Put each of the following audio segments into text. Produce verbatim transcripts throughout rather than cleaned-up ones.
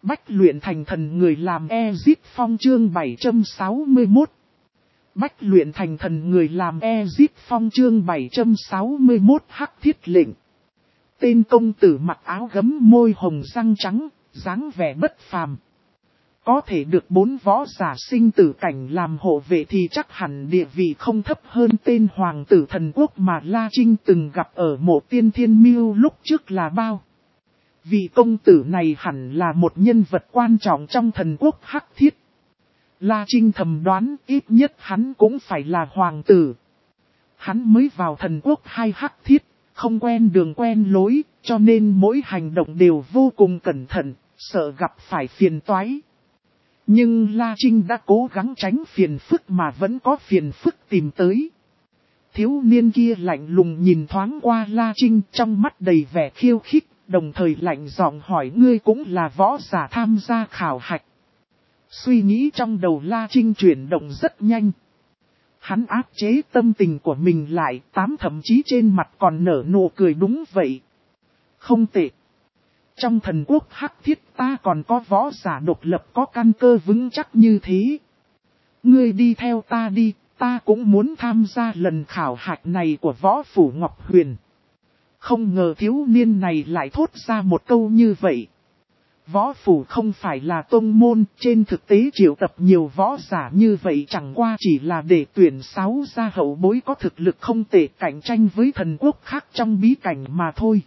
Bách luyện thành thần người làm Ezip Phong chương bảy trăm sáu mươi mốt. Bách luyện thành thần người làm Ezip Phong chương bảy trăm sáu mươi mốt hắc thiết lệnh. Tên công tử mặc áo gấm môi hồng răng trắng, dáng vẻ bất phàm. Có thể được bốn võ giả sinh tử cảnh làm hộ vệ thì chắc hẳn địa vị không thấp hơn tên hoàng tử thần quốc mà La Trinh từng gặp ở mộ tiên thiên miêu lúc trước là bao. Vị công tử này hẳn là một nhân vật quan trọng trong thần quốc hắc thiết. La Trinh thầm đoán ít nhất hắn cũng phải là hoàng tử. Hắn mới vào thần quốc hay hắc thiết, không quen đường quen lối, cho nên mỗi hành động đều vô cùng cẩn thận, sợ gặp phải phiền toái. Nhưng La Trinh đã cố gắng tránh phiền phức mà vẫn có phiền phức tìm tới. Thiếu niên kia lạnh lùng nhìn thoáng qua La Trinh trong mắt đầy vẻ khiêu khích, đồng thời lạnh giọng hỏi ngươi cũng là võ giả tham gia khảo hạch. Suy nghĩ trong đầu La Trinh chuyển động rất nhanh. Hắn áp chế tâm tình của mình lại, tám thậm chí trên mặt còn nở nụ cười đúng vậy. Không tệ. Trong thần quốc hắc thiết ta còn có võ giả độc lập có căn cơ vững chắc như thế. Ngươi đi theo ta đi, ta cũng muốn tham gia lần khảo hạch này của võ phủ Ngọc Huyền. Không ngờ thiếu niên này lại thốt ra một câu như vậy. Võ phủ không phải là tông môn, trên thực tế triệu tập nhiều võ giả như vậy chẳng qua chỉ là để tuyển sáu gia hậu bối có thực lực không tệ cạnh tranh với thần quốc khác trong bí cảnh mà thôi.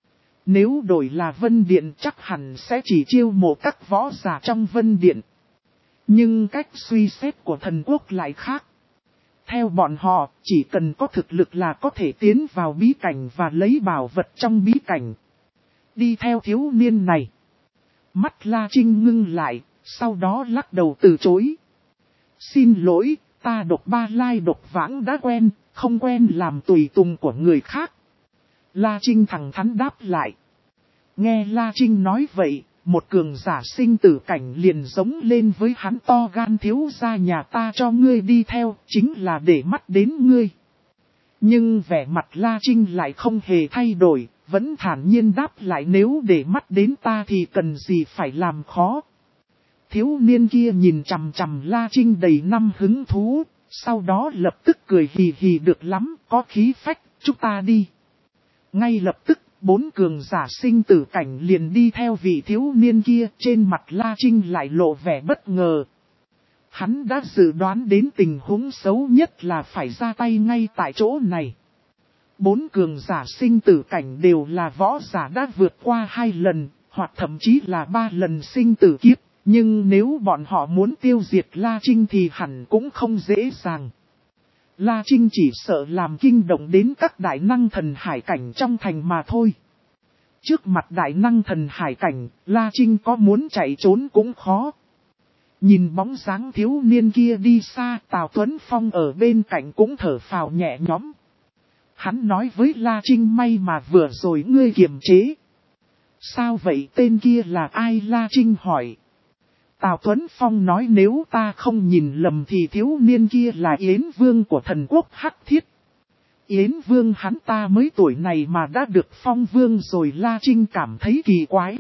Nếu đổi là Vân Điện chắc hẳn sẽ chỉ chiêu mộ các võ giả trong Vân Điện. Nhưng cách suy xét của thần quốc lại khác. Theo bọn họ, chỉ cần có thực lực là có thể tiến vào bí cảnh và lấy bảo vật trong bí cảnh. Đi theo thiếu niên này. Mắt La Trinh ngưng lại, sau đó lắc đầu từ chối. Xin lỗi, ta độc ba lai độc vãng đã quen, không quen làm tùy tùng của người khác. La Trinh thẳng thắn đáp lại. Nghe La Trinh nói vậy, một cường giả sinh tử cảnh liền giống lên với hắn to gan thiếu gia nhà ta cho ngươi đi theo, chính là để mắt đến ngươi. Nhưng vẻ mặt La Trinh lại không hề thay đổi, vẫn thản nhiên đáp lại nếu để mắt đến ta thì cần gì phải làm khó. Thiếu niên kia nhìn chằm chằm La Trinh đầy năm hứng thú, sau đó lập tức cười hì hì được lắm, có khí phách, chúng ta đi. Ngay lập tức, bốn cường giả sinh tử cảnh liền đi theo vị thiếu niên kia, trên mặt La Trinh lại lộ vẻ bất ngờ. Hắn đã dự đoán đến tình huống xấu nhất là phải ra tay ngay tại chỗ này. Bốn cường giả sinh tử cảnh đều là võ giả đã vượt qua hai lần, hoặc thậm chí là ba lần sinh tử kiếp, nhưng nếu bọn họ muốn tiêu diệt La Trinh thì hẳn cũng không dễ dàng. La Trinh chỉ sợ làm kinh động đến các đại năng thần hải cảnh trong thành mà thôi. Trước mặt đại năng thần hải cảnh, La Trinh có muốn chạy trốn cũng khó. Nhìn bóng dáng thiếu niên kia đi xa, Tào Tuấn Phong ở bên cạnh cũng thở phào nhẹ nhõm. Hắn nói với La Trinh may mà vừa rồi ngươi kiềm chế. Sao vậy tên kia là ai La Trinh hỏi. Tào Tuấn Phong nói nếu ta không nhìn lầm thì thiếu niên kia là Yến Vương của thần quốc hắc thiết. Yến Vương hắn ta mới tuổi này mà đã được phong vương rồi La Trinh cảm thấy kỳ quái.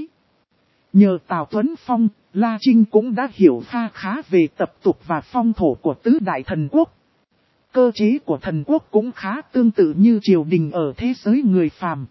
Nhờ Tào Tuấn Phong, La Trinh cũng đã hiểu kha khá về tập tục và phong thổ của tứ đại thần quốc. Cơ chế của thần quốc cũng khá tương tự như triều đình ở thế giới người phàm.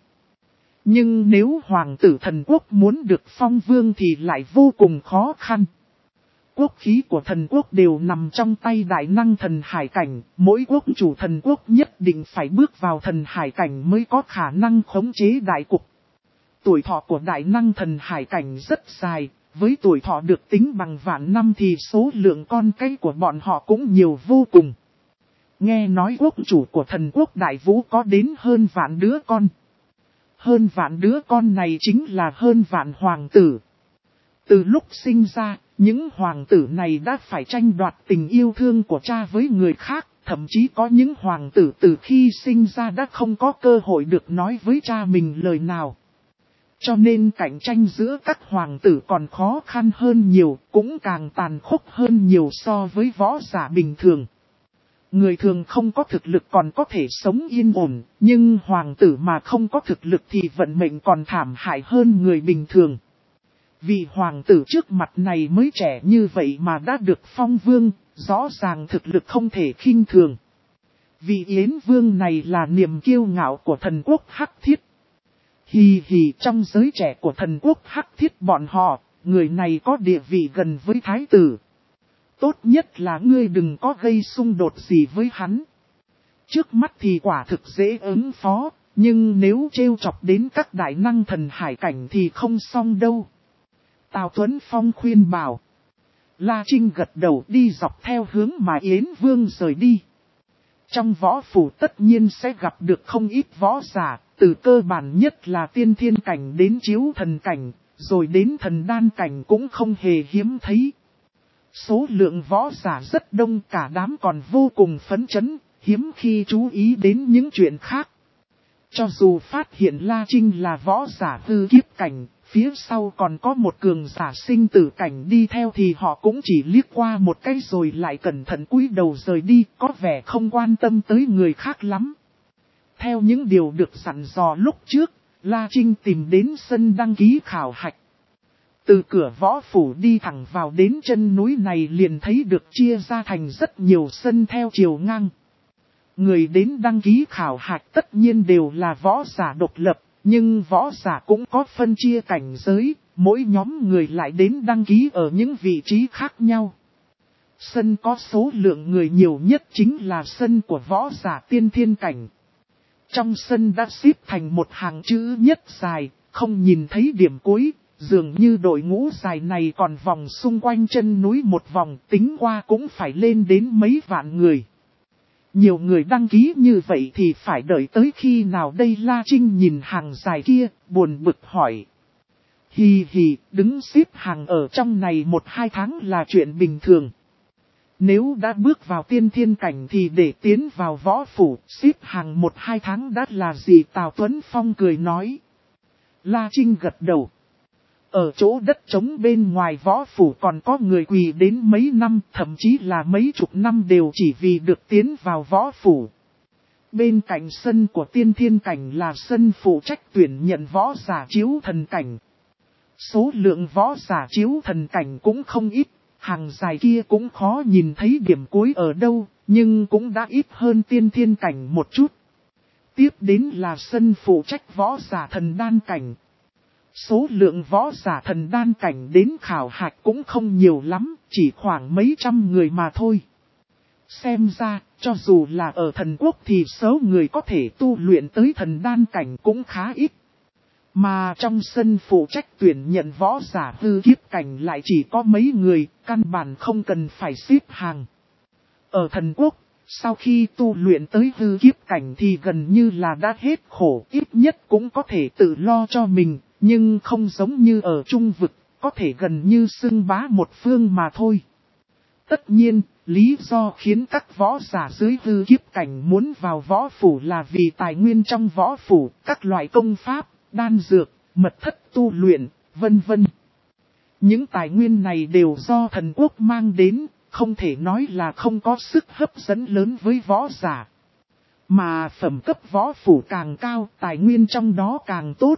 Nhưng nếu hoàng tử thần quốc muốn được phong vương thì lại vô cùng khó khăn. Quốc khí của thần quốc đều nằm trong tay đại năng thần hải cảnh, mỗi quốc chủ thần quốc nhất định phải bước vào thần hải cảnh mới có khả năng khống chế đại cục. Tuổi thọ của đại năng thần hải cảnh rất dài, với tuổi thọ được tính bằng vạn năm thì số lượng con cái của bọn họ cũng nhiều vô cùng. Nghe nói quốc chủ của thần quốc Đại Vũ có đến hơn vạn đứa con. Hơn vạn đứa con này chính là hơn vạn hoàng tử. Từ lúc sinh ra, những hoàng tử này đã phải tranh đoạt tình yêu thương của cha với người khác, thậm chí có những hoàng tử từ khi sinh ra đã không có cơ hội được nói với cha mình lời nào. Cho nên cạnh tranh giữa các hoàng tử còn khó khăn hơn nhiều, cũng càng tàn khốc hơn nhiều so với võ giả bình thường. Người thường không có thực lực còn có thể sống yên ổn, nhưng hoàng tử mà không có thực lực thì vận mệnh còn thảm hại hơn người bình thường. Vị hoàng tử trước mặt này mới trẻ như vậy mà đã được phong vương, rõ ràng thực lực không thể khinh thường. Vị Yến vương này là niềm kiêu ngạo của thần quốc Hắc Thiết. Hì hì, trong giới trẻ của thần quốc Hắc Thiết bọn họ, người này có địa vị gần với thái tử. Tốt nhất là ngươi đừng có gây xung đột gì với hắn. Trước mắt thì quả thực dễ ứng phó, nhưng nếu trêu chọc đến các đại năng thần hải cảnh thì không xong đâu. Tào Tuấn Phong khuyên bảo. La Trinh gật đầu đi dọc theo hướng mà Yến Vương rời đi. Trong võ phủ tất nhiên sẽ gặp được không ít võ giả, từ cơ bản nhất là tiên thiên cảnh đến chiếu thần cảnh, rồi đến thần đan cảnh cũng không hề hiếm thấy. Số lượng võ giả rất đông, cả đám còn vô cùng phấn chấn, hiếm khi chú ý đến những chuyện khác. Cho dù phát hiện La Trinh là võ giả hư kiếp cảnh, phía sau còn có một cường giả sinh tử cảnh đi theo thì họ cũng chỉ liếc qua một cái rồi lại cẩn thận cúi đầu rời đi, có vẻ không quan tâm tới người khác lắm. Theo những điều được dặn dò lúc trước, La Trinh tìm đến sân đăng ký khảo hạch. Từ cửa võ phủ đi thẳng vào đến chân núi này liền thấy được chia ra thành rất nhiều sân theo chiều ngang. Người đến đăng ký khảo hạch tất nhiên đều là võ giả độc lập, nhưng võ giả cũng có phân chia cảnh giới, mỗi nhóm người lại đến đăng ký ở những vị trí khác nhau. Sân có số lượng người nhiều nhất chính là sân của võ giả tiên thiên cảnh. Trong sân đã xếp thành một hàng chữ nhất dài, không nhìn thấy điểm cuối, dường như đội ngũ dài này còn vòng xung quanh chân núi một vòng, tính qua cũng phải lên đến mấy vạn người. Nhiều người đăng ký như vậy thì phải đợi tới khi nào đây? La Trinh nhìn hàng dài kia, buồn bực hỏi. Hì hì, đứng xếp hàng ở trong này một hai tháng là chuyện bình thường. Nếu đã bước vào tiên thiên cảnh thì để tiến vào võ phủ, xếp hàng một hai tháng đã là gì? Tào Tuấn Phong cười nói. La Trinh gật đầu. Ở chỗ đất trống bên ngoài võ phủ còn có người quỳ đến mấy năm, thậm chí là mấy chục năm đều chỉ vì được tiến vào võ phủ. Bên cạnh sân của tiên thiên cảnh là sân phụ trách tuyển nhận võ giả chiếu thần cảnh. Số lượng võ giả chiếu thần cảnh cũng không ít, hàng dài kia cũng khó nhìn thấy điểm cuối ở đâu, nhưng cũng đã ít hơn tiên thiên cảnh một chút. Tiếp đến là sân phụ trách võ giả thần đan cảnh. Số lượng võ giả thần đan cảnh đến khảo hạch cũng không nhiều lắm, chỉ khoảng mấy trăm người mà thôi. Xem ra, cho dù là ở thần quốc thì số người có thể tu luyện tới thần đan cảnh cũng khá ít. Mà trong sân phụ trách tuyển nhận võ giả hư kiếp cảnh lại chỉ có mấy người, căn bản không cần phải xếp hàng. Ở thần quốc, sau khi tu luyện tới hư kiếp cảnh thì gần như là đã hết khổ, ít nhất cũng có thể tự lo cho mình. Nhưng không giống như ở trung vực, có thể gần như xưng bá một phương mà thôi. Tất nhiên, lý do khiến các võ giả dưới hư kiếp cảnh muốn vào võ phủ là vì tài nguyên trong võ phủ, các loại công pháp, đan dược, mật thất tu luyện, vân vân. Những tài nguyên này đều do thần quốc mang đến, không thể nói là không có sức hấp dẫn lớn với võ giả. Mà phẩm cấp võ phủ càng cao, tài nguyên trong đó càng tốt.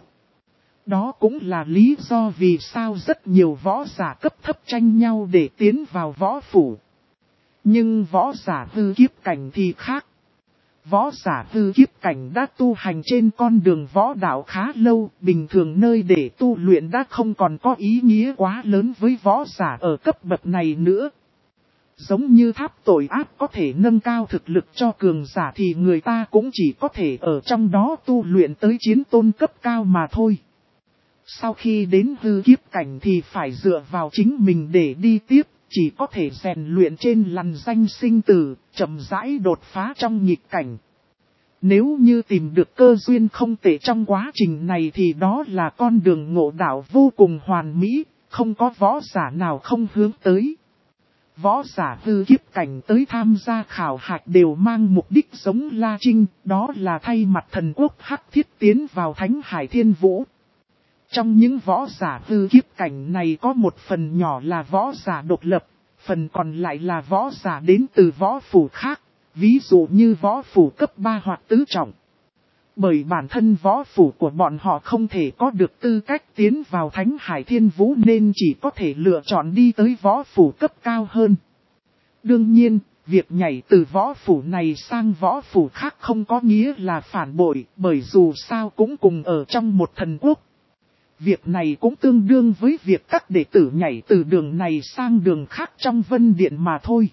Đó cũng là lý do vì sao rất nhiều võ giả cấp thấp tranh nhau để tiến vào võ phủ. Nhưng võ giả hư kiếp cảnh thì khác. Võ giả hư kiếp cảnh đã tu hành trên con đường võ đạo khá lâu, bình thường nơi để tu luyện đã không còn có ý nghĩa quá lớn với võ giả ở cấp bậc này nữa. Giống như tháp tội ác có thể nâng cao thực lực cho cường giả thì người ta cũng chỉ có thể ở trong đó tu luyện tới chiến tôn cấp cao mà thôi. Sau khi đến hư kiếp cảnh thì phải dựa vào chính mình để đi tiếp, chỉ có thể rèn luyện trên lằn danh sinh tử, chậm rãi đột phá trong nghịch cảnh. Nếu như tìm được cơ duyên không tệ trong quá trình này thì đó là con đường ngộ đạo vô cùng hoàn mỹ, không có võ giả nào không hướng tới. Võ giả hư kiếp cảnh tới tham gia khảo hạch đều mang mục đích giống La Trinh, đó là thay mặt thần quốc Hắc Thiết tiến vào Thánh Hải Thiên Vũ. Trong những võ giả hư kiếp cảnh này có một phần nhỏ là võ giả độc lập, phần còn lại là võ giả đến từ võ phủ khác, ví dụ như võ phủ cấp ba hoặc tứ trọng. Bởi bản thân võ phủ của bọn họ không thể có được tư cách tiến vào Thánh Hải Thiên Vũ nên chỉ có thể lựa chọn đi tới võ phủ cấp cao hơn. Đương nhiên, việc nhảy từ võ phủ này sang võ phủ khác không có nghĩa là phản bội, bởi dù sao cũng cùng ở trong một thần quốc. Việc này cũng tương đương với việc các đệ tử nhảy từ đường này sang đường khác trong Vân Điện mà thôi.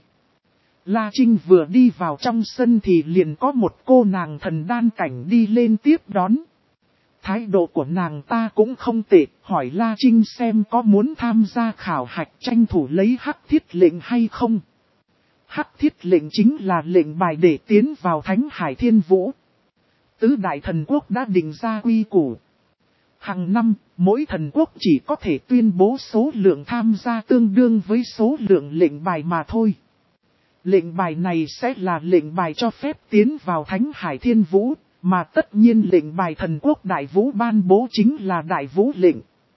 La Trinh vừa đi vào trong sân thì liền có một cô nàng thần đan cảnh đi lên tiếp đón. Thái độ của nàng ta cũng không tệ, hỏi La Trinh xem có muốn tham gia khảo hạch tranh thủ lấy hắc thiết lệnh hay không. Hắc thiết lệnh chính là lệnh bài để tiến vào Thánh Hải Thiên Vũ. Tứ đại thần quốc đã định ra quy củ. Hàng năm, mỗi thần quốc chỉ có thể tuyên bố số lượng tham gia tương đương với số lượng lệnh bài mà thôi. Lệnh bài này sẽ là lệnh bài cho phép tiến vào Thánh Hải Thiên Vũ, mà tất nhiên lệnh bài thần quốc Đại Vũ ban bố chính là Đại Vũ lệnh.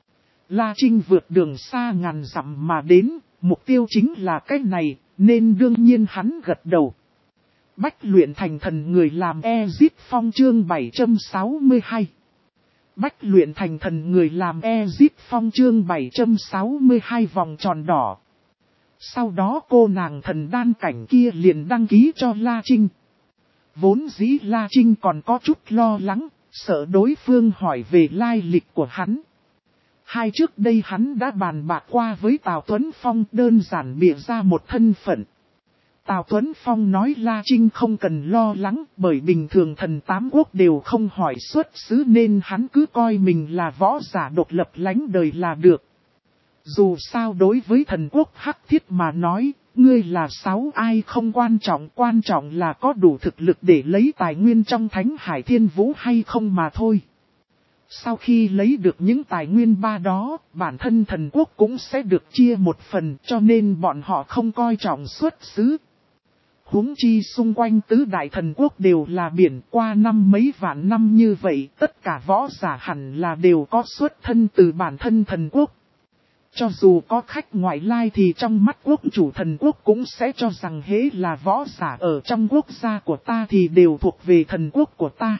La Trinh vượt đường xa ngàn dặm mà đến, mục tiêu chính là cái này, nên đương nhiên hắn gật đầu. Bách luyện thành thần người làm Ezip Phong chương bảy trăm sáu mươi hai. Bách luyện thành thần người làm Ezip Phong chương bảy trăm sáu mươi hai vòng tròn đỏ. Sau đó cô nàng thần đan cảnh kia liền đăng ký cho La Trinh. Vốn dĩ La Trinh còn có chút lo lắng, sợ đối phương hỏi về lai lịch của hắn. Hai trước đây hắn đã bàn bạc qua với Tào Tuấn Phong đơn giản bịa ra một thân phận. Tào Tuấn Phong nói La Trinh không cần lo lắng bởi bình thường thần tám quốc đều không hỏi xuất xứ nên hắn cứ coi mình là võ giả độc lập lánh đời là được. Dù sao đối với thần quốc Hắc Thiết mà nói, ngươi là sáu ai không quan trọng, quan trọng là có đủ thực lực để lấy tài nguyên trong Thánh Hải Thiên Vũ hay không mà thôi. Sau khi lấy được những tài nguyên ba đó, bản thân thần quốc cũng sẽ được chia một phần cho nên bọn họ không coi trọng xuất xứ. Huống chi xung quanh tứ đại thần quốc đều là biển, qua năm mấy vạn năm như vậy, tất cả võ giả hẳn là đều có xuất thân từ bản thân thần quốc. Cho dù có khách ngoại lai thì trong mắt quốc chủ thần quốc cũng sẽ cho rằng hễ là võ giả ở trong quốc gia của ta thì đều thuộc về thần quốc của ta.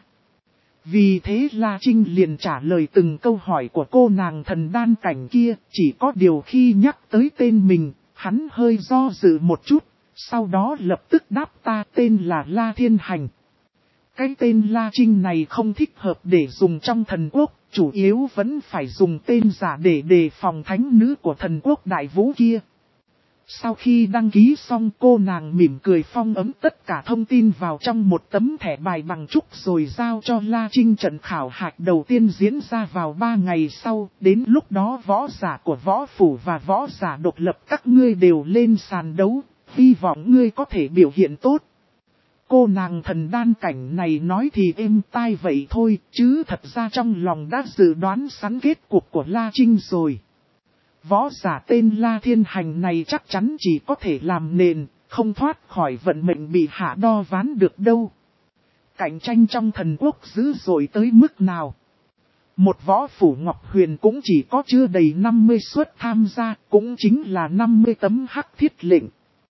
Vì thế La Trinh liền trả lời từng câu hỏi của cô nàng thần đan cảnh kia, chỉ có điều khi nhắc tới tên mình, hắn hơi do dự một chút, sau đó lập tức đáp ta tên là La Thiên Hành. Cái tên La Trinh này không thích hợp để dùng trong thần quốc, chủ yếu vẫn phải dùng tên giả để đề phòng thánh nữ của thần quốc Đại Vũ kia. Sau khi đăng ký xong cô nàng mỉm cười phong ấm tất cả thông tin vào trong một tấm thẻ bài bằng trúc rồi giao cho La Trinh. Trận khảo hạch đầu tiên diễn ra vào ba ngày sau, đến lúc đó võ giả của võ phủ và võ giả độc lập các ngươi đều lên sàn đấu, hy vọng ngươi có thể biểu hiện tốt. Cô nàng thần đan cảnh này nói thì êm tai vậy thôi, chứ thật ra trong lòng đã dự đoán sẵn kết cục của La Trinh rồi. Võ giả tên La Thiên Hành này chắc chắn chỉ có thể làm nền, không thoát khỏi vận mệnh bị hạ đo ván được đâu. Cạnh tranh trong thần quốc dữ dội tới mức nào? Một võ phủ Ngọc Huyền cũng chỉ có chưa đầy năm mươi suất tham gia, cũng chính là năm mươi tấm hắc thiết lệnh.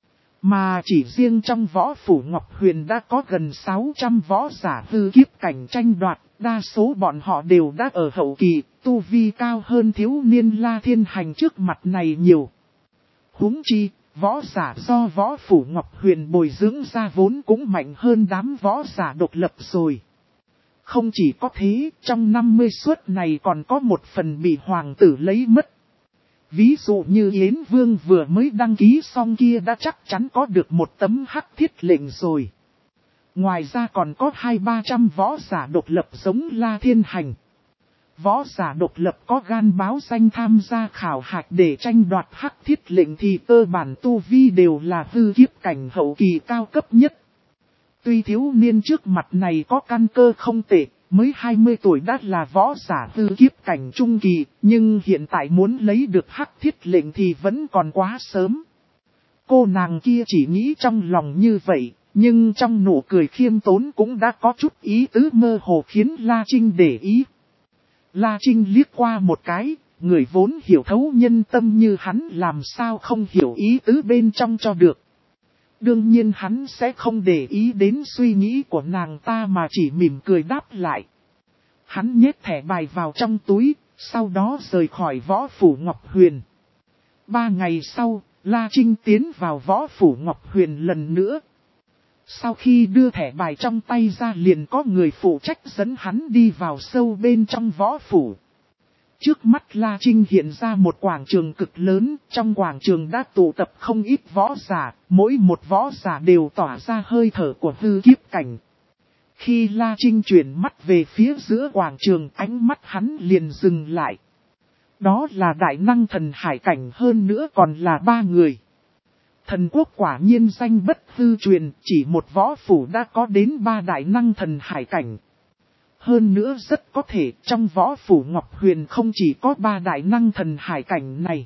Mà chỉ riêng trong võ phủ Ngọc Huyền đã có gần sáu trăm võ giả hư kiếp cảnh tranh đoạt, đa số bọn họ đều đã ở hậu kỳ, tu vi cao hơn thiếu niên La Thiên Hành trước mặt này nhiều. Huống chi, võ giả do võ phủ Ngọc Huyền bồi dưỡng ra vốn cũng mạnh hơn đám võ giả độc lập rồi. Không chỉ có thế, trong năm mươi suất này còn có một phần bị hoàng tử lấy mất. Ví dụ như Yến Vương vừa mới đăng ký xong kia đã chắc chắn có được một tấm hắc thiết lệnh rồi. Ngoài ra còn có hai ba trăm võ giả độc lập giống La Thiên Hành. Võ giả độc lập có gan báo danh tham gia khảo hạch để tranh đoạt hắc thiết lệnh thì cơ bản tu vi đều là hư kiếp cảnh hậu kỳ cao cấp nhất. Tuy thiếu niên trước mặt này có căn cơ không tệ, mới hai mươi tuổi đã là võ giả hư kiếp cảnh trung kỳ, nhưng hiện tại muốn lấy được hắc thiết lệnh thì vẫn còn quá sớm. Cô nàng kia chỉ nghĩ trong lòng như vậy, nhưng trong nụ cười khiêm tốn cũng đã có chút ý tứ mơ hồ khiến La Trinh để ý. La Trinh liếc qua một cái, người vốn hiểu thấu nhân tâm như hắn làm sao không hiểu ý tứ bên trong cho được. Đương nhiên hắn sẽ không để ý đến suy nghĩ của nàng ta mà chỉ mỉm cười đáp lại. Hắn nhét thẻ bài vào trong túi, sau đó rời khỏi võ phủ Ngọc Huyền. Ba ngày sau, La Trinh tiến vào võ phủ Ngọc Huyền lần nữa. Sau khi đưa thẻ bài trong tay ra liền có người phụ trách dẫn hắn đi vào sâu bên trong võ phủ. Trước mắt La Trinh hiện ra một quảng trường cực lớn, trong quảng trường đã tụ tập không ít võ giả, mỗi một võ giả đều tỏa ra hơi thở của hư kiếp cảnh. Khi La Trinh chuyển mắt về phía giữa quảng trường, ánh mắt hắn liền dừng lại. Đó là đại năng thần hải cảnh, hơn nữa còn là ba người. Thần quốc quả nhiên danh bất hư truyền, chỉ một võ phủ đã có đến ba đại năng thần hải cảnh. Hơn nữa rất có thể trong võ phủ Ngọc Huyền không chỉ có ba đại năng thần hải cảnh này.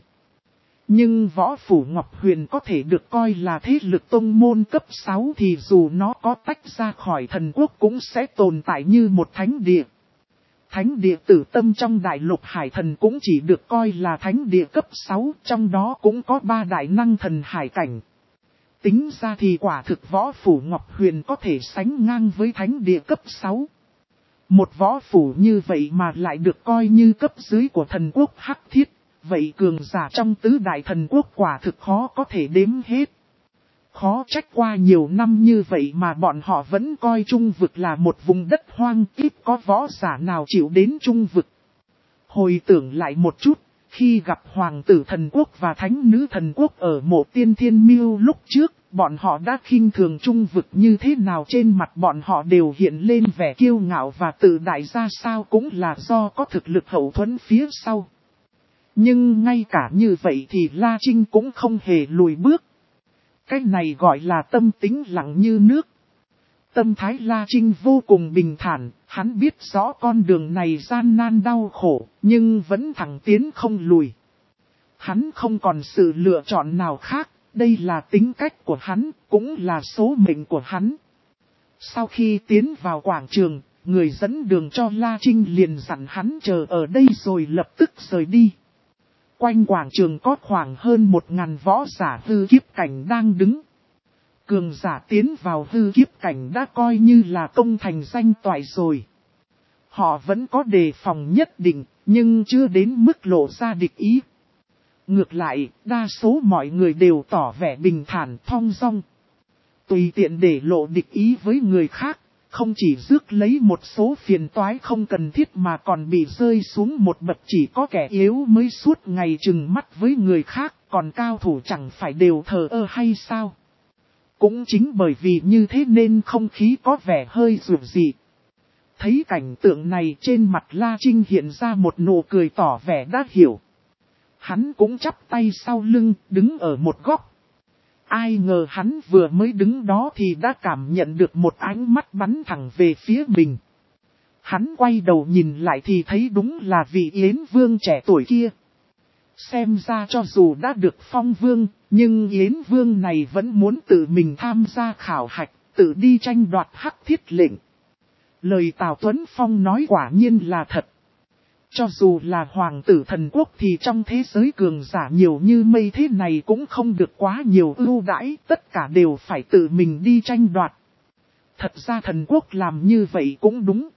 Nhưng võ phủ Ngọc Huyền có thể được coi là thế lực tông môn cấp sáu thì dù nó có tách ra khỏi thần quốc cũng sẽ tồn tại như một thánh địa. Thánh địa tử tâm trong đại lục hải thần cũng chỉ được coi là thánh địa cấp sáu, trong đó cũng có ba đại năng thần hải cảnh. Tính ra thì quả thực võ phủ Ngọc Huyền có thể sánh ngang với thánh địa cấp sáu. Một võ phủ như vậy mà lại được coi như cấp dưới của thần quốc Hắc Thiết, vậy cường giả trong tứ đại thần quốc quả thực khó có thể đếm hết. Khó trách qua nhiều năm như vậy mà bọn họ vẫn coi Trung Vực là một vùng đất hoang, ít có võ giả nào chịu đến Trung Vực. Hồi tưởng lại một chút, khi gặp Hoàng tử thần quốc và Thánh nữ thần quốc ở mộ Tiên Thiên Miêu lúc trước, bọn họ đã khinh thường Trung Vực như thế nào, trên mặt bọn họ đều hiện lên vẻ kiêu ngạo và tự đại, ra sao cũng là do có thực lực hậu thuẫn phía sau. Nhưng ngay cả như vậy thì La Trinh cũng không hề lùi bước. Cái này gọi là tâm tính lặng như nước. Tâm thái La Trinh vô cùng bình thản, hắn biết rõ con đường này gian nan đau khổ, nhưng vẫn thẳng tiến không lùi. Hắn không còn sự lựa chọn nào khác, đây là tính cách của hắn, cũng là số mệnh của hắn. Sau khi tiến vào quảng trường, người dẫn đường cho La Trinh liền dặn hắn chờ ở đây rồi lập tức rời đi. Quanh quảng trường có khoảng hơn một ngàn võ giả hư kiếp cảnh đang đứng. Cường giả tiến vào hư kiếp cảnh đã coi như là công thành danh toại rồi. Họ vẫn có đề phòng nhất định, nhưng chưa đến mức lộ ra địch ý. Ngược lại, đa số mọi người đều tỏ vẻ bình thản thong dong. Tùy tiện để lộ địch ý với người khác, không chỉ rước lấy một số phiền toái không cần thiết mà còn bị rơi xuống một bậc, chỉ có kẻ yếu mới suốt ngày trừng mắt với người khác, còn cao thủ chẳng phải đều thờ ơ hay sao? Cũng chính bởi vì như thế nên không khí có vẻ hơi rụt rị. Thấy cảnh tượng này, trên mặt La Trinh hiện ra một nụ cười tỏ vẻ đã hiểu. Hắn cũng chắp tay sau lưng, đứng ở một góc. Ai ngờ hắn vừa mới đứng đó thì đã cảm nhận được một ánh mắt bắn thẳng về phía mình. Hắn quay đầu nhìn lại thì thấy đúng là vị Yến Vương trẻ tuổi kia. Xem ra cho dù đã được phong vương, nhưng Yến Vương này vẫn muốn tự mình tham gia khảo hạch, tự đi tranh đoạt Hắc Thiết lệnh. Lời Tào Tuấn Phong nói quả nhiên là thật. Cho dù là hoàng tử thần quốc thì trong thế giới cường giả nhiều như mây thế này cũng không được quá nhiều ưu đãi, tất cả đều phải tự mình đi tranh đoạt. Thật ra thần quốc làm như vậy cũng đúng.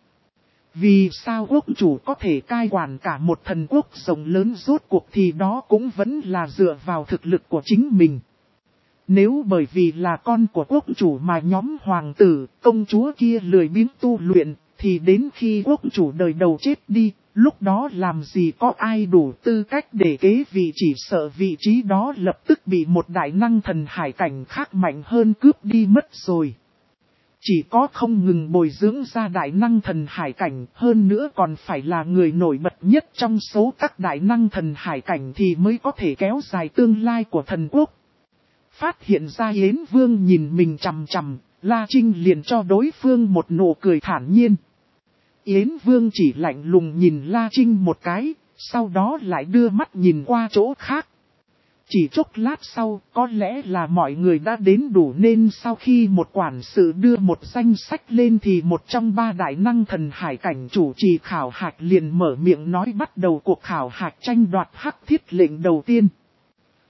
Vì sao quốc chủ có thể cai quản cả một thần quốc rộng lớn, rốt cuộc thì đó cũng vẫn là dựa vào thực lực của chính mình. Nếu bởi vì là con của quốc chủ mà nhóm hoàng tử, công chúa kia lười biếng tu luyện, thì đến khi quốc chủ đời đầu chết đi, lúc đó làm gì có ai đủ tư cách để kế vị, chỉ sợ vị trí đó lập tức bị một đại năng thần hải cảnh khác mạnh hơn cướp đi mất rồi. Chỉ có không ngừng bồi dưỡng ra đại năng thần hải cảnh, hơn nữa còn phải là người nổi bật nhất trong số các đại năng thần hải cảnh thì mới có thể kéo dài tương lai của thần quốc. Phát hiện ra Yến Vương nhìn mình chằm chằm, La Trinh liền cho đối phương một nụ cười thản nhiên. Yến Vương chỉ lạnh lùng nhìn La Trinh một cái, sau đó lại đưa mắt nhìn qua chỗ khác. Chỉ chốc lát sau, có lẽ là mọi người đã đến đủ nên sau khi một quản sự đưa một danh sách lên thì một trong ba đại năng thần hải cảnh chủ trì khảo hạch liền mở miệng nói bắt đầu cuộc khảo hạch tranh đoạt Hắc Thiết lệnh đầu tiên.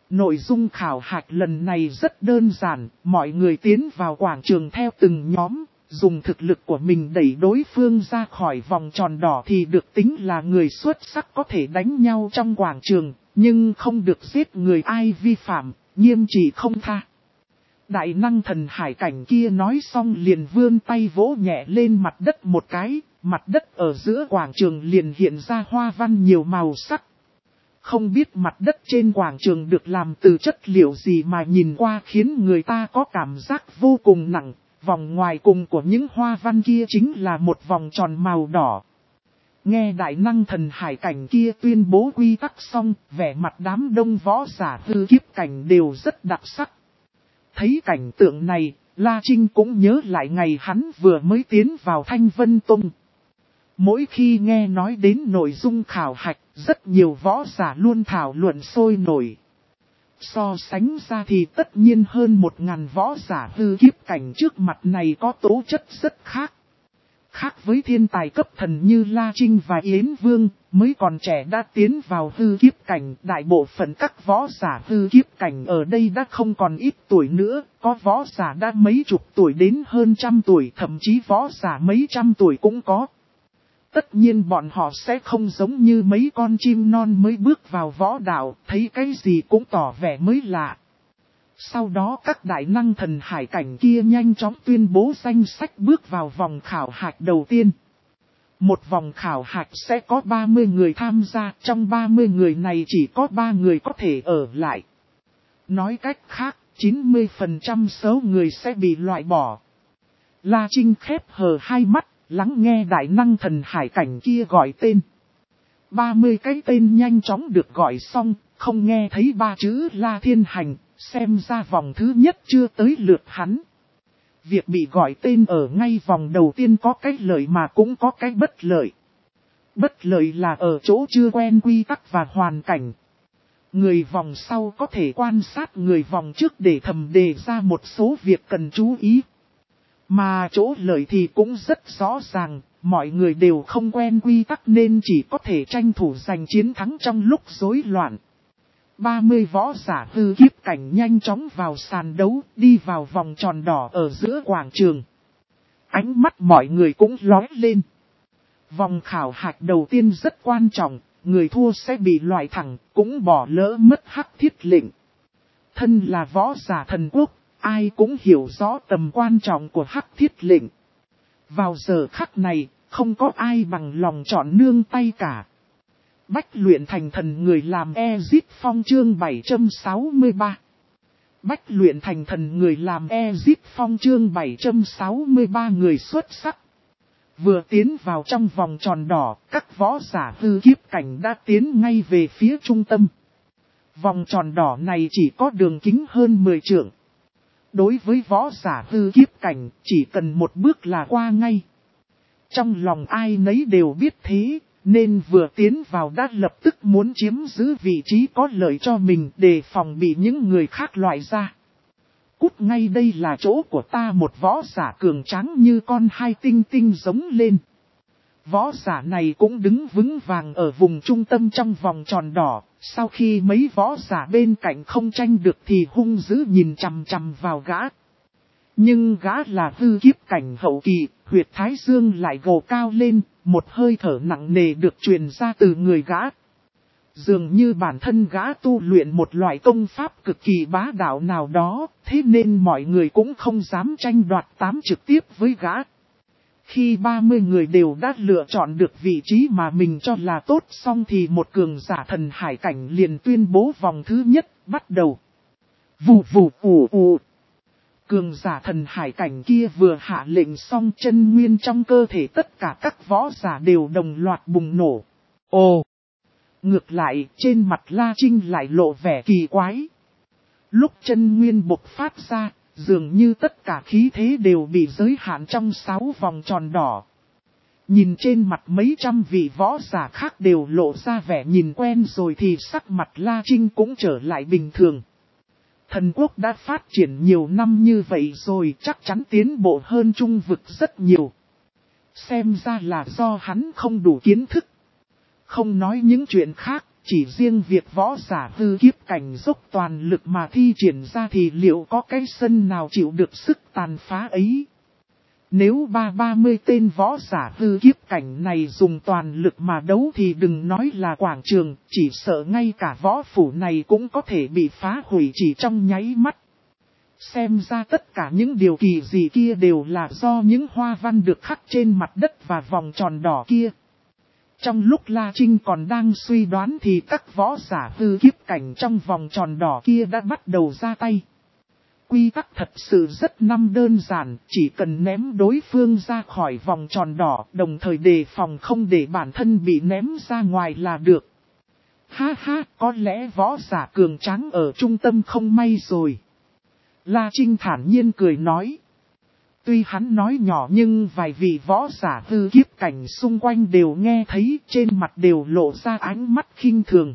Nội dung khảo hạch lần này rất đơn giản, mọi người tiến vào quảng trường theo từng nhóm, dùng thực lực của mình đẩy đối phương ra khỏi vòng tròn đỏ thì được tính là người xuất sắc có thể đánh nhau trong quảng trường, nhưng không được giết người ai vi phạm, nghiêm trị không tha. Đại năng thần hải cảnh kia nói xong liền vươn tay vỗ nhẹ lên mặt đất một cái, mặt đất ở giữa quảng trường liền hiện ra hoa văn nhiều màu sắc. Không biết mặt đất trên quảng trường được làm từ chất liệu gì mà nhìn qua khiến người ta có cảm giác vô cùng nặng. Vòng ngoài cùng của những hoa văn kia chính là một vòng tròn màu đỏ. Nghe đại năng thần hải cảnh kia tuyên bố quy tắc xong, vẻ mặt đám đông võ giả hư kiếp cảnh đều rất đặc sắc. Thấy cảnh tượng này, La Trinh cũng nhớ lại ngày hắn vừa mới tiến vào Thanh Vân Tông. Mỗi khi nghe nói đến nội dung khảo hạch, rất nhiều võ giả luôn thảo luận sôi nổi. So sánh ra thì tất nhiên hơn một ngàn võ giả hư kiếp cảnh trước mặt này có tố chất rất khác. Khác với thiên tài cấp thần như La Trinh và Yến Vương, mới còn trẻ đã tiến vào hư kiếp cảnh. Đại bộ phận các võ giả hư kiếp cảnh ở đây đã không còn ít tuổi nữa, có võ giả đã mấy chục tuổi đến hơn trăm tuổi, thậm chí võ giả mấy trăm tuổi cũng có. Tất nhiên bọn họ sẽ không giống như mấy con chim non mới bước vào võ đạo, thấy cái gì cũng tỏ vẻ mới lạ. Sau đó các đại năng thần hải cảnh kia nhanh chóng tuyên bố danh sách bước vào vòng khảo hạch đầu tiên. Một vòng khảo hạch sẽ có ba mươi người tham gia, trong ba mươi người này chỉ có ba người có thể ở lại. Nói cách khác, chín mươi phần trăm số người sẽ bị loại bỏ. La Trinh khép hờ hai mắt, lắng nghe đại năng thần hải cảnh kia gọi tên. ba mươi cái tên nhanh chóng được gọi xong, không nghe thấy ba chữ La Thiên Hành, xem ra vòng thứ nhất chưa tới lượt hắn. Việc bị gọi tên ở ngay vòng đầu tiên có cái lợi mà cũng có cái bất lợi. Bất lợi là ở chỗ chưa quen quy tắc và hoàn cảnh. Người vòng sau có thể quan sát người vòng trước để thầm đề ra một số việc cần chú ý. Mà chỗ lợi thì cũng rất rõ ràng, mọi người đều không quen quy tắc nên chỉ có thể tranh thủ giành chiến thắng trong lúc rối loạn. ba mươi võ giả hư kiếp cảnh nhanh chóng vào sàn đấu, đi vào vòng tròn đỏ ở giữa quảng trường. Ánh mắt mọi người cũng lóe lên. Vòng khảo hạch đầu tiên rất quan trọng, người thua sẽ bị loại thẳng, cũng bỏ lỡ mất hắc thiết lệnh. Thân là võ giả thần quốc, ai cũng hiểu rõ tầm quan trọng của hắc thiết lệnh. Vào giờ khắc này, không có ai bằng lòng chọn nương tay cả. Bách luyện thành thần người làm Ezit Phong chương bảy trăm sáu mươi ba. Bách luyện thành thần người làm Ezit Phong chương bảy trăm sáu mươi ba người xuất sắc. Vừa tiến vào trong vòng tròn đỏ, các võ giả hư kiếp cảnh đã tiến ngay về phía trung tâm. Vòng tròn đỏ này chỉ có đường kính hơn mười trượng. Đối với võ giả hư kiếp cảnh, chỉ cần một bước là qua ngay. Trong lòng ai nấy đều biết thế, nên vừa tiến vào đã lập tức muốn chiếm giữ vị trí có lợi cho mình để phòng bị những người khác loại ra. Cút ngay, đây là chỗ của ta, một võ giả cường tráng như con hai tinh tinh giống lên. Võ giả này cũng đứng vững vàng ở vùng trung tâm trong vòng tròn đỏ, sau khi mấy võ giả bên cạnh không tranh được thì hung dữ nhìn chằm chằm vào gã. Nhưng gã là hư kiếp cảnh hậu kỳ, huyệt thái dương lại gồ cao lên, một hơi thở nặng nề được truyền ra từ người gã. Dường như bản thân gã tu luyện một loại công pháp cực kỳ bá đạo nào đó, thế nên mọi người cũng không dám tranh đoạt tám trực tiếp với gã. Khi ba mươi người đều đã lựa chọn được vị trí mà mình cho là tốt xong thì một cường giả thần hải cảnh liền tuyên bố vòng thứ nhất bắt đầu. Vù vù ù ù. Cường giả thần hải cảnh kia vừa hạ lệnh xong, chân nguyên trong cơ thể tất cả các võ giả đều đồng loạt bùng nổ. Ồ! Ngược lại, trên mặt La Trinh lại lộ vẻ kỳ quái. Lúc chân nguyên bộc phát ra, dường như tất cả khí thế đều bị giới hạn trong sáu vòng tròn đỏ. Nhìn trên mặt mấy trăm vị võ giả khác đều lộ ra vẻ nhìn quen rồi thì sắc mặt La Trinh cũng trở lại bình thường. Thần quốc đã phát triển nhiều năm như vậy rồi, chắc chắn tiến bộ hơn trung vực rất nhiều. Xem ra là do hắn không đủ kiến thức. Không nói những chuyện khác, chỉ riêng việc võ giả hư kiếp cảnh dốc toàn lực mà thi triển ra thì liệu có cái sân nào chịu được sức tàn phá ấy. Nếu ba ba mươi tên võ giả hư kiếp cảnh này dùng toàn lực mà đấu thì đừng nói là quảng trường, chỉ sợ ngay cả võ phủ này cũng có thể bị phá hủy chỉ trong nháy mắt. Xem ra tất cả những điều kỳ dị kia đều là do những hoa văn được khắc trên mặt đất và vòng tròn đỏ kia. Trong lúc La Trinh còn đang suy đoán thì các võ giả hư kiếp cảnh trong vòng tròn đỏ kia đã bắt đầu ra tay. Quy tắc thật sự rất năm đơn giản, chỉ cần ném đối phương ra khỏi vòng tròn đỏ, đồng thời đề phòng không để bản thân bị ném ra ngoài là được. Ha ha, có lẽ võ giả cường tráng ở trung tâm không may rồi. La Trinh thản nhiên cười nói. Tuy hắn nói nhỏ nhưng vài vị võ giả hư kiếp cảnh xung quanh đều nghe thấy, trên mặt đều lộ ra ánh mắt khinh thường.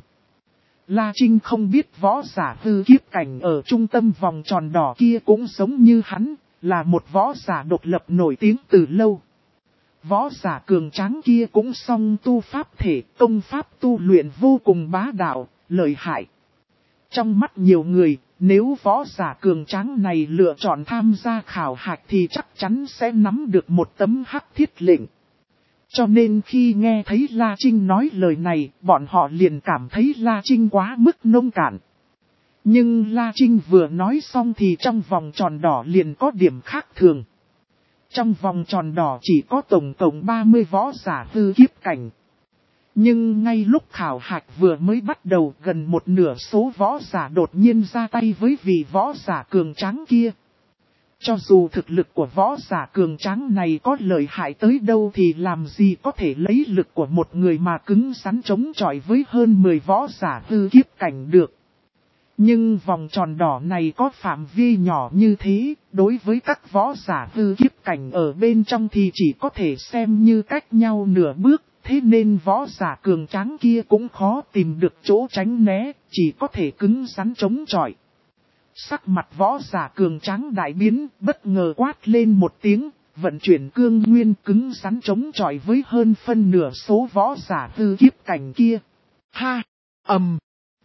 La Trinh không biết võ giả hư kiếp cảnh ở trung tâm vòng tròn đỏ kia cũng giống như hắn, là một võ giả độc lập nổi tiếng từ lâu. Võ giả cường tráng kia cũng song tu pháp thể, công pháp tu luyện vô cùng bá đạo, lợi hại. Trong mắt nhiều người, nếu võ giả cường tráng này lựa chọn tham gia khảo hạch thì chắc chắn sẽ nắm được một tấm hắc thiết lệnh. Cho nên khi nghe thấy La Trinh nói lời này, bọn họ liền cảm thấy La Trinh quá mức nông cạn. Nhưng La Trinh vừa nói xong thì trong vòng tròn đỏ liền có điểm khác thường. Trong vòng tròn đỏ chỉ có tổng cộng ba mươi võ giả hư kiếp cảnh. Nhưng ngay lúc khảo hạch vừa mới bắt đầu, gần một nửa số võ giả đột nhiên ra tay với vị võ giả cường tráng kia. Cho dù thực lực của võ giả cường tráng này có lợi hại tới đâu thì làm gì có thể lấy lực của một người mà cứng rắn chống chọi với hơn mười võ giả hư kiếp cảnh được. Nhưng vòng tròn đỏ này có phạm vi nhỏ như thế, đối với các võ giả hư kiếp cảnh ở bên trong thì chỉ có thể xem như cách nhau nửa bước, thế nên võ giả cường tráng kia cũng khó tìm được chỗ tránh né, chỉ có thể cứng rắn chống chọi. Sắc mặt võ giả cường tráng đại biến, bất ngờ quát lên một tiếng, vận chuyển cương nguyên cứng rắn chống chọi với hơn phân nửa số võ giả hư kiếp cảnh kia. Ha! Ầm!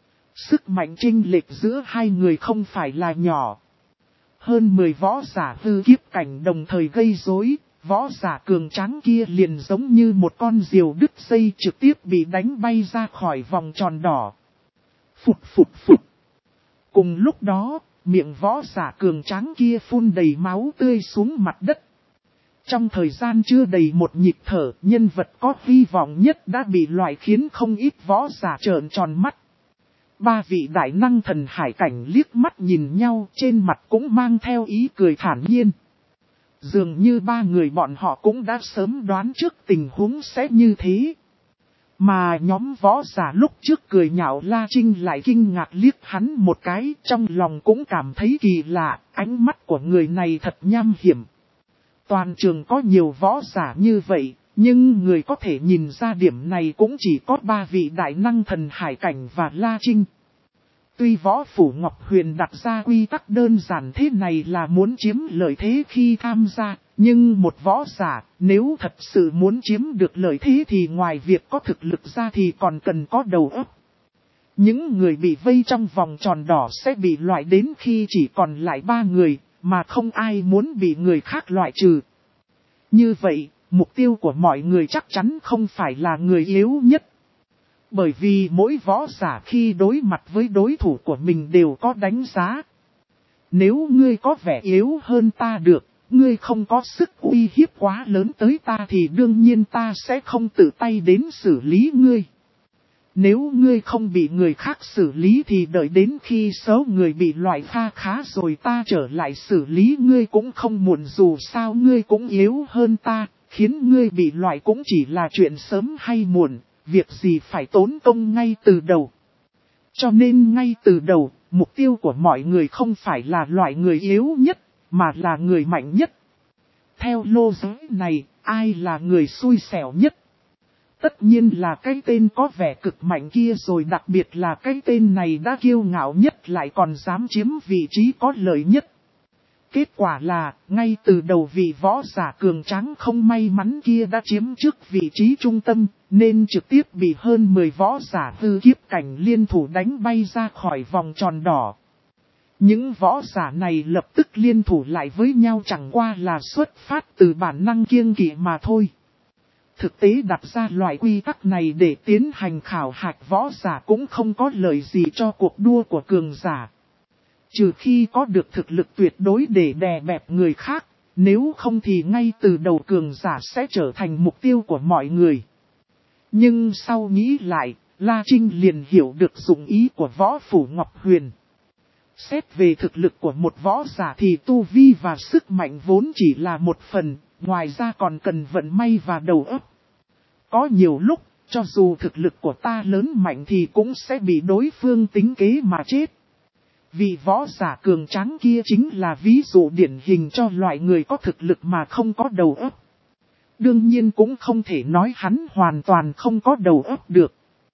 Sức mạnh chênh lệch giữa hai người không phải là nhỏ. Hơn mười võ giả hư kiếp cảnh đồng thời gây rối, võ giả cường tráng kia liền giống như một con diều đứt dây trực tiếp bị đánh bay ra khỏi vòng tròn đỏ. Phụt phụt phụt! Cùng lúc đó, miệng võ giả cường tráng kia phun đầy máu tươi xuống mặt đất. Trong thời gian chưa đầy một nhịp thở, nhân vật có hy vọng nhất đã bị loại khiến không ít võ giả trợn tròn mắt. Ba vị đại năng thần hải cảnh liếc mắt nhìn nhau, trên mặt cũng mang theo ý cười thản nhiên. Dường như ba người bọn họ cũng đã sớm đoán trước tình huống sẽ như thế. Mà nhóm võ giả lúc trước cười nhạo La Trinh lại kinh ngạc liếc hắn một cái, trong lòng cũng cảm thấy kỳ lạ, ánh mắt của người này thật nham hiểm. Toàn trường có nhiều võ giả như vậy, nhưng người có thể nhìn ra điểm này cũng chỉ có ba vị đại năng thần hải cảnh và La Trinh. Tuy võ phủ Ngọc Huyền đặt ra quy tắc đơn giản thế này là muốn chiếm lợi thế khi tham gia, nhưng một võ giả nếu thật sự muốn chiếm được lợi thế thì ngoài việc có thực lực ra thì còn cần có đầu óc. Những người bị vây trong vòng tròn đỏ sẽ bị loại đến khi chỉ còn lại ba người, mà không ai muốn bị người khác loại trừ. Như vậy, mục tiêu của mọi người chắc chắn không phải là người yếu nhất. Bởi vì mỗi võ giả khi đối mặt với đối thủ của mình đều có đánh giá. Nếu ngươi có vẻ yếu hơn ta được, ngươi không có sức uy hiếp quá lớn tới ta thì đương nhiên ta sẽ không tự tay đến xử lý ngươi. Nếu ngươi không bị người khác xử lý thì đợi đến khi số người bị loại pha khá rồi ta trở lại xử lý ngươi cũng không muộn, dù sao ngươi cũng yếu hơn ta, khiến ngươi bị loại cũng chỉ là chuyện sớm hay muộn, việc gì phải tốn công ngay từ đầu. Cho nên ngay từ đầu, mục tiêu của mọi người không phải là loại người yếu nhất, mà là người mạnh nhất. Theo lô giới này, ai là người xui xẻo nhất? Tất nhiên là cái tên có vẻ cực mạnh kia rồi, đặc biệt là cái tên này đã kiêu ngạo nhất lại còn dám chiếm vị trí có lợi nhất. Kết quả là, ngay từ đầu vị võ giả cường tráng không may mắn kia đã chiếm trước vị trí trung tâm, nên trực tiếp bị hơn mười võ giả hư kiếp cảnh liên thủ đánh bay ra khỏi vòng tròn đỏ. Những võ giả này lập tức liên thủ lại với nhau chẳng qua là xuất phát từ bản năng kiêng kỵ mà thôi. Thực tế đặt ra loại quy tắc này để tiến hành khảo hạch võ giả cũng không có lợi gì cho cuộc đua của cường giả. Trừ khi có được thực lực tuyệt đối để đè bẹp người khác, nếu không thì ngay từ đầu cường giả sẽ trở thành mục tiêu của mọi người. Nhưng sau nghĩ lại, La Trinh liền hiểu được dụng ý của võ phủ Ngọc Huyền. Xét về thực lực của một võ giả thì tu vi và sức mạnh vốn chỉ là một phần, ngoài ra còn cần vận may và đầu óc. Có nhiều lúc, cho dù thực lực của ta lớn mạnh thì cũng sẽ bị đối phương tính kế mà chết. Vì võ giả cường tráng kia chính là ví dụ điển hình cho loại người có thực lực mà không có đầu óc. Đương nhiên cũng không thể nói hắn hoàn toàn không có đầu óc được.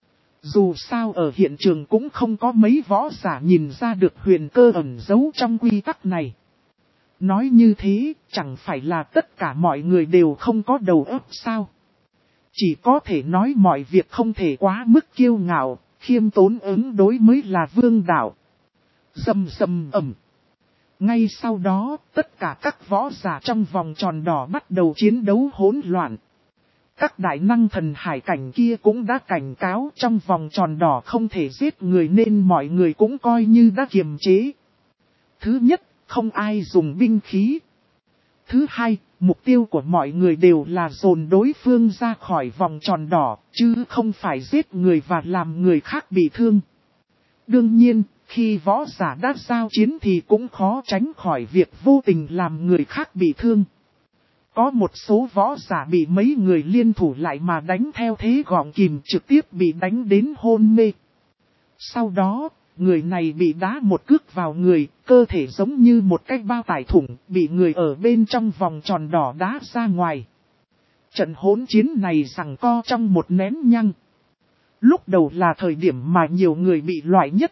Dù sao ở hiện trường cũng không có mấy võ giả nhìn ra được huyền cơ ẩn giấu trong quy tắc này. Nói như thế, chẳng phải là tất cả mọi người đều không có đầu óc sao? Chỉ có thể nói mọi việc không thể quá mức kiêu ngạo, khiêm tốn ứng đối mới là vương đạo. Rầm rầm ầm. Ngay sau đó, tất cả các võ giả trong vòng tròn đỏ bắt đầu chiến đấu hỗn loạn. Các đại năng thần hải cảnh kia cũng đã cảnh cáo trong vòng tròn đỏ không thể giết người nên mọi người cũng coi như đã kiềm chế. Thứ nhất, không ai dùng binh khí. Thứ hai, mục tiêu của mọi người đều là dồn đối phương ra khỏi vòng tròn đỏ, chứ không phải giết người và làm người khác bị thương. Đương nhiên, khi võ giả đã giao chiến thì cũng khó tránh khỏi việc vô tình làm người khác bị thương. Có một số võ giả bị mấy người liên thủ lại mà đánh theo thế gọng kìm trực tiếp bị đánh đến hôn mê. Sau đó, người này bị đá một cước vào người, cơ thể giống như một cái bao tải thủng, bị người ở bên trong vòng tròn đỏ đá ra ngoài. Trận hỗn chiến này giằng co trong một nén nhăng. Lúc đầu là thời điểm mà nhiều người bị loại nhất.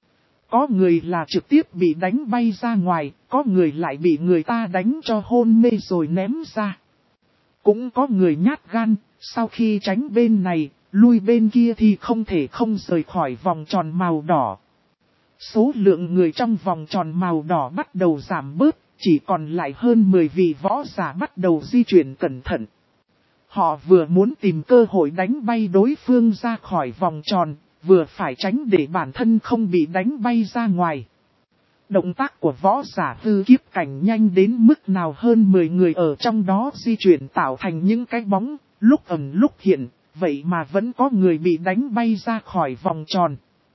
Có người là trực tiếp bị đánh bay ra ngoài, có người lại bị người ta đánh cho hôn mê rồi ném ra. Cũng có người nhát gan, sau khi tránh bên này, lui bên kia thì không thể không rời khỏi vòng tròn màu đỏ. Số lượng người trong vòng tròn màu đỏ bắt đầu giảm bớt, chỉ còn lại hơn mười vị võ giả bắt đầu di chuyển cẩn thận. Họ vừa muốn tìm cơ hội đánh bay đối phương ra khỏi vòng tròn, vừa phải tránh để bản thân không bị đánh bay ra ngoài. Động tác của võ giả hư kiếp cảnh nhanh đến mức nào hơn mười người ở trong đó di chuyển tạo thành những cái bóng, lúc ẩn lúc hiện, vậy mà vẫn có người bị đánh bay ra khỏi vòng tròn.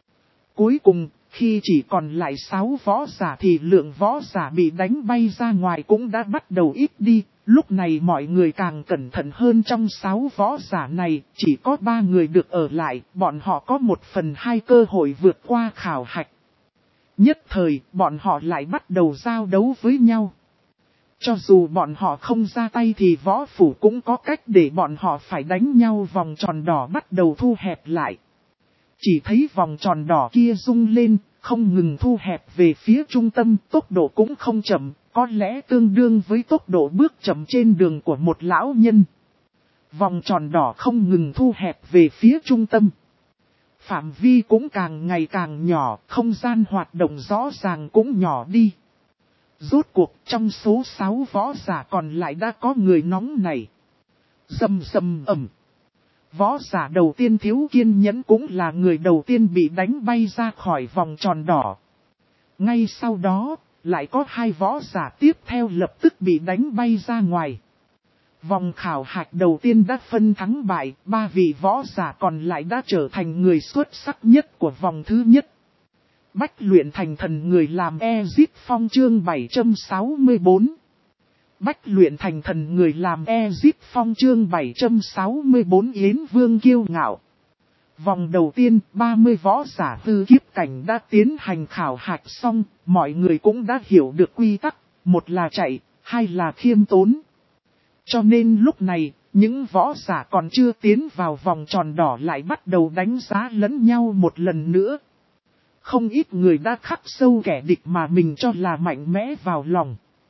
Cuối cùng, khi chỉ còn lại sáu võ giả thì lượng võ giả bị đánh bay ra ngoài cũng đã bắt đầu ít đi. Lúc này mọi người càng cẩn thận hơn, trong sáu võ giả này, chỉ có ba người được ở lại, bọn họ có một phần hai cơ hội vượt qua khảo hạch. Nhất thời, bọn họ lại bắt đầu giao đấu với nhau. Cho dù bọn họ không ra tay thì võ phủ cũng có cách để bọn họ phải đánh nhau. Vòng tròn đỏ bắt đầu thu hẹp lại. Chỉ thấy vòng tròn đỏ kia rung lên, không ngừng thu hẹp về phía trung tâm, tốc độ cũng không chậm. Có lẽ tương đương với tốc độ bước chậm trên đường của một lão nhân. Vòng tròn đỏ không ngừng thu hẹp về phía trung tâm. Phạm vi cũng càng ngày càng nhỏ, không gian hoạt động rõ ràng cũng nhỏ đi. Rốt cuộc trong số sáu võ giả còn lại đã có người nóng này. Rầm rầm ầm. Võ giả đầu tiên thiếu kiên nhẫn cũng là người đầu tiên bị đánh bay ra khỏi vòng tròn đỏ. Ngay sau đó, lại có hai võ giả tiếp theo lập tức bị đánh bay ra ngoài. Vòng khảo hạch đầu tiên đã phân thắng bại, ba vị võ giả còn lại đã trở thành người xuất sắc nhất của vòng thứ nhất. Bách luyện thành thần người làm Ezit Phong chương bảy trăm sáu mươi tư. Bách luyện thành thần người làm Ezit Phong chương bảy trăm sáu mươi tư Yến Vương kiêu ngạo. Vòng đầu tiên, ba mươi võ giả hư kiếp cảnh đã tiến hành khảo hạch xong, mọi người cũng đã hiểu được quy tắc, một là chạy, hai là khiêm tốn. Cho nên lúc này, những võ giả còn chưa tiến vào vòng tròn đỏ lại bắt đầu đánh giá lẫn nhau một lần nữa. Không ít người đã khắc sâu kẻ địch mà mình cho là mạnh mẽ vào lòng.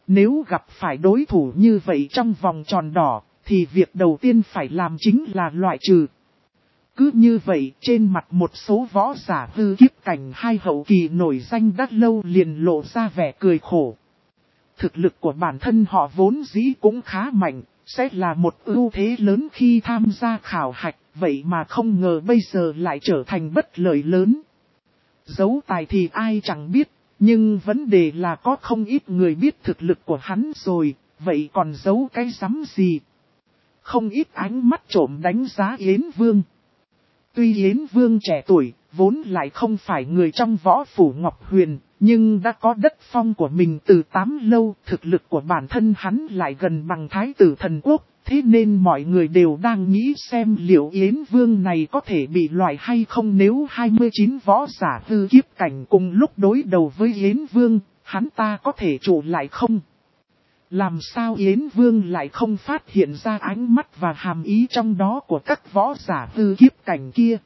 Nếu gặp phải đối thủ như vậy trong vòng tròn đỏ, thì việc đầu tiên phải làm chính là loại trừ. Cứ như vậy, trên mặt một số võ giả hư kiếp cảnh hai hậu kỳ nổi danh đã lâu liền lộ ra vẻ cười khổ. Thực lực của bản thân họ vốn dĩ cũng khá mạnh, sẽ là một ưu thế lớn khi tham gia khảo hạch, vậy mà không ngờ bây giờ lại trở thành bất lợi lớn. Giấu tài thì ai chẳng biết, nhưng vấn đề là có không ít người biết thực lực của hắn rồi, vậy còn giấu cái rắm gì? Không ít ánh mắt trộm đánh giá Yến Vương. Tuy Yến Vương trẻ tuổi, vốn lại không phải người trong võ phủ Ngọc Huyền, nhưng đã có đất phong của mình từ tám lâu, thực lực của bản thân hắn lại gần bằng thái tử thần quốc, thế nên mọi người đều đang nghĩ xem liệu Yến Vương này có thể bị loại hay không nếu hai mươi chín võ giả hư kiếp cảnh cùng lúc đối đầu với Yến Vương, hắn ta có thể trụ lại không? Làm sao Yến Vương lại không phát hiện ra ánh mắt và hàm ý trong đó của các võ giả hư kiếp cảnh kia?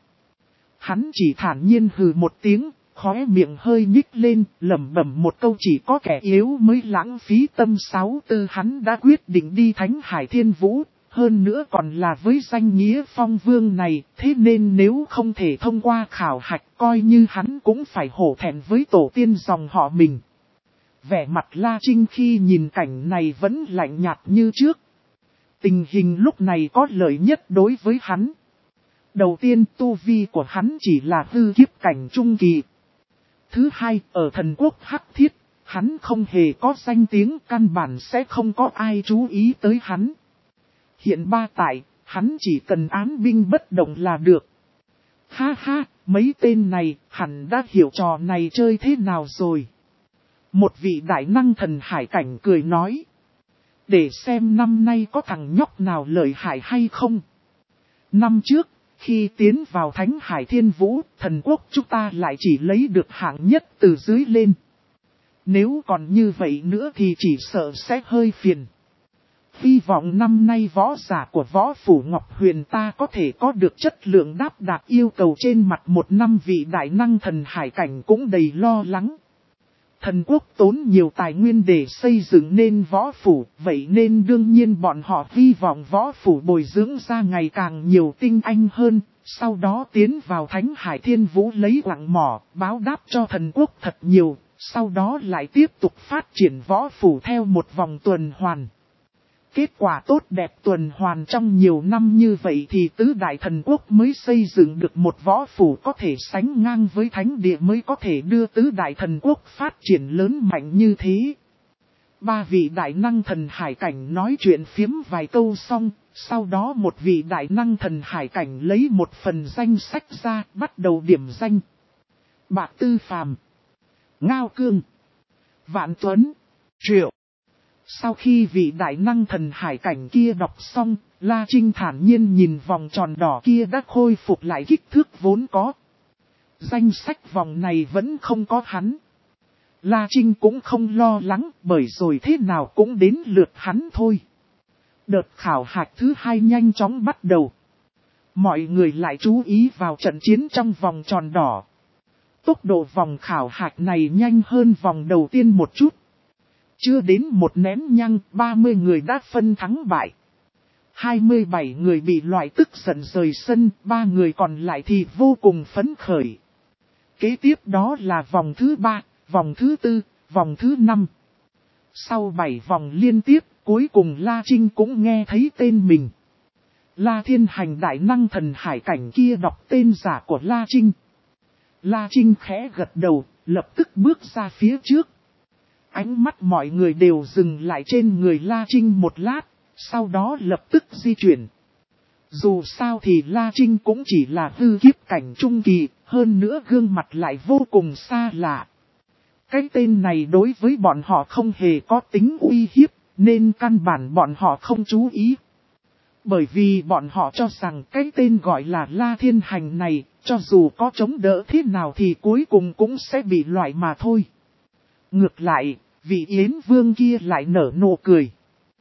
Hắn chỉ thản nhiên hừ một tiếng, khóe miệng hơi nhích lên, lẩm bẩm một câu chỉ có kẻ yếu mới lãng phí tâm sáu tư hắn đã quyết định đi Thánh Hải Thiên Vũ, hơn nữa còn là với danh nghĩa phong vương này, thế nên nếu không thể thông qua khảo hạch coi như hắn cũng phải hổ thẹn với tổ tiên dòng họ mình. Vẻ mặt La Trinh khi nhìn cảnh này vẫn lạnh nhạt như trước. Tình hình lúc này có lợi nhất đối với hắn. Đầu tiên tu vi của hắn chỉ là hư kiếp cảnh trung kỳ. Thứ hai, ở thần quốc Hắc Thiết, hắn không hề có danh tiếng, căn bản sẽ không có ai chú ý tới hắn. Hiện ba tại, hắn chỉ cần án binh bất động là được. Ha ha, mấy tên này hẳn đã hiểu trò này chơi thế nào rồi. Một vị đại năng thần hải cảnh cười nói. Để xem năm nay có thằng nhóc nào lợi hại hay không. Năm trước, khi tiến vào Thánh Hải Thiên Vũ, thần quốc chúng ta lại chỉ lấy được hạng nhất từ dưới lên. Nếu còn như vậy nữa thì chỉ sợ sẽ hơi phiền. Hy vọng năm nay võ giả của võ phủ Ngọc Huyền ta có thể có được chất lượng đáp đạt yêu cầu trên mặt một năm vị đại năng thần hải cảnh cũng đầy lo lắng. Thần quốc tốn nhiều tài nguyên để xây dựng nên võ phủ, vậy nên đương nhiên bọn họ hy vọng võ phủ bồi dưỡng ra ngày càng nhiều tinh anh hơn, sau đó tiến vào Thánh Hải Thiên Vũ lấy quặng mỏ, báo đáp cho thần quốc thật nhiều, sau đó lại tiếp tục phát triển võ phủ theo một vòng tuần hoàn. Kết quả tốt đẹp tuần hoàn trong nhiều năm như vậy thì tứ đại thần quốc mới xây dựng được một võ phủ có thể sánh ngang với thánh địa mới có thể đưa tứ đại thần quốc phát triển lớn mạnh như thế. Ba vị đại năng thần hải cảnh nói chuyện phiếm vài câu xong, sau đó một vị đại năng thần hải cảnh lấy một phần danh sách ra bắt đầu điểm danh. Bạc Tư Phàm, Ngao Cương, Vạn Tuấn, Triệu. Sau khi vị đại năng thần hải cảnh kia đọc xong, La Trinh thản nhiên nhìn vòng tròn đỏ kia đã khôi phục lại kích thước vốn có. Danh sách vòng này vẫn không có hắn. La Trinh cũng không lo lắng bởi rồi thế nào cũng đến lượt hắn thôi. Đợt khảo hạch thứ hai nhanh chóng bắt đầu. Mọi người lại chú ý vào trận chiến trong vòng tròn đỏ. Tốc độ vòng khảo hạch này nhanh hơn vòng đầu tiên một chút. Chưa đến một nén nhang, ba mươi người đã phân thắng bại. hai mươi bảy người bị loại tức giận rời sân, ba người còn lại thì vô cùng phấn khởi. Kế tiếp đó là vòng thứ ba, vòng thứ tư, vòng thứ năm. Sau bảy vòng liên tiếp, cuối cùng La Trinh cũng nghe thấy tên mình. La Thiên Hành đại năng thần hải cảnh kia đọc tên giả của La Trinh. La Trinh khẽ gật đầu, lập tức bước ra phía trước. Ánh mắt mọi người đều dừng lại trên người La Trinh một lát, sau đó lập tức di chuyển. Dù sao thì La Trinh cũng chỉ là hư kiếp cảnh trung kỳ, hơn nữa gương mặt lại vô cùng xa lạ. Cái tên này đối với bọn họ không hề có tính uy hiếp, nên căn bản bọn họ không chú ý. Bởi vì bọn họ cho rằng cái tên gọi là La Thiên Hành này, cho dù có chống đỡ thế nào thì cuối cùng cũng sẽ bị loại mà thôi. Ngược lại, vị Yến Vương kia lại nở nụ cười.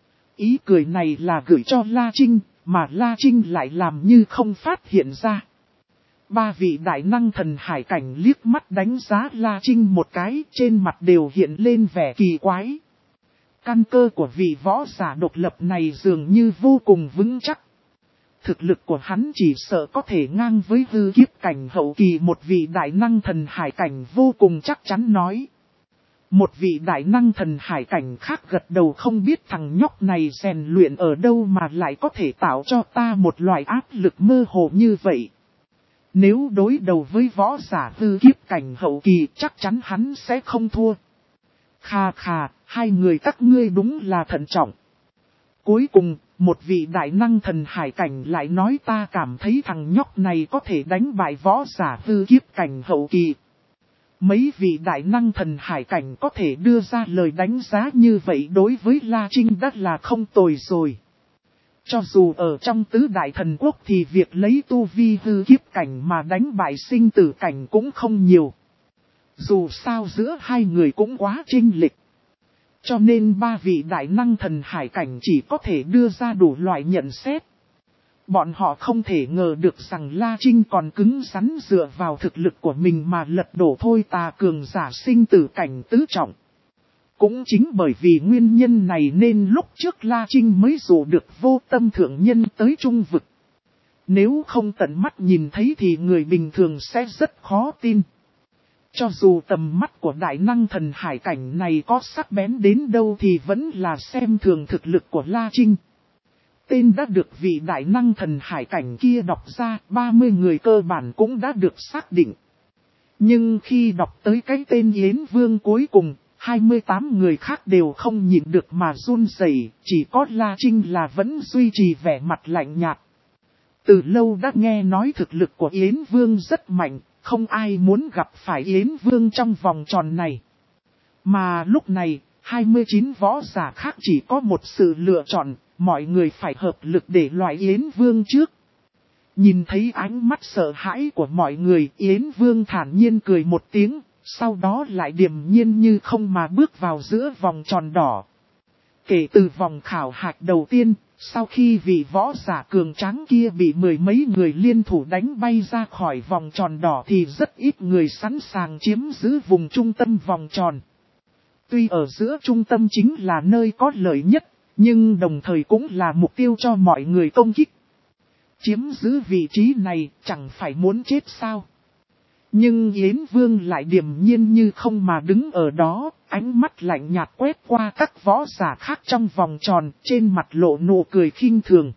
Ý cười này là gửi cho La Trinh, mà La Trinh lại làm như không phát hiện ra. Ba vị đại năng thần hải cảnh liếc mắt đánh giá La Trinh một cái, trên mặt đều hiện lên vẻ kỳ quái. Căn cơ của vị võ giả độc lập này dường như vô cùng vững chắc. Thực lực của hắn chỉ sợ có thể ngang với hư kiếp cảnh hậu kỳ. Một vị đại năng thần hải cảnh vô cùng chắc chắn nói. Một vị đại năng thần hải cảnh khác gật đầu, không biết thằng nhóc này rèn luyện ở đâu mà lại có thể tạo cho ta một loại áp lực mơ hồ như vậy. Nếu đối đầu với võ giả hư kiếp cảnh hậu kỳ chắc chắn hắn sẽ không thua. Khà khà, hai người các ngươi đúng là thận trọng. Cuối cùng, một vị đại năng thần hải cảnh lại nói ta cảm thấy thằng nhóc này có thể đánh bại võ giả hư kiếp cảnh hậu kỳ. Mấy vị đại năng thần hải cảnh có thể đưa ra lời đánh giá như vậy đối với La Trinh đã là không tồi rồi. Cho dù ở trong tứ đại thần quốc thì việc lấy tu vi hư kiếp cảnh mà đánh bại sinh tử cảnh cũng không nhiều. Dù sao giữa hai người cũng quá chênh lệch. Cho nên ba vị đại năng thần hải cảnh chỉ có thể đưa ra đủ loại nhận xét. Bọn họ không thể ngờ được rằng La Trinh còn cứng rắn dựa vào thực lực của mình mà lật đổ thôi tà cường giả sinh tử cảnh tứ trọng. Cũng chính bởi vì nguyên nhân này nên lúc trước La Trinh mới dụ được Vô Tâm thượng nhân tới Trung Vực. Nếu không tận mắt nhìn thấy thì người bình thường sẽ rất khó tin. Cho dù tầm mắt của đại năng thần hải cảnh này có sắc bén đến đâu thì vẫn là xem thường thực lực của La Trinh. Tên đã được vị đại năng thần hải cảnh kia đọc ra, ba mươi người cơ bản cũng đã được xác định. Nhưng khi đọc tới cái tên Yến Vương cuối cùng, hai mươi tám người khác đều không nhịn được mà run rẩy, chỉ có La Trinh là vẫn duy trì vẻ mặt lạnh nhạt. Từ lâu đã nghe nói thực lực của Yến Vương rất mạnh, không ai muốn gặp phải Yến Vương trong vòng tròn này. Mà lúc này, hai mươi chín võ giả khác chỉ có một sự lựa chọn, mọi người phải hợp lực để loại Yến Vương trước. Nhìn thấy ánh mắt sợ hãi của mọi người, Yến Vương thản nhiên cười một tiếng, sau đó lại điềm nhiên như không mà bước vào giữa vòng tròn đỏ. Kể từ vòng khảo hạch đầu tiên, sau khi vị võ giả cường tráng kia bị mười mấy người liên thủ đánh bay ra khỏi vòng tròn đỏ thì rất ít người sẵn sàng chiếm giữ vùng trung tâm vòng tròn. Tuy ở giữa trung tâm chính là nơi có lợi nhất, nhưng đồng thời cũng là mục tiêu cho mọi người công kích. Chiếm giữ vị trí này chẳng phải muốn chết sao. Nhưng Yến Vương lại điềm nhiên như không mà đứng ở đó, ánh mắt lạnh nhạt quét qua các võ giả khác trong vòng tròn, trên mặt lộ nụ cười khinh thường.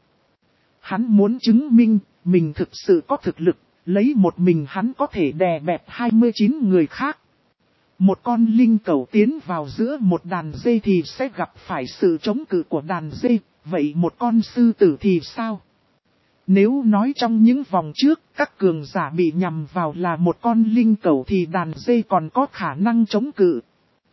Hắn muốn chứng minh, mình thực sự có thực lực, lấy một mình hắn có thể đè bẹp hai mươi chín người khác. Một con linh cẩu tiến vào giữa một đàn dê thì sẽ gặp phải sự chống cự của đàn dê, vậy một con sư tử thì sao? Nếu nói trong những vòng trước, các cường giả bị nhằm vào là một con linh cẩu thì đàn dê còn có khả năng chống cự.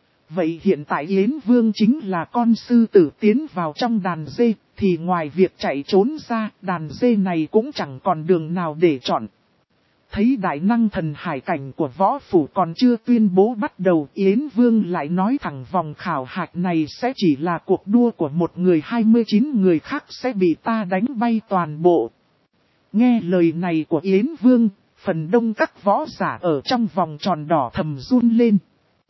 Vậy hiện tại Yến Vương chính là con sư tử tiến vào trong đàn dê, thì ngoài việc chạy trốn ra, đàn dê này cũng chẳng còn đường nào để chọn. Thấy đại năng thần hải cảnh của võ phủ còn chưa tuyên bố bắt đầu, Yến Vương lại nói thẳng vòng khảo hạch này sẽ chỉ là cuộc đua của một người, hai mươi chín người khác sẽ bị ta đánh bay toàn bộ. Nghe lời này của Yến Vương, phần đông các võ giả ở trong vòng tròn đỏ thầm run lên.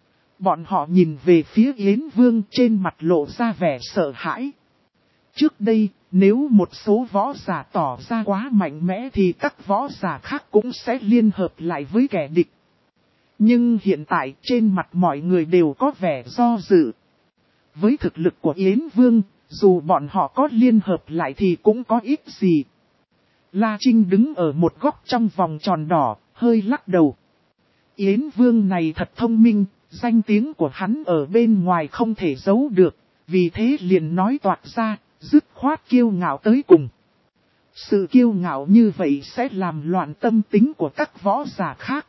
Bọn họ nhìn về phía Yến Vương trên mặt lộ ra vẻ sợ hãi. Trước đây, nếu một số võ giả tỏ ra quá mạnh mẽ thì các võ giả khác cũng sẽ liên hợp lại với kẻ địch. Nhưng hiện tại trên mặt mọi người đều có vẻ do dự. Với thực lực của Yến Vương, dù bọn họ có liên hợp lại thì cũng có ít gì. La Trinh đứng ở một góc trong vòng tròn đỏ, hơi lắc đầu. Yến Vương này thật thông minh, danh tiếng của hắn ở bên ngoài không thể giấu được, vì thế liền nói toạc ra, dứt khoát kiêu ngạo tới cùng. Sự kiêu ngạo như vậy sẽ làm loạn tâm tính của các võ giả khác.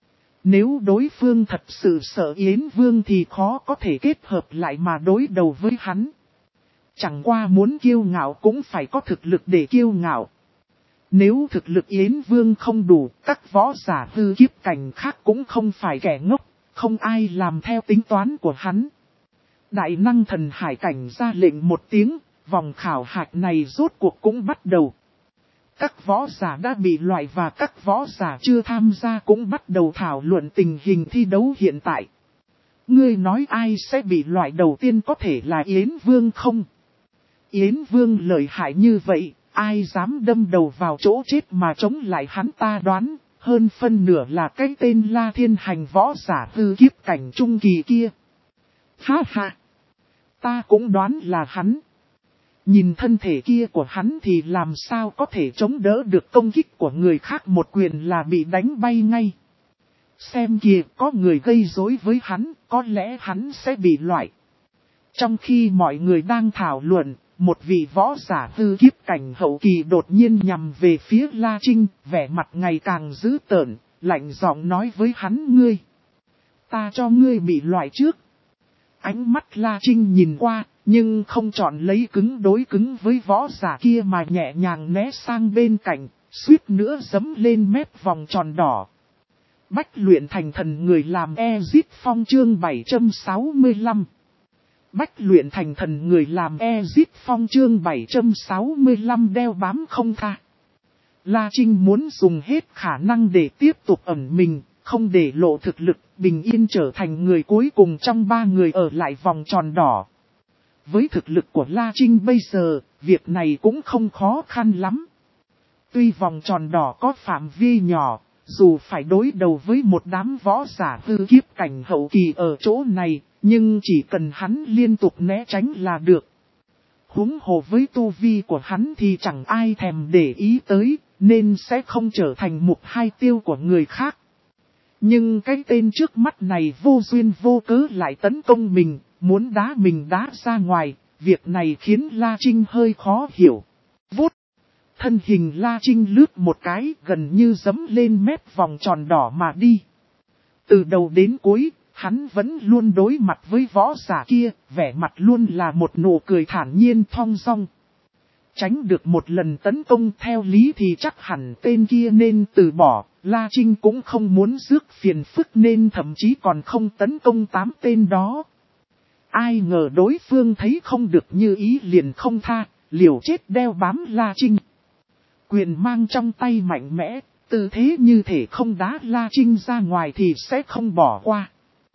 Nếu đối phương thật sự sợ Yến Vương thì khó có thể kết hợp lại mà đối đầu với hắn. Chẳng qua muốn kiêu ngạo cũng phải có thực lực để kiêu ngạo. Nếu thực lực Yến Vương không đủ, các võ giả hư kiếp cảnh khác cũng không phải kẻ ngốc, không ai làm theo tính toán của hắn. Đại năng thần hải cảnh ra lệnh một tiếng, vòng khảo hạch này rốt cuộc cũng bắt đầu. Các võ giả đã bị loại và các võ giả chưa tham gia cũng bắt đầu thảo luận tình hình thi đấu hiện tại. Ngươi nói ai sẽ bị loại đầu tiên có thể là Yến Vương không? Yến Vương lợi hại như vậy, ai dám đâm đầu vào chỗ chết mà chống lại hắn, ta đoán, hơn phân nửa là cái tên La Thiên Hành võ giả hư kiếp cảnh trung kỳ kia. Ha ha! Ta cũng đoán là hắn. Nhìn thân thể kia của hắn thì làm sao có thể chống đỡ được công kích của người khác, một quyền là bị đánh bay ngay. Xem kìa, có người gây rối với hắn, có lẽ hắn sẽ bị loại. Trong khi mọi người đang thảo luận, một vị võ giả hư kiếp cảnh hậu kỳ đột nhiên nhằm về phía La Trinh, vẻ mặt ngày càng dữ tợn, lạnh giọng nói với hắn, ngươi. Ta cho ngươi bị loại trước. Ánh mắt La Trinh nhìn qua, nhưng không chọn lấy cứng đối cứng với võ giả kia mà nhẹ nhàng né sang bên cạnh, suýt nữa giẫm lên mép vòng tròn đỏ. Bách luyện thành thần người làm Ezip Phong chương bảy trăm sáu mươi lăm. Bách luyện thành thần người làm Ezip Phong chương bảy trăm sáu mươi lăm đeo bám không tha. La Trinh muốn dùng hết khả năng để tiếp tục ẩn mình, không để lộ thực lực, bình yên trở thành người cuối cùng trong ba người ở lại vòng tròn đỏ. Với thực lực của La Trinh bây giờ, việc này cũng không khó khăn lắm. Tuy vòng tròn đỏ có phạm vi nhỏ, dù phải đối đầu với một đám võ giả hư kiếp cảnh hậu kỳ ở chỗ này, nhưng chỉ cần hắn liên tục né tránh là được. Huống hồ với tu vi của hắn thì chẳng ai thèm để ý tới, nên sẽ không trở thành mục hai tiêu của người khác. Nhưng cái tên trước mắt này vô duyên vô cớ lại tấn công mình, muốn đá mình đá ra ngoài, việc này khiến La Trinh hơi khó hiểu. Vút! Thân hình La Trinh lướt một cái, gần như giẫm lên mép vòng tròn đỏ mà đi. Từ đầu đến cuối, hắn vẫn luôn đối mặt với võ giả kia, vẻ mặt luôn là một nụ cười thản nhiên thong dong. Tránh được một lần tấn công theo lý thì chắc hẳn tên kia nên từ bỏ, La Trinh cũng không muốn rước phiền phức nên thậm chí còn không tấn công tám tên đó. Ai ngờ đối phương thấy không được như ý liền không tha, liều chết đeo bám La Trinh. Quyền mang trong tay mạnh mẽ, tư thế như thể không đá La Trinh ra ngoài thì sẽ không bỏ qua.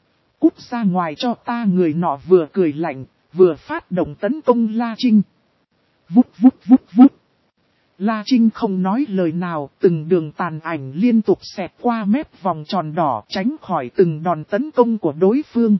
Cút ra ngoài cho ta, người nọ vừa cười lạnh, vừa phát động tấn công La Trinh. Vút vút vút vút. La Trinh không nói lời nào, từng đường tàn ảnh liên tục xẹt qua mép vòng tròn đỏ tránh khỏi từng đòn tấn công của đối phương.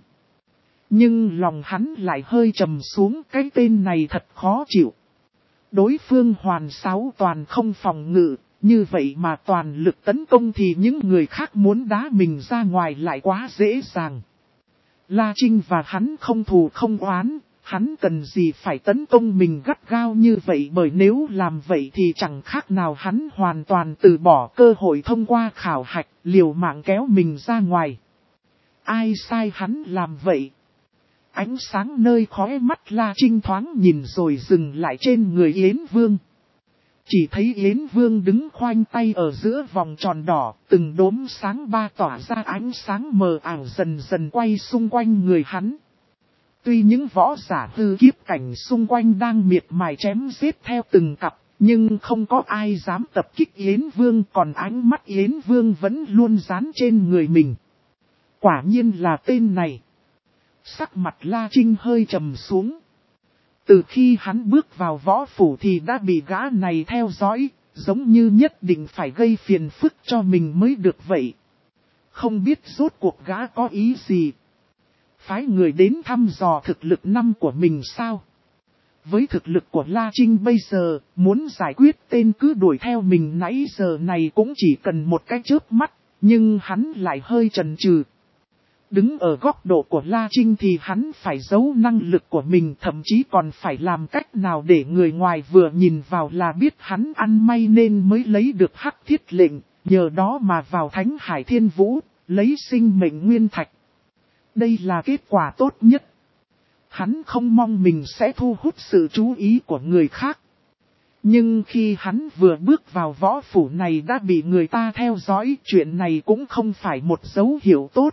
Nhưng lòng hắn lại hơi trầm xuống, cái tên này thật khó chịu. Đối phương hoàn sáu toàn không phòng ngự, như vậy mà toàn lực tấn công thì những người khác muốn đá mình ra ngoài lại quá dễ dàng. La Trinh và hắn không thù không oán, hắn cần gì phải tấn công mình gắt gao như vậy, bởi nếu làm vậy thì chẳng khác nào hắn hoàn toàn từ bỏ cơ hội thông qua khảo hạch, liều mạng kéo mình ra ngoài. Ai sai hắn làm vậy? Ánh sáng nơi khóe mắt La Trinh thoáng nhìn rồi dừng lại trên người Yến Vương. Chỉ thấy Yến Vương đứng khoanh tay ở giữa vòng tròn đỏ, từng đốm sáng ba tỏa ra ánh sáng mờ ảo dần dần quay xung quanh người hắn. Tuy những võ giả hư kiếp cảnh xung quanh đang miệt mài chém giết theo từng cặp, nhưng không có ai dám tập kích Yến Vương, còn ánh mắt Yến Vương vẫn luôn dán trên người mình. Quả nhiên là tên này. Sắc mặt La Trinh hơi trầm xuống. Từ khi hắn bước vào võ phủ thì đã bị gã này theo dõi, giống như nhất định phải gây phiền phức cho mình mới được vậy. Không biết rốt cuộc gã có ý gì. Phái người đến thăm dò thực lực năm của mình sao? Với thực lực của La Trinh bây giờ, muốn giải quyết tên cứ đuổi theo mình nãy giờ này cũng chỉ cần một cái chớp mắt, nhưng hắn lại hơi chần chừ. Đứng ở góc độ của La Trinh thì hắn phải giấu năng lực của mình, thậm chí còn phải làm cách nào để người ngoài vừa nhìn vào là biết hắn ăn may nên mới lấy được hắc thiết lệnh, nhờ đó mà vào Thánh Hải Thiên Vũ, lấy sinh mệnh nguyên thạch. Đây là kết quả tốt nhất. Hắn không mong mình sẽ thu hút sự chú ý của người khác. Nhưng khi hắn vừa bước vào võ phủ này đã bị người ta theo dõi, chuyện này cũng không phải một dấu hiệu tốt.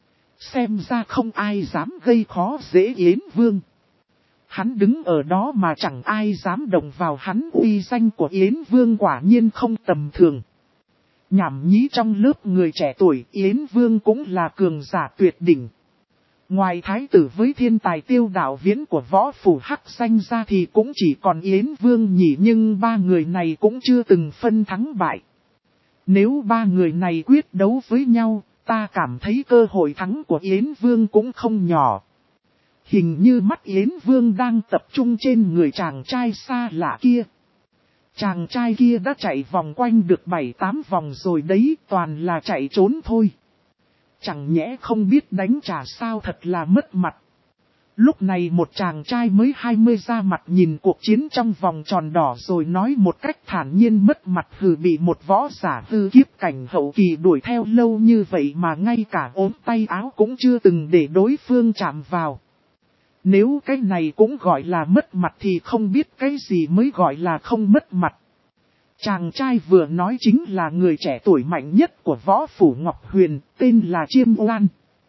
Xem ra không ai dám gây khó dễ Yến Vương. Hắn đứng ở đó mà chẳng ai dám động vào hắn, uy danh của Yến Vương quả nhiên không tầm thường. Nhảm nhí trong lớp người trẻ tuổi, Yến Vương cũng là cường giả tuyệt đỉnh. Ngoài thái tử với thiên tài Tiêu Đạo Viễn của võ phủ Hắc Danh ra thì cũng chỉ còn Yến Vương nhỉ, nhưng ba người này cũng chưa từng phân thắng bại. Nếu ba người này quyết đấu với nhau, ta cảm thấy cơ hội thắng của Yến Vương cũng không nhỏ. Hình như mắt Yến Vương đang tập trung trên người chàng trai xa lạ kia. Chàng trai kia đã chạy vòng quanh được bảy tám vòng rồi đấy, toàn là chạy trốn thôi. Chẳng nhẽ không biết đánh trả sao, thật là mất mặt. Lúc này một chàng trai mới hai mươi ra mặt nhìn cuộc chiến trong vòng tròn đỏ rồi nói một cách thản nhiên: mất mặt hừ, bị một võ giả hư kiếp cảnh hậu kỳ đuổi theo lâu như vậy mà ngay cả ốm tay áo cũng chưa từng để đối phương chạm vào. Nếu cái này cũng gọi là mất mặt thì không biết cái gì mới gọi là không mất mặt. Chàng trai vừa nói chính là người trẻ tuổi mạnh nhất của võ phủ Ngọc Huyền, tên là Chiêm Oan.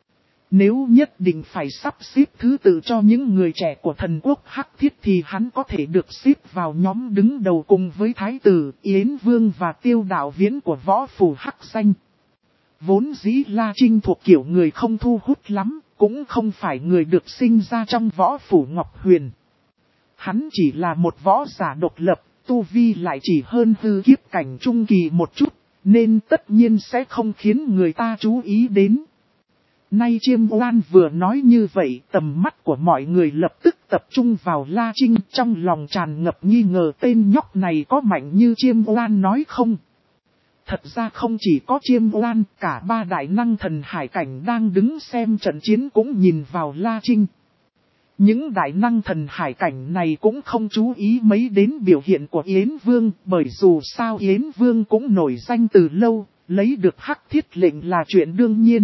Nếu nhất định phải sắp xếp thứ tự cho những người trẻ của thần quốc Hắc Thiết thì hắn có thể được xếp vào nhóm đứng đầu cùng với Thái tử, Yến Vương và Tiêu Đạo Viễn của võ phủ Hắc Danh. Vốn dĩ La Trinh thuộc kiểu người không thu hút lắm, cũng không phải người được sinh ra trong võ phủ Ngọc Huyền. Hắn chỉ là một võ giả độc lập, tu vi lại chỉ hơn hư kiếp cảnh trung kỳ một chút, nên tất nhiên sẽ không khiến người ta chú ý đến. Nay Chiêm Oan vừa nói như vậy, tầm mắt của mọi người lập tức tập trung vào La Trinh, trong lòng tràn ngập nghi ngờ tên nhóc này có mạnh như Chiêm Oan nói không. Thật ra không chỉ có Chiêm Oan, cả ba đại năng thần hải cảnh đang đứng xem trận chiến cũng nhìn vào La Trinh. Những đại năng thần hải cảnh này cũng không chú ý mấy đến biểu hiện của Yến Vương, bởi dù sao Yến Vương cũng nổi danh từ lâu, lấy được Hắc Thiết lệnh là chuyện đương nhiên.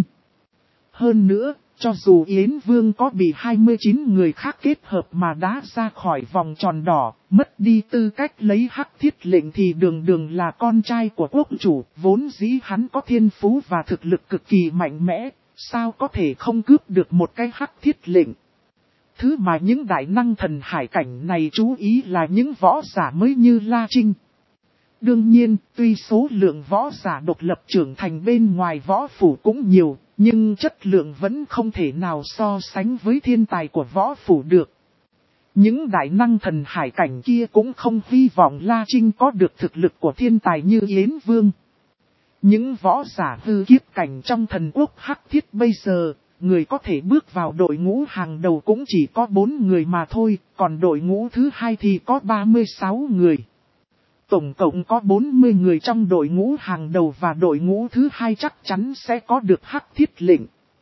Hơn nữa, cho dù Yến Vương có bị hai mươi chín người khác kết hợp mà đá ra khỏi vòng tròn đỏ, mất đi tư cách lấy Hắc Thiết lệnh thì đường đường là con trai của quốc chủ, vốn dĩ hắn có thiên phú và thực lực cực kỳ mạnh mẽ, sao có thể không cướp được một cái Hắc Thiết lệnh. Thứ mà những đại năng thần hải cảnh này chú ý là những võ giả mới như La Trinh. Đương nhiên, tuy số lượng võ giả độc lập trưởng thành bên ngoài võ phủ cũng nhiều, nhưng chất lượng vẫn không thể nào so sánh với thiên tài của võ phủ được. Những đại năng thần hải cảnh kia cũng không hy vọng La Trinh có được thực lực của thiên tài như Yến Vương. Những võ giả hư kiếp cảnh trong thần quốc Hắc Thiết bây giờ, người có thể bước vào đội ngũ hàng đầu cũng chỉ có bốn người mà thôi, còn đội ngũ thứ hai thì có ba mươi sáu người. Tổng cộng có bốn mươi người trong đội ngũ hàng đầu và đội ngũ thứ hai chắc chắn sẽ có được Hắc Thiết lệnh.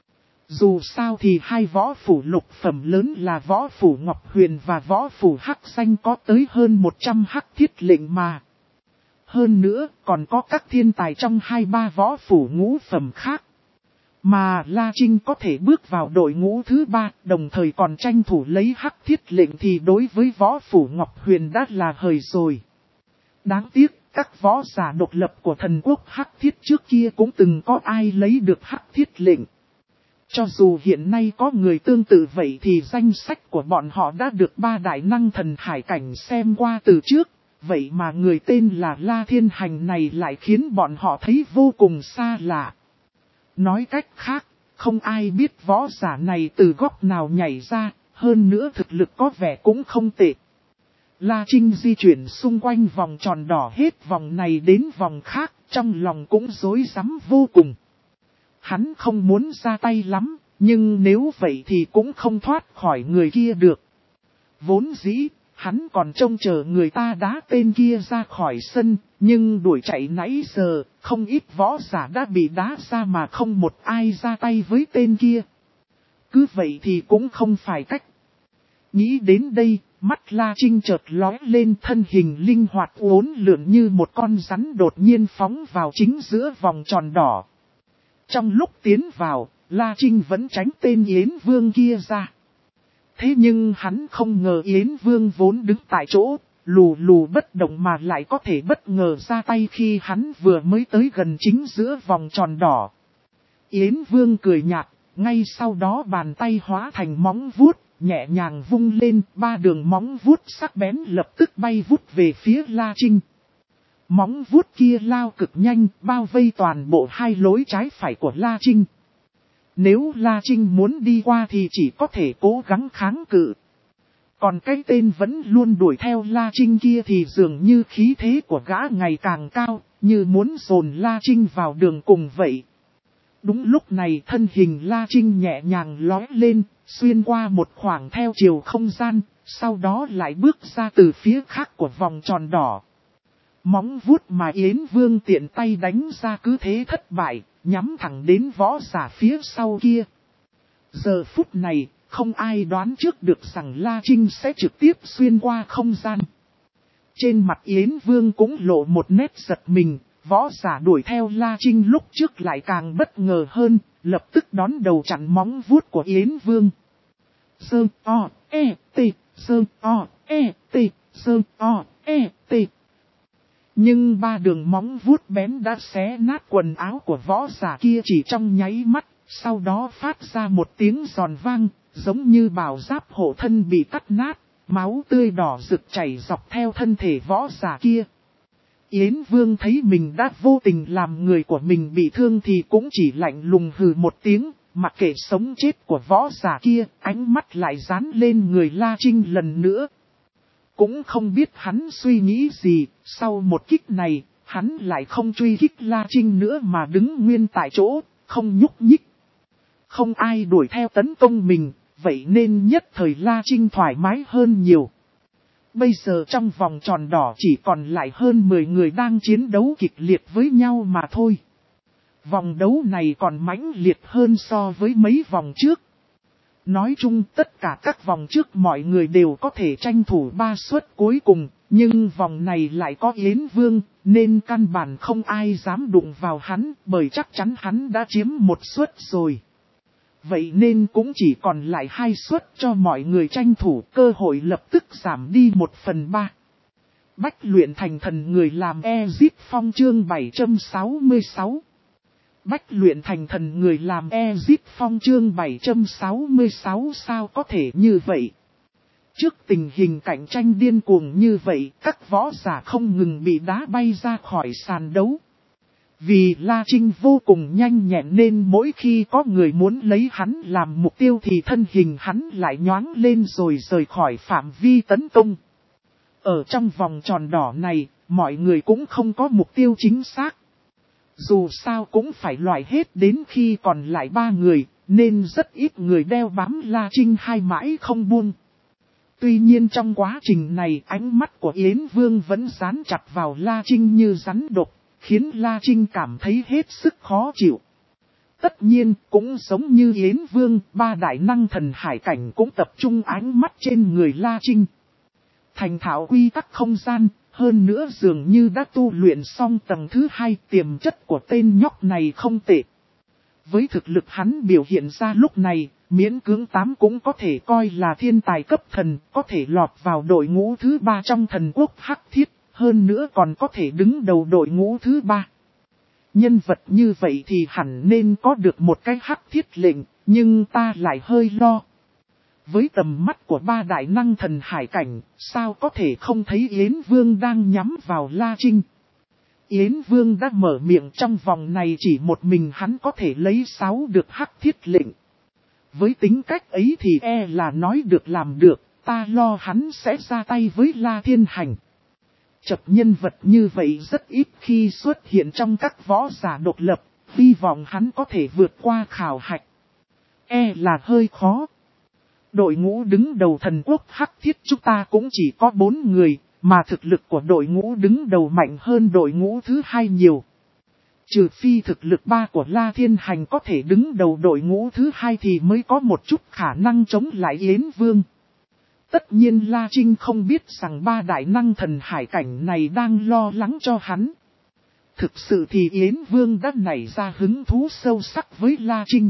Dù sao thì hai võ phủ lục phẩm lớn là võ phủ Ngọc Huyền và võ phủ Hắc Danh có tới hơn một trăm Hắc Thiết lệnh mà. Hơn nữa còn có các thiên tài trong hai ba võ phủ ngũ phẩm khác. Mà La Trinh có thể bước vào đội ngũ thứ ba, đồng thời còn tranh thủ lấy Hắc Thiết lệnh thì đối với võ phủ Ngọc Huyền đã là hời rồi. Đáng tiếc, các võ giả độc lập của thần quốc Hắc Thiết trước kia cũng từng có ai lấy được Hắc Thiết lệnh. Cho dù hiện nay có người tương tự vậy thì danh sách của bọn họ đã được ba đại năng thần hải cảnh xem qua từ trước. Vậy mà người tên là La Thiên Hành này lại khiến bọn họ thấy vô cùng xa lạ. Nói cách khác, không ai biết võ giả này từ góc nào nhảy ra, hơn nữa thực lực có vẻ cũng không tệ. La Trinh di chuyển xung quanh vòng tròn đỏ hết vòng này đến vòng khác, trong lòng cũng rối rắm vô cùng. Hắn không muốn ra tay lắm, nhưng nếu vậy thì cũng không thoát khỏi người kia được. Vốn dĩ, hắn còn trông chờ người ta đá tên kia ra khỏi sân, nhưng đuổi chạy nãy giờ, không ít võ giả đã bị đá ra mà không một ai ra tay với tên kia. Cứ vậy thì cũng không phải cách. Nghĩ đến đây, mắt La Trinh chợt lóe lên, thân hình linh hoạt uốn lượn như một con rắn đột nhiên phóng vào chính giữa vòng tròn đỏ. Trong lúc tiến vào, La Trinh vẫn tránh tên Yến Vương kia ra. Thế nhưng hắn không ngờ Yến Vương vốn đứng tại chỗ, lù lù bất động mà lại có thể bất ngờ ra tay khi hắn vừa mới tới gần chính giữa vòng tròn đỏ. Yến Vương cười nhạt, ngay sau đó bàn tay hóa thành móng vuốt, nhẹ nhàng vung lên, ba đường móng vuốt sắc bén lập tức bay vút về phía La Trinh. Móng vuốt kia lao cực nhanh, bao vây toàn bộ hai lối trái phải của La Trinh. Nếu La Trinh muốn đi qua thì chỉ có thể cố gắng kháng cự. Còn cái tên vẫn luôn đuổi theo La Trinh kia thì dường như khí thế của gã ngày càng cao, như muốn dồn La Trinh vào đường cùng vậy. Đúng lúc này thân hình La Trinh nhẹ nhàng lói lên, xuyên qua một khoảng theo chiều không gian, sau đó lại bước ra từ phía khác của vòng tròn đỏ. Móng vuốt mà Yến Vương tiện tay đánh ra cứ thế thất bại, nhắm thẳng đến võ giả phía sau kia. Giờ phút này, không ai đoán trước được rằng La Trinh sẽ trực tiếp xuyên qua không gian. Trên mặt Yến Vương cũng lộ một nét giật mình, võ giả đuổi theo La Trinh lúc trước lại càng bất ngờ hơn, lập tức đón đầu chặn móng vuốt của Yến Vương. Sơ o, e, t, sơ o, e, t, sơ o, e, t. Nhưng ba đường móng vuốt bén đã xé nát quần áo của võ giả kia chỉ trong nháy mắt, sau đó phát ra một tiếng giòn vang, giống như bào giáp hộ thân bị cắt nát, máu tươi đỏ rực chảy dọc theo thân thể võ giả kia. Yến Vương thấy mình đã vô tình làm người của mình bị thương thì cũng chỉ lạnh lùng hừ một tiếng, mặc kệ sống chết của võ giả kia, ánh mắt lại dán lên người La Trinh lần nữa. Cũng không biết hắn suy nghĩ gì, sau một kích này, hắn lại không truy kích La Trinh nữa mà đứng nguyên tại chỗ, không nhúc nhích. Không ai đuổi theo tấn công mình, vậy nên nhất thời La Trinh thoải mái hơn nhiều. Bây giờ trong vòng tròn đỏ chỉ còn lại hơn mười người đang chiến đấu kịch liệt với nhau mà thôi. Vòng đấu này còn mãnh liệt hơn so với mấy vòng trước. Nói chung tất cả các vòng trước mọi người đều có thể tranh thủ ba suất cuối cùng, nhưng vòng này lại có Yến Vương, nên căn bản không ai dám đụng vào hắn, bởi chắc chắn hắn đã chiếm một suất rồi. Vậy nên cũng chỉ còn lại hai suất cho mọi người tranh thủ, cơ hội lập tức giảm đi một phần ba. Bách luyện thành thần người làm Ezip Phong chương bảy trăm sáu mươi sáu. Bách luyện thành thần người làm Ezip Phong chương bảy trăm sáu mươi sáu sao có thể như vậy? Trước tình hình cạnh tranh điên cuồng như vậy, các võ giả không ngừng bị đá bay ra khỏi sàn đấu. Vì La Trinh vô cùng nhanh nhẹn nên mỗi khi có người muốn lấy hắn làm mục tiêu thì thân hình hắn lại nhoáng lên rồi rời khỏi phạm vi tấn công. Ở trong vòng tròn đỏ này, mọi người cũng không có mục tiêu chính xác. Dù sao cũng phải loại hết đến khi còn lại ba người, nên rất ít người đeo bám La Trinh hai mãi không buông. Tuy nhiên trong quá trình này ánh mắt của Yến Vương vẫn dán chặt vào La Trinh như rắn độc, khiến La Trinh cảm thấy hết sức khó chịu. Tất nhiên cũng giống như Yến Vương, ba đại năng thần hải cảnh cũng tập trung ánh mắt trên người La Trinh. Thành thạo quy tắc không gian, hơn nữa dường như đã tu luyện xong tầng thứ hai, tiềm chất của tên nhóc này không tệ. Với thực lực hắn biểu hiện ra lúc này, miễn cưỡng tám cũng có thể coi là thiên tài cấp thần, có thể lọt vào đội ngũ thứ ba trong thần quốc Hắc Thiết, hơn nữa còn có thể đứng đầu đội ngũ thứ ba. Nhân vật như vậy thì hẳn nên có được một cái Hắc Thiết lệnh, nhưng ta lại hơi lo. Với tầm mắt của ba đại năng thần hải cảnh, sao có thể không thấy Yến Vương đang nhắm vào La Trinh. Yến Vương đã mở miệng trong vòng này chỉ một mình hắn có thể lấy sáu được Hắc Thiết lệnh. Với tính cách ấy thì e là nói được làm được, ta lo hắn sẽ ra tay với La Thiên Hành. Chập nhân vật như vậy rất ít khi xuất hiện trong các võ giả độc lập, hy vọng hắn có thể vượt qua khảo hạch. E là hơi khó. Đội ngũ đứng đầu thần quốc Hắc Thiết chúng ta cũng chỉ có bốn người, mà thực lực của đội ngũ đứng đầu mạnh hơn đội ngũ thứ hai nhiều. Trừ phi thực lực ba của La Thiên Hành có thể đứng đầu đội ngũ thứ hai thì mới có một chút khả năng chống lại Yến Vương. Tất nhiên La Trinh không biết rằng ba đại năng thần hải cảnh này đang lo lắng cho hắn. Thực sự thì Yến Vương đã nảy ra hứng thú sâu sắc với La Trinh.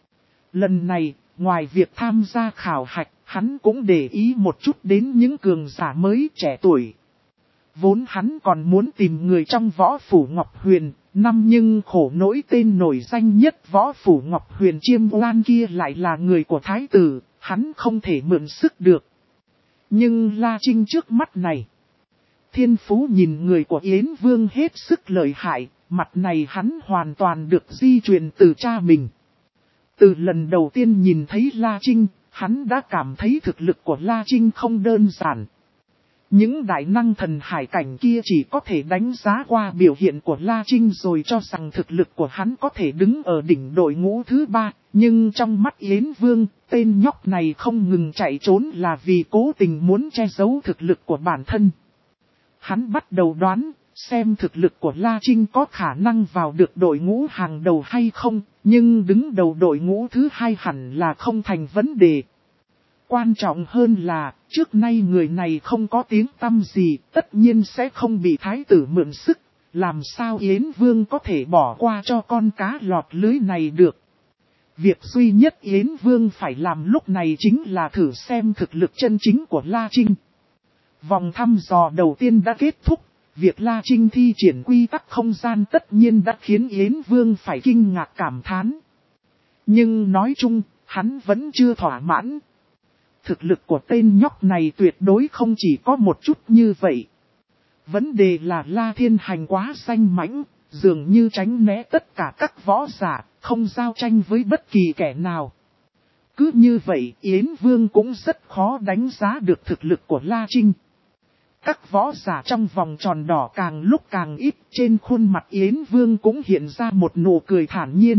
Lần này, ngoài việc tham gia khảo hạch, hắn cũng để ý một chút đến những cường giả mới trẻ tuổi. Vốn hắn còn muốn tìm người trong võ phủ Ngọc Huyền, năm nhưng khổ nỗi tên nổi danh nhất võ phủ Ngọc Huyền Chiêm Oan kia lại là người của Thái tử, hắn không thể mượn sức được. Nhưng La Trinh trước mắt này, thiên phú nhìn người của Yến Vương hết sức lợi hại, mặt này hắn hoàn toàn được di truyền từ cha mình. Từ lần đầu tiên nhìn thấy La Trinh, hắn đã cảm thấy thực lực của La Trinh không đơn giản. Những đại năng thần hải cảnh kia chỉ có thể đánh giá qua biểu hiện của La Trinh rồi cho rằng thực lực của hắn có thể đứng ở đỉnh đội ngũ thứ ba. Nhưng trong mắt Yến Vương, tên nhóc này không ngừng chạy trốn là vì cố tình muốn che giấu thực lực của bản thân. Hắn bắt đầu đoán, xem thực lực của La Trinh có khả năng vào được đội ngũ hàng đầu hay không, nhưng đứng đầu đội ngũ thứ hai hẳn là không thành vấn đề. Quan trọng hơn là, trước nay người này không có tiếng tăm gì, tất nhiên sẽ không bị thái tử mượn sức, làm sao Yến Vương có thể bỏ qua cho con cá lọt lưới này được. Việc duy nhất Yến Vương phải làm lúc này chính là thử xem thực lực chân chính của La Trinh. Vòng thăm dò đầu tiên đã kết thúc, việc La Trinh thi triển quy tắc không gian tất nhiên đã khiến Yến Vương phải kinh ngạc cảm thán. Nhưng nói chung, hắn vẫn chưa thỏa mãn. Thực lực của tên nhóc này tuyệt đối không chỉ có một chút như vậy. Vấn đề là La Thiên Hành quá danh mãnh, dường như tránh né tất cả các võ giả, không giao tranh với bất kỳ kẻ nào. Cứ như vậy Yến Vương cũng rất khó đánh giá được thực lực của La Trinh. Các võ giả trong vòng tròn đỏ càng lúc càng ít, trên khuôn mặt Yến Vương cũng hiện ra một nụ cười thản nhiên.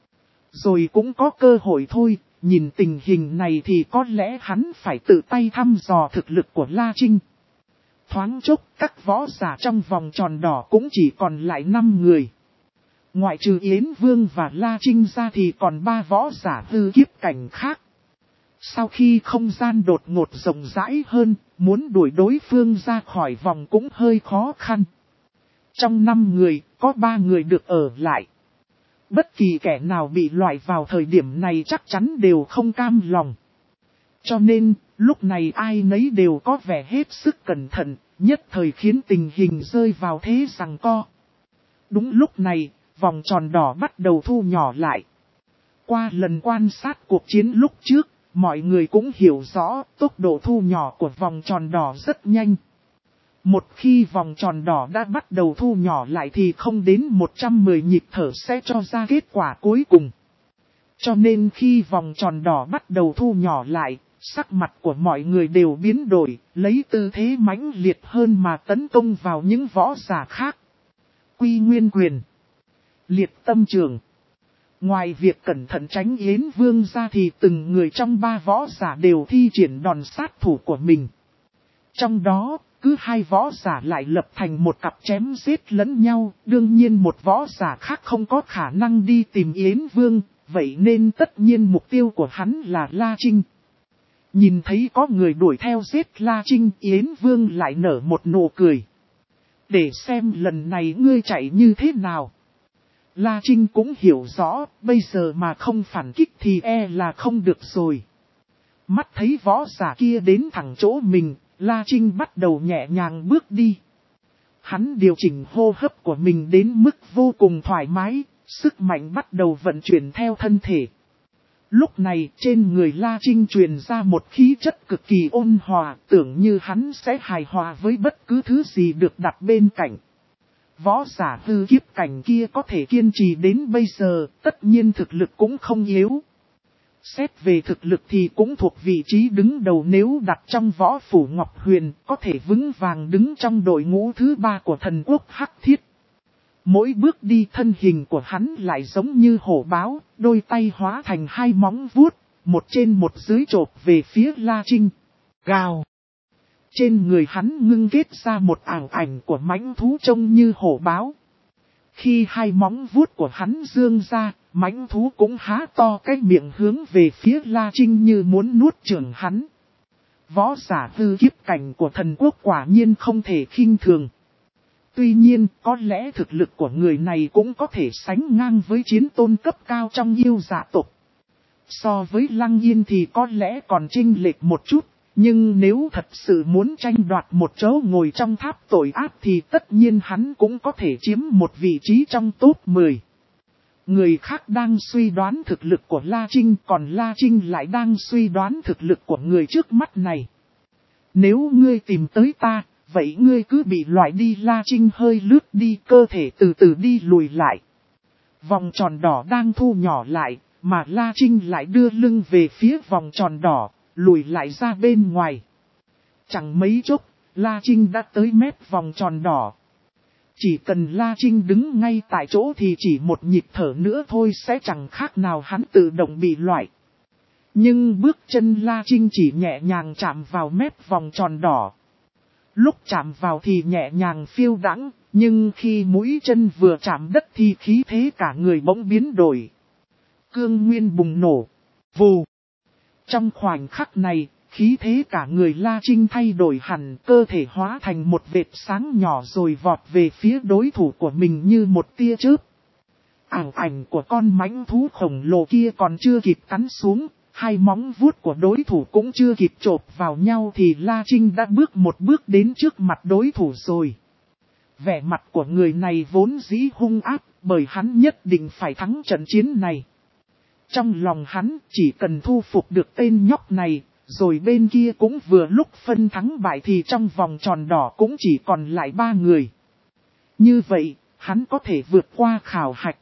Rồi cũng có cơ hội thôi, nhìn tình hình này thì có lẽ hắn phải tự tay thăm dò thực lực của La Trinh. Thoáng chốc, các võ giả trong vòng tròn đỏ cũng chỉ còn lại năm người. Ngoại trừ Yến Vương và La Trinh ra thì còn ba võ giả hư kiếp cảnh khác. Sau khi không gian đột ngột rộng rãi hơn, muốn đuổi đối phương ra khỏi vòng cũng hơi khó khăn. Trong năm người, có ba người được ở lại. Bất kỳ kẻ nào bị loại vào thời điểm này chắc chắn đều không cam lòng. Cho nên, lúc này ai nấy đều có vẻ hết sức cẩn thận, nhất thời khiến tình hình rơi vào thế giằng co. Đúng lúc này, vòng tròn đỏ bắt đầu thu nhỏ lại. Qua lần quan sát cuộc chiến lúc trước, mọi người cũng hiểu rõ tốc độ thu nhỏ của vòng tròn đỏ rất nhanh. Một khi vòng tròn đỏ đã bắt đầu thu nhỏ lại thì không đến một trăm mười nhịp thở sẽ cho ra kết quả cuối cùng. Cho nên khi vòng tròn đỏ bắt đầu thu nhỏ lại, sắc mặt của mọi người đều biến đổi, lấy tư thế mãnh liệt hơn mà tấn công vào những võ giả khác. Quy Nguyên Quyền, Liệt Tâm Trường. Ngoài việc cẩn thận tránh Yến Vương ra thì từng người trong ba võ giả đều thi triển đòn sát thủ của mình. Trong đó, cứ hai võ giả lại lập thành một cặp chém giết lẫn nhau, đương nhiên một võ giả khác không có khả năng đi tìm Yến Vương, vậy nên tất nhiên mục tiêu của hắn là La Trinh. Nhìn thấy có người đuổi theo giết La Trinh, Yến Vương lại nở một nụ cười. Để xem lần này ngươi chạy như thế nào. La Trinh cũng hiểu rõ, bây giờ mà không phản kích thì e là không được rồi. Mắt thấy võ giả kia đến thẳng chỗ mình, La Trinh bắt đầu nhẹ nhàng bước đi. Hắn điều chỉnh hô hấp của mình đến mức vô cùng thoải mái, sức mạnh bắt đầu vận chuyển theo thân thể. Lúc này trên người La Trinh truyền ra một khí chất cực kỳ ôn hòa, tưởng như hắn sẽ hài hòa với bất cứ thứ gì được đặt bên cạnh. Võ giả hư kiếp cảnh kia có thể kiên trì đến bây giờ, tất nhiên thực lực cũng không yếu. Xét về thực lực thì cũng thuộc vị trí đứng đầu, nếu đặt trong võ phủ Ngọc Huyền, có thể vững vàng đứng trong đội ngũ thứ ba của thần quốc Hắc Thiết. Mỗi bước đi thân hình của hắn lại giống như hổ báo, đôi tay hóa thành hai móng vuốt, một trên một dưới chộp về phía La Trinh. Gào! Trên người hắn ngưng kết ra một ảo ảnh của mãnh thú trông như hổ báo. Khi hai móng vuốt của hắn dương ra, mãnh thú cũng há to cái miệng hướng về phía La Trinh như muốn nuốt chửng hắn. Võ giả hư kiếp cảnh của thần quốc quả nhiên không thể khinh thường. Tuy nhiên, có lẽ thực lực của người này cũng có thể sánh ngang với chiến tôn cấp cao trong yêu dạ tộc. So với Lăng Yên thì có lẽ còn chênh lệch một chút, nhưng nếu thật sự muốn tranh đoạt một chỗ ngồi trong tháp tội ác thì tất nhiên hắn cũng có thể chiếm một vị trí trong top mười. Người khác đang suy đoán thực lực của La Trinh, còn La Trinh lại đang suy đoán thực lực của người trước mắt này. Nếu ngươi tìm tới ta, vậy ngươi cứ bị loại đi. La Trinh hơi lướt đi, cơ thể từ từ đi lùi lại. Vòng tròn đỏ đang thu nhỏ lại, mà La Trinh lại đưa lưng về phía vòng tròn đỏ, lùi lại ra bên ngoài. Chẳng mấy chốc, La Trinh đã tới mép vòng tròn đỏ. Chỉ cần La Trinh đứng ngay tại chỗ thì chỉ một nhịp thở nữa thôi sẽ chẳng khác nào hắn tự động bị loại. Nhưng bước chân La Trinh chỉ nhẹ nhàng chạm vào mép vòng tròn đỏ. Lúc chạm vào thì nhẹ nhàng phiêu đãng, nhưng khi mũi chân vừa chạm đất thì khí thế cả người bỗng biến đổi. Cương nguyên bùng nổ. Vù. Trong khoảnh khắc này, khí thế cả người La Trinh thay đổi hẳn, cơ thể hóa thành một vệt sáng nhỏ rồi vọt về phía đối thủ của mình như một tia chớp. Ảo ảnh của con mãnh thú khổng lồ kia còn chưa kịp cắn xuống, hai móng vuốt của đối thủ cũng chưa kịp chộp vào nhau thì La Trinh đã bước một bước đến trước mặt đối thủ rồi. Vẻ mặt của người này vốn dĩ hung ác, bởi hắn nhất định phải thắng trận chiến này. Trong lòng hắn chỉ cần thu phục được tên nhóc này, rồi bên kia cũng vừa lúc phân thắng bại thì trong vòng tròn đỏ cũng chỉ còn lại ba người. Như vậy, hắn có thể vượt qua khảo hạch.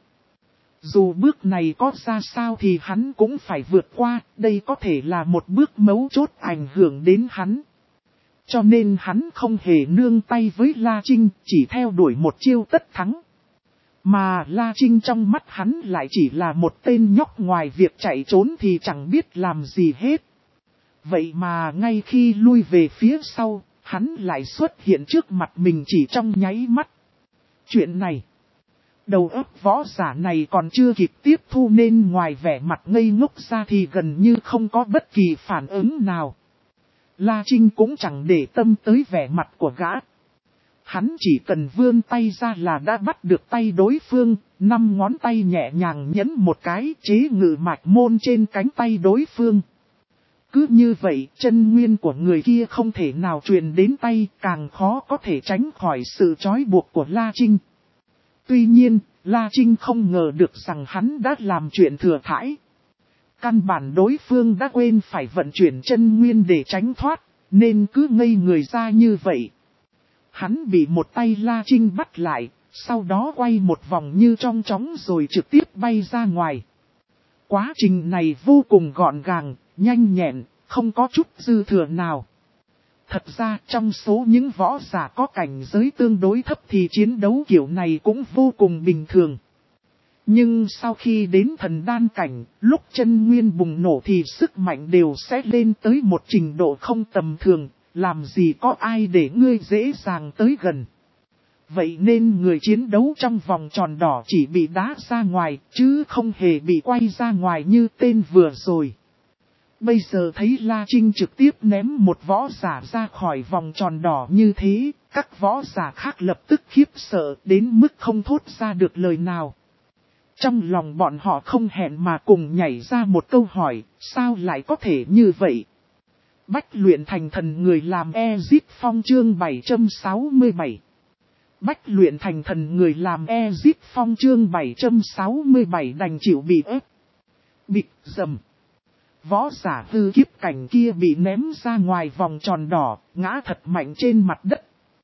Dù bước này có ra sao thì hắn cũng phải vượt qua, đây có thể là một bước mấu chốt ảnh hưởng đến hắn. Cho nên hắn không hề nương tay với La Trinh, chỉ theo đuổi một chiêu tất thắng. Mà La Trinh trong mắt hắn lại chỉ là một tên nhóc ngoài việc chạy trốn thì chẳng biết làm gì hết. Vậy mà ngay khi lui về phía sau, hắn lại xuất hiện trước mặt mình chỉ trong nháy mắt. Chuyện này, đầu óc võ giả này còn chưa kịp tiếp thu nên ngoài vẻ mặt ngây ngốc ra thì gần như không có bất kỳ phản ứng nào. La Trinh cũng chẳng để tâm tới vẻ mặt của gã. Hắn chỉ cần vươn tay ra là đã bắt được tay đối phương, năm ngón tay nhẹ nhàng nhấn một cái chế ngự mạch môn trên cánh tay đối phương. Cứ như vậy, chân nguyên của người kia không thể nào truyền đến tay, càng khó có thể tránh khỏi sự trói buộc của La Trinh. Tuy nhiên, La Trinh không ngờ được rằng hắn đã làm chuyện thừa thãi. Căn bản đối phương đã quên phải vận chuyển chân nguyên để tránh thoát, nên cứ ngây người ra như vậy. Hắn bị một tay La Trinh bắt lại, sau đó quay một vòng như trong chóng rồi trực tiếp bay ra ngoài. Quá trình này vô cùng gọn gàng, nhanh nhẹn, không có chút dư thừa nào. Thật ra trong số những võ giả có cảnh giới tương đối thấp thì chiến đấu kiểu này cũng vô cùng bình thường. Nhưng sau khi đến thần đan cảnh, lúc chân nguyên bùng nổ thì sức mạnh đều sẽ lên tới một trình độ không tầm thường, làm gì có ai để ngươi dễ dàng tới gần. Vậy nên người chiến đấu trong vòng tròn đỏ chỉ bị đá ra ngoài, chứ không hề bị quay ra ngoài như tên vừa rồi. Bây giờ thấy La Trinh trực tiếp ném một võ giả ra khỏi vòng tròn đỏ như thế, các võ giả khác lập tức khiếp sợ đến mức không thốt ra được lời nào. Trong lòng bọn họ không hẹn mà cùng nhảy ra một câu hỏi, sao lại có thể như vậy? Bách luyện thành thần người làm Ezip Phong chương bảy trăm sáu mươi bảy. Bách luyện thành thần người làm Ezip Phong chương bảy trăm sáu mươi bảy đành chịu bị ép. Bịch dầm. Võ giả hư kiếp cảnh kia bị ném ra ngoài vòng tròn đỏ, ngã thật mạnh trên mặt đất.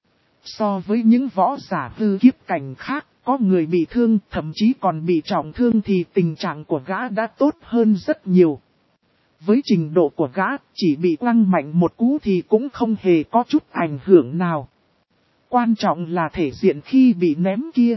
So với những võ giả hư kiếp cảnh khác, có người bị thương, thậm chí còn bị trọng thương thì tình trạng của gã đã tốt hơn rất nhiều. Với trình độ của gã, chỉ bị quăng mạnh một cú thì cũng không hề có chút ảnh hưởng nào. Quan trọng là thể diện khi bị ném kia.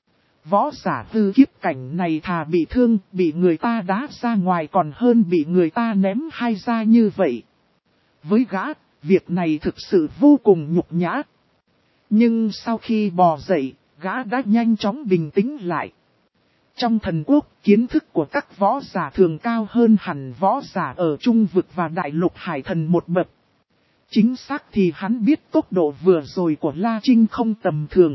Võ giả hư kiếp cảnh này thà bị thương, bị người ta đá ra ngoài còn hơn bị người ta ném hai ra như vậy. Với gã, việc này thực sự vô cùng nhục nhã. Nhưng sau khi bò dậy, gã đã nhanh chóng bình tĩnh lại. Trong thần quốc, kiến thức của các võ giả thường cao hơn hẳn võ giả ở Trung vực và Đại lục Hải Thần một bậc. Chính xác thì hắn biết tốc độ vừa rồi của La Trinh không tầm thường.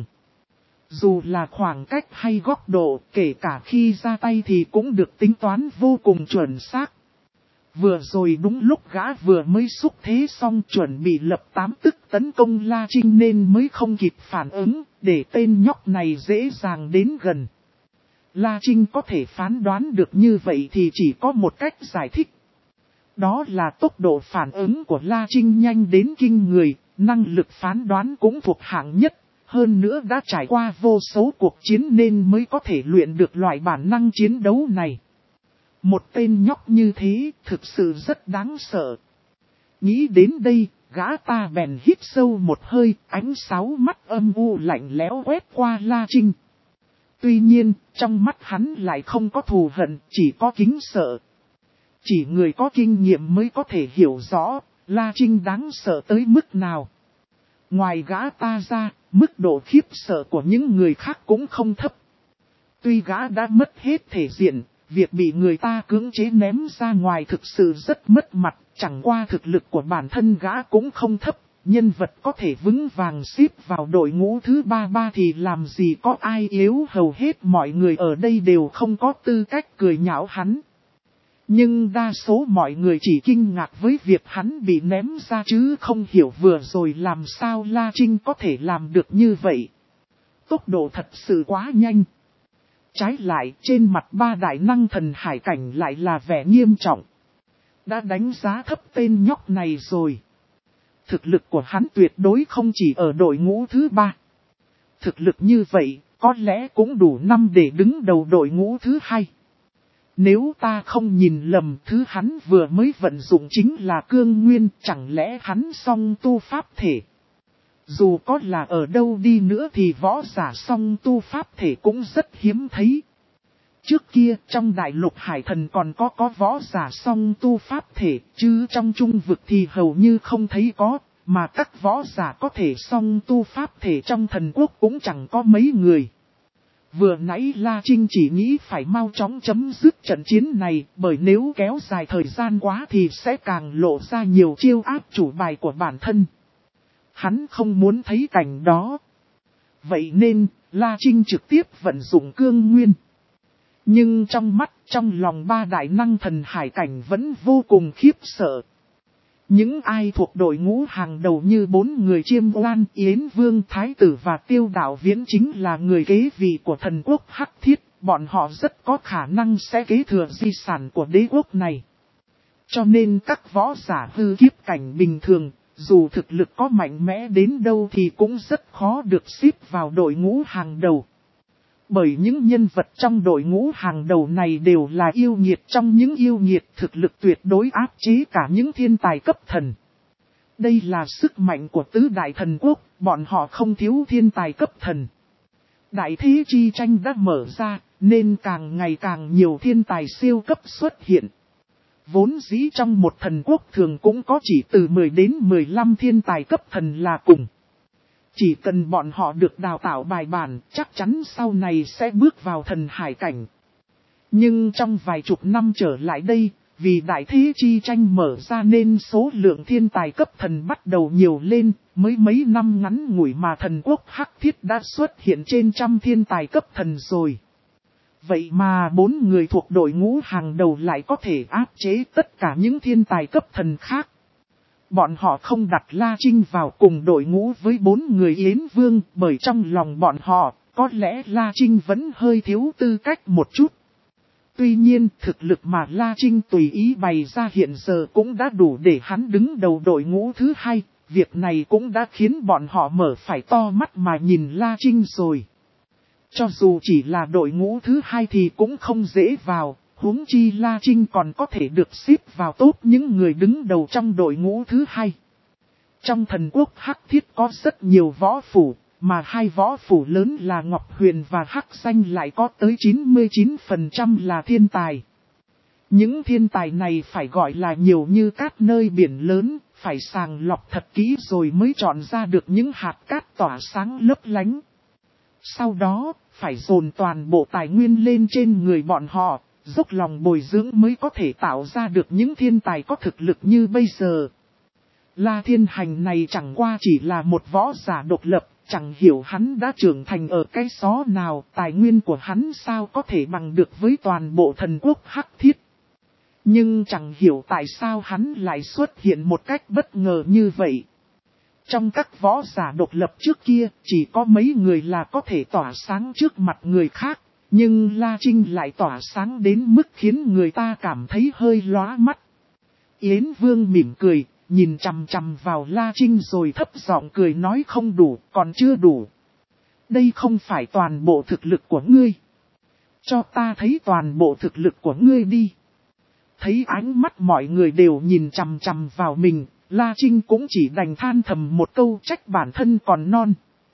Dù là khoảng cách hay góc độ, kể cả khi ra tay thì cũng được tính toán vô cùng chuẩn xác. Vừa rồi đúng lúc gã vừa mới xúc thế xong chuẩn bị lập tám tức tấn công La Trinh nên mới không kịp phản ứng, để tên nhóc này dễ dàng đến gần. La Trinh có thể phán đoán được như vậy thì chỉ có một cách giải thích. Đó là tốc độ phản ứng của La Trinh nhanh đến kinh người, năng lực phán đoán cũng thuộc hạng nhất. Hơn nữa đã trải qua vô số cuộc chiến nên mới có thể luyện được loại bản năng chiến đấu này. Một tên nhóc như thế thực sự rất đáng sợ. Nghĩ đến đây, gã ta bèn hít sâu một hơi, ánh sáu mắt âm u lạnh lẽo quét qua La Trinh. Tuy nhiên, trong mắt hắn lại không có thù hận, chỉ có kính sợ. Chỉ người có kinh nghiệm mới có thể hiểu rõ, La Trinh đáng sợ tới mức nào. Ngoài gã ta ra, mức độ khiếp sợ của những người khác cũng không thấp. Tuy gã đã mất hết thể diện, việc bị người ta cưỡng chế ném ra ngoài thực sự rất mất mặt, chẳng qua thực lực của bản thân gã cũng không thấp. Nhân vật có thể vững vàng xếp vào đội ngũ thứ ba ba thì làm gì có ai yếu, hầu hết mọi người ở đây đều không có tư cách cười nhạo hắn. Nhưng đa số mọi người chỉ kinh ngạc với việc hắn bị ném ra chứ không hiểu vừa rồi làm sao La Trinh có thể làm được như vậy. Tốc độ thật sự quá nhanh. Trái lại trên mặt ba đại năng thần hải cảnh lại là vẻ nghiêm trọng. Đã đánh giá thấp tên nhóc này rồi. Thực lực của hắn tuyệt đối không chỉ ở đội ngũ thứ ba. Thực lực như vậy có lẽ cũng đủ năm để đứng đầu đội ngũ thứ hai. Nếu ta không nhìn lầm, thứ hắn vừa mới vận dụng chính là cương nguyên, chẳng lẽ hắn song tu pháp thể. Dù có là ở đâu đi nữa thì võ giả song tu pháp thể cũng rất hiếm thấy. Trước kia trong đại lục hải thần còn có có võ giả song tu pháp thể, chứ trong trung vực thì hầu như không thấy có, mà các võ giả có thể song tu pháp thể trong thần quốc cũng chẳng có mấy người. Vừa nãy La Trinh chỉ nghĩ phải mau chóng chấm dứt trận chiến này, bởi nếu kéo dài thời gian quá thì sẽ càng lộ ra nhiều chiêu áp chủ bài của bản thân. Hắn không muốn thấy cảnh đó. Vậy nên, La Trinh trực tiếp vận dụng cương nguyên. Nhưng trong mắt, trong lòng ba đại năng thần hải cảnh vẫn vô cùng khiếp sợ. Những ai thuộc đội ngũ hàng đầu như bốn người Chiêm Oan, Yến Vương, Thái Tử và Tiêu Đạo Viễn chính là người kế vị của thần quốc Hắc Thiết, bọn họ rất có khả năng sẽ kế thừa di sản của đế quốc này. Cho nên các võ giả hư kiếp cảnh bình thường, dù thực lực có mạnh mẽ đến đâu thì cũng rất khó được xếp vào đội ngũ hàng đầu. Bởi những nhân vật trong đội ngũ hàng đầu này đều là yêu nghiệt trong những yêu nghiệt, thực lực tuyệt đối áp chế cả những thiên tài cấp thần. Đây là sức mạnh của tứ đại thần quốc, bọn họ không thiếu thiên tài cấp thần. Đại thế chi tranh đã mở ra, nên càng ngày càng nhiều thiên tài siêu cấp xuất hiện. Vốn dĩ trong một thần quốc thường cũng có chỉ từ mười đến mười lăm thiên tài cấp thần là cùng. Chỉ cần bọn họ được đào tạo bài bản, chắc chắn sau này sẽ bước vào thần hải cảnh. Nhưng trong vài chục năm trở lại đây, vì đại thế chi tranh mở ra nên số lượng thiên tài cấp thần bắt đầu nhiều lên, mới mấy năm ngắn ngủi mà thần quốc Hắc Thiết đã xuất hiện trên trăm thiên tài cấp thần rồi. Vậy mà bốn người thuộc đội ngũ hàng đầu lại có thể áp chế tất cả những thiên tài cấp thần khác. Bọn họ không đặt La Trinh vào cùng đội ngũ với bốn người Yến Vương, bởi trong lòng bọn họ, có lẽ La Trinh vẫn hơi thiếu tư cách một chút. Tuy nhiên, thực lực mà La Trinh tùy ý bày ra hiện giờ cũng đã đủ để hắn đứng đầu đội ngũ thứ hai, việc này cũng đã khiến bọn họ mở phải to mắt mà nhìn La Trinh rồi. Cho dù chỉ là đội ngũ thứ hai thì cũng không dễ vào. Huống chi La Trinh còn có thể được xếp vào top những người đứng đầu trong đội ngũ thứ hai. Trong thần quốc Hắc Thiết có rất nhiều võ phủ, mà hai võ phủ lớn là Ngọc Huyền và Hắc Danh lại có tới chín mươi chín phần trăm là thiên tài. Những thiên tài này phải gọi là nhiều như cát nơi biển lớn, phải sàng lọc thật kỹ rồi mới chọn ra được những hạt cát tỏa sáng lấp lánh. Sau đó, phải dồn toàn bộ tài nguyên lên trên người bọn họ. Dốc lòng bồi dưỡng mới có thể tạo ra được những thiên tài có thực lực như bây giờ. La Thiên Hành này chẳng qua chỉ là một võ giả độc lập, chẳng hiểu hắn đã trưởng thành ở cái xó nào, tài nguyên của hắn sao có thể bằng được với toàn bộ thần quốc Hắc Thiết. Nhưng chẳng hiểu tại sao hắn lại xuất hiện một cách bất ngờ như vậy. Trong các võ giả độc lập trước kia, chỉ có mấy người là có thể tỏa sáng trước mặt người khác. Nhưng La Trinh lại tỏa sáng đến mức khiến người ta cảm thấy hơi lóa mắt. Yến Vương mỉm cười, nhìn chằm chằm vào La Trinh rồi thấp giọng cười nói không đủ, còn chưa đủ. Đây không phải toàn bộ thực lực của ngươi. Cho ta thấy toàn bộ thực lực của ngươi đi. Thấy ánh mắt mọi người đều nhìn chằm chằm vào mình, La Trinh cũng chỉ đành than thầm một câu trách bản thân còn non.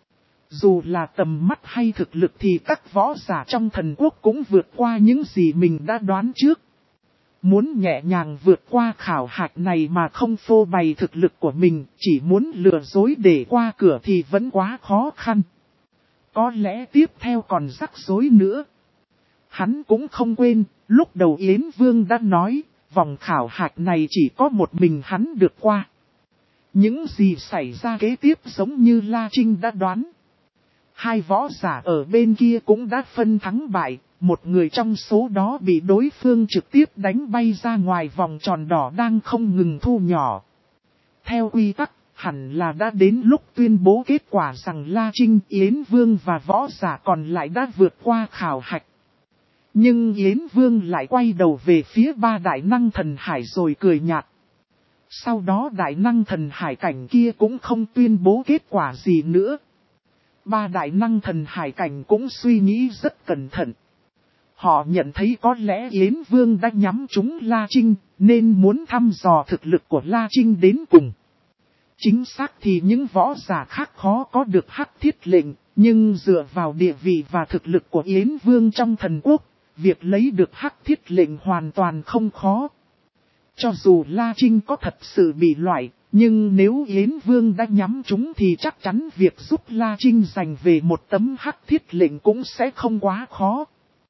Dù là tầm mắt hay thực lực thì các võ giả trong thần quốc cũng vượt qua những gì mình đã đoán trước. Muốn nhẹ nhàng vượt qua khảo hạch này mà không phô bày thực lực của mình, chỉ muốn lừa dối để qua cửa thì vẫn quá khó khăn. Có lẽ tiếp theo còn rắc rối nữa. Hắn cũng không quên, lúc đầu Yến Vương đã nói, vòng khảo hạch này chỉ có một mình hắn được qua. Những gì xảy ra kế tiếp giống như La Trinh đã đoán. Hai võ giả ở bên kia cũng đã phân thắng bại, một người trong số đó bị đối phương trực tiếp đánh bay ra ngoài vòng tròn đỏ đang không ngừng thu nhỏ. Theo quy tắc, hẳn là đã đến lúc tuyên bố kết quả rằng La Trinh, Yến Vương và võ giả còn lại đã vượt qua khảo hạch. Nhưng Yến Vương lại quay đầu về phía ba đại năng thần hải rồi cười nhạt. Sau đó đại năng thần hải cảnh kia cũng không tuyên bố kết quả gì nữa. Ba đại năng thần hải cảnh cũng suy nghĩ rất cẩn thận. Họ nhận thấy có lẽ Yến Vương đã nhắm trúng La Trinh, nên muốn thăm dò thực lực của La Trinh đến cùng. Chính xác thì những võ giả khác khó có được hắc thiết lệnh, nhưng dựa vào địa vị và thực lực của Yến Vương trong thần quốc, việc lấy được hắc thiết lệnh hoàn toàn không khó. Cho dù La Trinh có thật sự bị loại, nhưng nếu Yến Vương đã nhắm trúng thì chắc chắn việc giúp La Trinh giành về một tấm hắc thiết lệnh cũng sẽ không quá khó.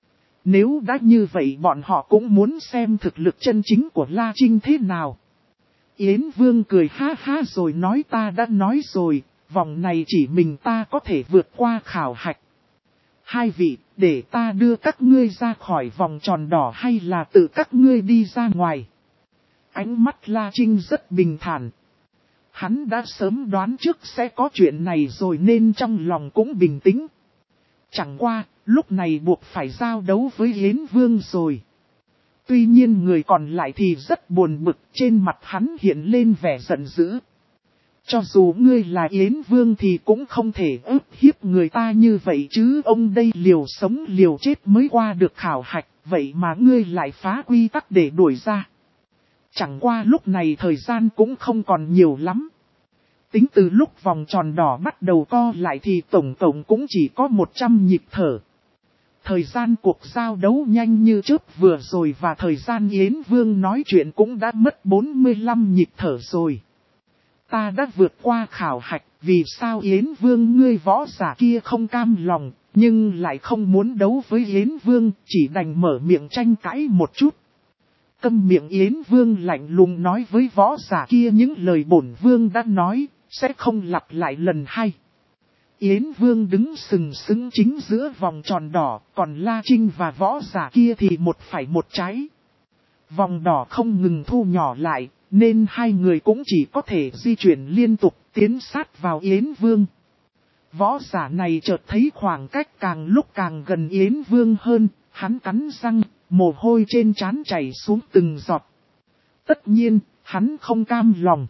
Nếu đã như vậy bọn họ cũng muốn xem thực lực chân chính của La Trinh thế nào. Yến Vương cười ha ha rồi nói ta đã nói rồi, vòng này chỉ mình ta có thể vượt qua khảo hạch. Hai vị, để ta đưa các ngươi ra khỏi vòng tròn đỏ hay là tự các ngươi đi ra ngoài? Ánh mắt La Trinh rất bình thản. Hắn đã sớm đoán trước sẽ có chuyện này rồi nên trong lòng cũng bình tĩnh. Chẳng qua, lúc này buộc phải giao đấu với Yến Vương rồi. Tuy nhiên người còn lại thì rất buồn bực, trên mặt hắn hiện lên vẻ giận dữ. Cho dù ngươi là Yến Vương thì cũng không thể ức hiếp người ta như vậy chứ, ông đây liều sống liều chết mới qua được khảo hạch, vậy mà ngươi lại phá quy tắc để đuổi ra. Chẳng qua lúc này thời gian cũng không còn nhiều lắm. Tính từ lúc vòng tròn đỏ bắt đầu co lại thì tổng tổng cũng chỉ có một trăm nhịp thở. Thời gian cuộc giao đấu nhanh như chớp vừa rồi và thời gian Yến Vương nói chuyện cũng đã mất bốn mươi lăm nhịp thở rồi. Ta đã vượt qua khảo hạch, vì sao Yến Vương ngươi võ giả kia không cam lòng, nhưng lại không muốn đấu với Yến Vương, chỉ đành mở miệng tranh cãi một chút. Câm miệng Yến Vương lạnh lùng nói với võ giả kia những lời bổn Vương đã nói, sẽ không lặp lại lần hai. Yến Vương đứng sừng sững chính giữa vòng tròn đỏ, còn La Trinh và võ giả kia thì một phải một trái. Vòng đỏ không ngừng thu nhỏ lại, nên hai người cũng chỉ có thể di chuyển liên tục tiến sát vào Yến Vương. Võ giả này chợt thấy khoảng cách càng lúc càng gần Yến Vương hơn, hắn cắn răng, mồ hôi trên trán chảy xuống từng giọt. Tất nhiên, hắn không cam lòng.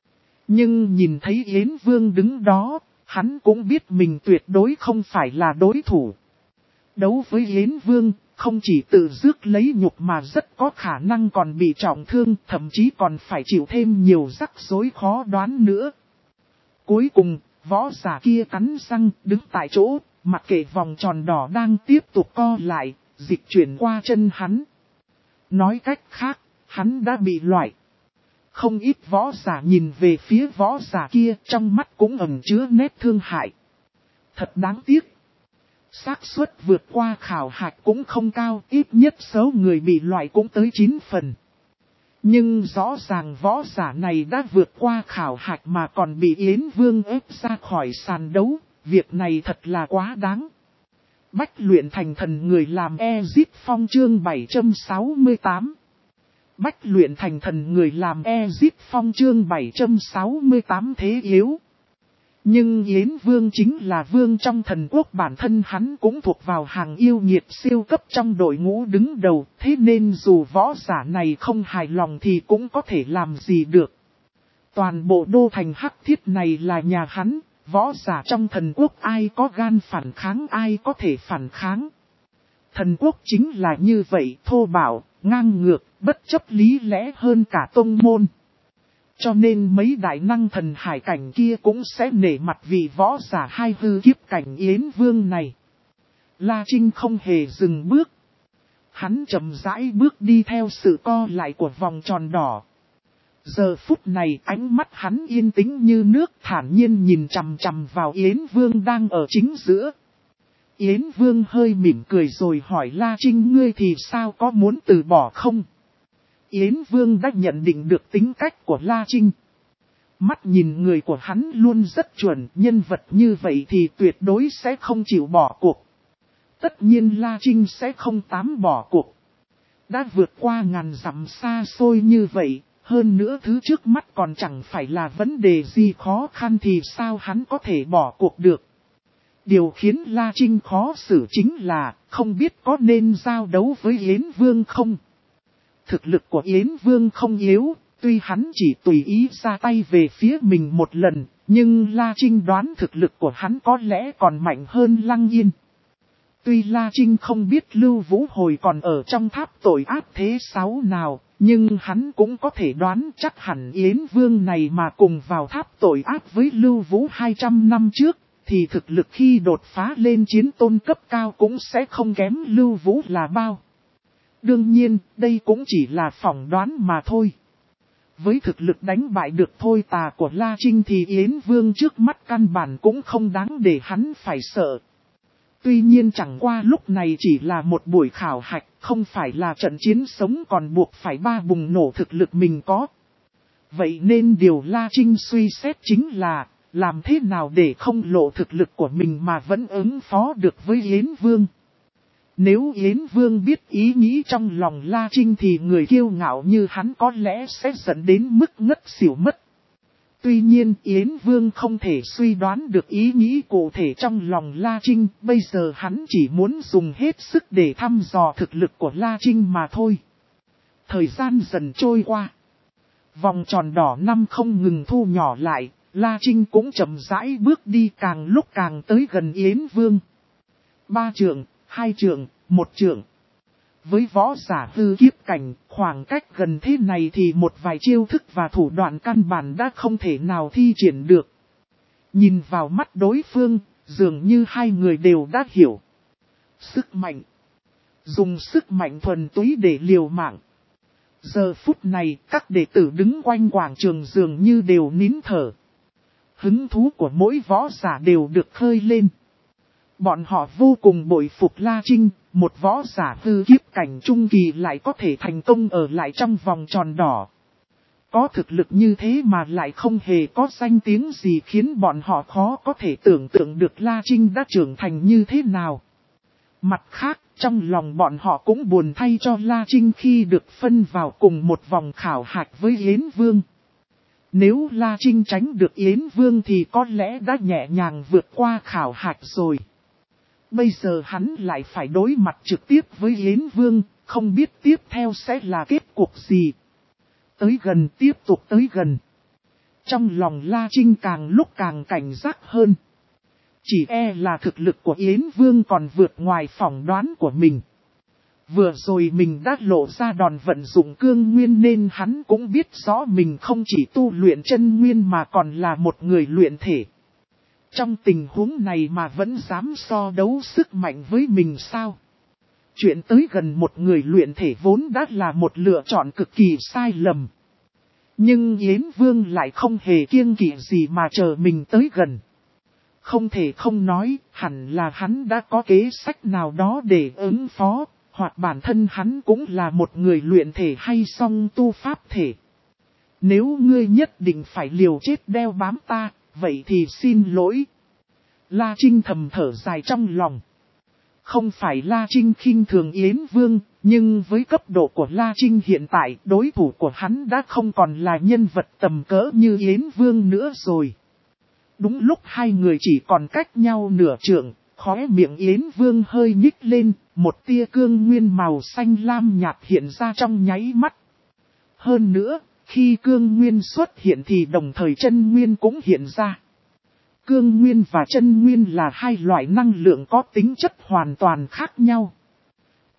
Nhưng nhìn thấy Yến Vương đứng đó, hắn cũng biết mình tuyệt đối không phải là đối thủ. Đấu với Yến Vương, không chỉ tự rước lấy nhục mà rất có khả năng còn bị trọng thương, thậm chí còn phải chịu thêm nhiều rắc rối khó đoán nữa. Cuối cùng, võ giả kia cắn răng đứng tại chỗ, mặc kệ vòng tròn đỏ đang tiếp tục co lại, dịch chuyển qua chân hắn. Nói cách khác, hắn đã bị loại. Không ít võ giả nhìn về phía võ giả kia, trong mắt cũng ẩn chứa nét thương hại. Thật đáng tiếc. Xác suất vượt qua khảo hạch cũng không cao, ít nhất số người bị loại cũng tới chín phần. Nhưng rõ ràng võ giả này đã vượt qua khảo hạch mà còn bị Yến Vương ép ra khỏi sàn đấu, việc này thật là quá đáng. Bách luyện thành thần người làm Ezip Phong chương bảy trăm sáu mươi tám. Bách luyện thành thần người làm Ezip Phong chương bảy trăm sáu mươi tám thế yếu. Nhưng Yến Vương chính là vương trong thần quốc, bản thân hắn cũng thuộc vào hàng yêu nghiệt siêu cấp trong đội ngũ đứng đầu, thế nên dù võ giả này không hài lòng thì cũng có thể làm gì được. Toàn bộ đô thành hắc thiết này là nhà hắn, võ giả trong thần quốc ai có gan phản kháng ai có thể phản kháng. Thần quốc chính là như vậy, thô bạo, ngang ngược, bất chấp lý lẽ hơn cả tông môn. Cho nên mấy đại năng thần hải cảnh kia cũng sẽ nể mặt vị võ giả hai hư kiếp cảnh Yến Vương này. La Trinh không hề dừng bước. Hắn chậm rãi bước đi theo sự co lại của vòng tròn đỏ. Giờ phút này ánh mắt hắn yên tĩnh như nước, thản nhiên nhìn chằm chằm vào Yến Vương đang ở chính giữa. Yến Vương hơi mỉm cười rồi hỏi La Trinh, ngươi thì sao, có muốn từ bỏ không? Yến Vương đã nhận định được tính cách của La Trinh. Mắt nhìn người của hắn luôn rất chuẩn, nhân vật như vậy thì tuyệt đối sẽ không chịu bỏ cuộc. Tất nhiên La Trinh sẽ không tám bỏ cuộc. Đã vượt qua ngàn dặm xa xôi như vậy, hơn nữa thứ trước mắt còn chẳng phải là vấn đề gì khó khăn thì sao hắn có thể bỏ cuộc được. Điều khiến La Trinh khó xử chính là không biết có nên giao đấu với Yến Vương không. Thực lực của Yến Vương không yếu, tuy hắn chỉ tùy ý ra tay về phía mình một lần, nhưng La Trinh đoán thực lực của hắn có lẽ còn mạnh hơn Lăng Yên. Tuy La Trinh không biết Lưu Vũ hồi còn ở trong tháp tội ác thế sáu nào, nhưng hắn cũng có thể đoán chắc hẳn Yến Vương này mà cùng vào tháp tội ác với Lưu Vũ hai trăm năm trước, thì thực lực khi đột phá lên chiến tôn cấp cao cũng sẽ không kém Lưu Vũ là bao. Đương nhiên, đây cũng chỉ là phỏng đoán mà thôi. Với thực lực đánh bại được Thôi Tà của La Trinh thì Yến Vương trước mắt căn bản cũng không đáng để hắn phải sợ. Tuy nhiên chẳng qua lúc này chỉ là một buổi khảo hạch, không phải là trận chiến sống còn buộc phải ba bùng nổ thực lực mình có. Vậy nên điều La Trinh suy xét chính là, làm thế nào để không lộ thực lực của mình mà vẫn ứng phó được với Yến Vương. Nếu Yến Vương biết ý nghĩ trong lòng La Trinh thì người kiêu ngạo như hắn có lẽ sẽ dẫn đến mức ngất xỉu mất. Tuy nhiên Yến Vương không thể suy đoán được ý nghĩ cụ thể trong lòng La Trinh, bây giờ hắn chỉ muốn dùng hết sức để thăm dò thực lực của La Trinh mà thôi. Thời gian dần trôi qua. Vòng tròn đỏ năm không ngừng thu nhỏ lại, La Trinh cũng chậm rãi bước đi càng lúc càng tới gần Yến Vương. Ba trượng, hai trượng, một trượng. Với võ giả hư kiếp cảnh, khoảng cách gần thế này thì một vài chiêu thức và thủ đoạn căn bản đã không thể nào thi triển được. Nhìn vào mắt đối phương, dường như hai người đều đã hiểu. Sức mạnh. Dùng sức mạnh thuần túy để liều mạng. Giờ phút này, các đệ tử đứng quanh quảng trường dường như đều nín thở. Hứng thú của mỗi võ giả đều được khơi lên. Bọn họ vô cùng bội phục La Trinh, một võ giả hư kiếp cảnh trung kỳ lại có thể thành công ở lại trong vòng tròn đỏ. Có thực lực như thế mà lại không hề có danh tiếng gì khiến bọn họ khó có thể tưởng tượng được La Trinh đã trưởng thành như thế nào. Mặt khác, trong lòng bọn họ cũng buồn thay cho La Trinh khi được phân vào cùng một vòng khảo hạch với Yến Vương. Nếu La Trinh tránh được Yến Vương thì có lẽ đã nhẹ nhàng vượt qua khảo hạch rồi. Bây giờ hắn lại phải đối mặt trực tiếp với Yến Vương, không biết tiếp theo sẽ là kết cục gì. Tới gần, tiếp tục tới gần. Trong lòng La Trinh càng lúc càng cảnh giác hơn. Chỉ e là thực lực của Yến Vương còn vượt ngoài phỏng đoán của mình. Vừa rồi mình đã lộ ra đòn vận dụng cương nguyên nên hắn cũng biết rõ mình không chỉ tu luyện chân nguyên mà còn là một người luyện thể. Trong tình huống này mà vẫn dám so đấu sức mạnh với mình sao? Chuyện tới gần một người luyện thể vốn đã là một lựa chọn cực kỳ sai lầm. Nhưng Yến Vương lại không hề kiêng kỵ gì mà chờ mình tới gần. Không thể không nói, hẳn là hắn đã có kế sách nào đó để ứng phó, hoặc bản thân hắn cũng là một người luyện thể hay song tu pháp thể. Nếu ngươi nhất định phải liều chết đeo bám ta, vậy thì xin lỗi. La Trinh thầm thở dài trong lòng. Không phải La Trinh khinh thường Yến Vương, nhưng với cấp độ của La Trinh hiện tại, đối thủ của hắn đã không còn là nhân vật tầm cỡ như Yến Vương nữa rồi. Đúng lúc hai người chỉ còn cách nhau nửa trượng, khóe miệng Yến Vương hơi nhích lên, một tia cương nguyên màu xanh lam nhạt hiện ra trong nháy mắt. Hơn nữa, khi cương nguyên xuất hiện thì đồng thời chân nguyên cũng hiện ra. Cương nguyên và chân nguyên là hai loại năng lượng có tính chất hoàn toàn khác nhau.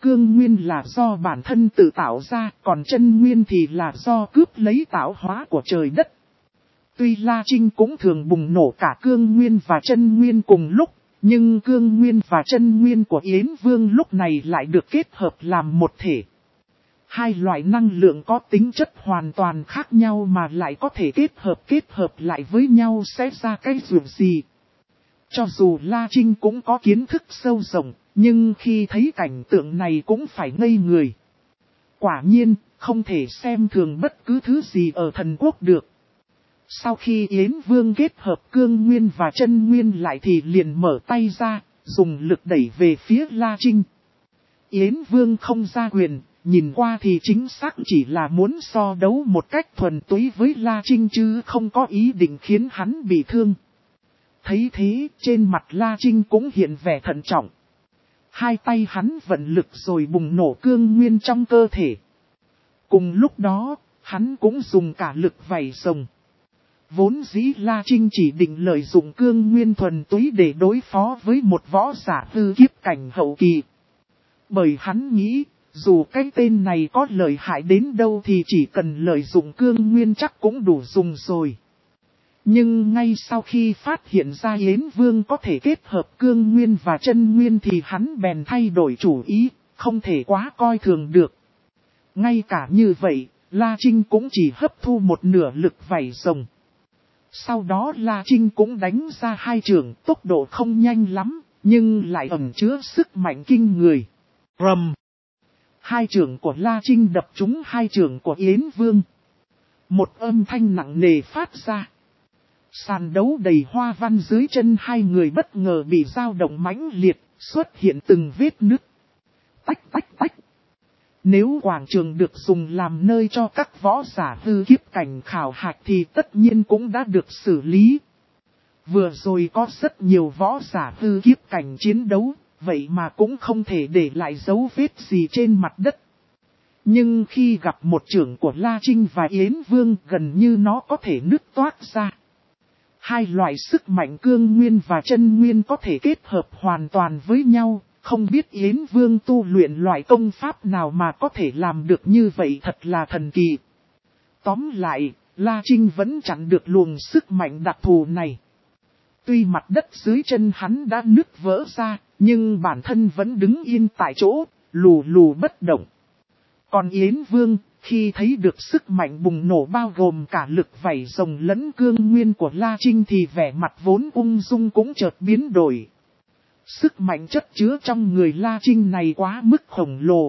cương nguyên là do bản thân tự tạo ra, còn chân nguyên thì là do cướp lấy tạo hóa của trời đất. Tuy La Trinh cũng thường bùng nổ cả cương nguyên và chân nguyên cùng lúc, nhưng cương nguyên và chân nguyên của Yến Vương lúc này lại được kết hợp làm một thể. Hai loại năng lượng có tính chất hoàn toàn khác nhau mà lại có thể kết hợp kết hợp lại với nhau sẽ ra cái chuyện gì. Cho dù La Trinh cũng có kiến thức sâu rộng, nhưng khi thấy cảnh tượng này cũng phải ngây người. Quả nhiên, không thể xem thường bất cứ thứ gì ở thần quốc được. Sau khi Yến Vương kết hợp cương nguyên và chân nguyên lại thì liền mở tay ra, dùng lực đẩy về phía La Trinh. Yến Vương không ra quyền, nhìn qua thì chính xác chỉ là muốn so đấu một cách thuần túy với La Trinh chứ không có ý định khiến hắn bị thương. Thấy thế, trên mặt La Trinh cũng hiện vẻ thận trọng. Hai tay hắn vận lực rồi bùng nổ cương nguyên trong cơ thể. Cùng lúc đó, hắn cũng dùng cả lực vảy rồng. Vốn dĩ La Trinh chỉ định lợi dụng cương nguyên thuần túy để đối phó với một võ giả hư kiếp cảnh hậu kỳ. Bởi hắn nghĩ, dù cái tên này có lợi hại đến đâu thì chỉ cần lợi dụng cương nguyên chắc cũng đủ dùng rồi. Nhưng ngay sau khi phát hiện ra Yến Vương có thể kết hợp cương nguyên và chân nguyên thì hắn bèn thay đổi chủ ý, không thể quá coi thường được. Ngay cả như vậy, La Trinh cũng chỉ hấp thu một nửa lực vảy rồng. Sau đó La Trinh cũng đánh ra hai chưởng, tốc độ không nhanh lắm, nhưng lại ẩn chứa sức mạnh kinh người. Rầm! Hai chưởng của La Trinh đập trúng hai chưởng của Yến Vương. Một âm thanh nặng nề phát ra. Sàn đấu đầy hoa văn dưới chân hai người bất ngờ bị dao động mãnh liệt, xuất hiện từng vết nứt. Tách tách tách. Nếu quảng trường được dùng làm nơi cho các võ giả hư kiếp cảnh khảo hạch thì tất nhiên cũng đã được xử lý. Vừa rồi có rất nhiều võ giả hư kiếp cảnh chiến đấu, vậy mà cũng không thể để lại dấu vết gì trên mặt đất. Nhưng khi gặp một chưởng của La Trinh và Yến Vương gần như nó có thể nứt toát ra. Hai loại sức mạnh cương nguyên và chân nguyên có thể kết hợp hoàn toàn với nhau, không biết Yến Vương tu luyện loại công pháp nào mà có thể làm được như vậy thật là thần kỳ. Tóm lại, La Trinh vẫn chặn được luồng sức mạnh đặc thù này. Tuy mặt đất dưới chân hắn đã nứt vỡ ra, nhưng bản thân vẫn đứng yên tại chỗ, lù lù bất động. Còn Yến Vương, khi thấy được sức mạnh bùng nổ bao gồm cả lực vảy rồng lẫn cương nguyên của La Trinh thì vẻ mặt vốn ung dung cũng chợt biến đổi. Sức mạnh chất chứa trong người La Trinh này quá mức khổng lồ.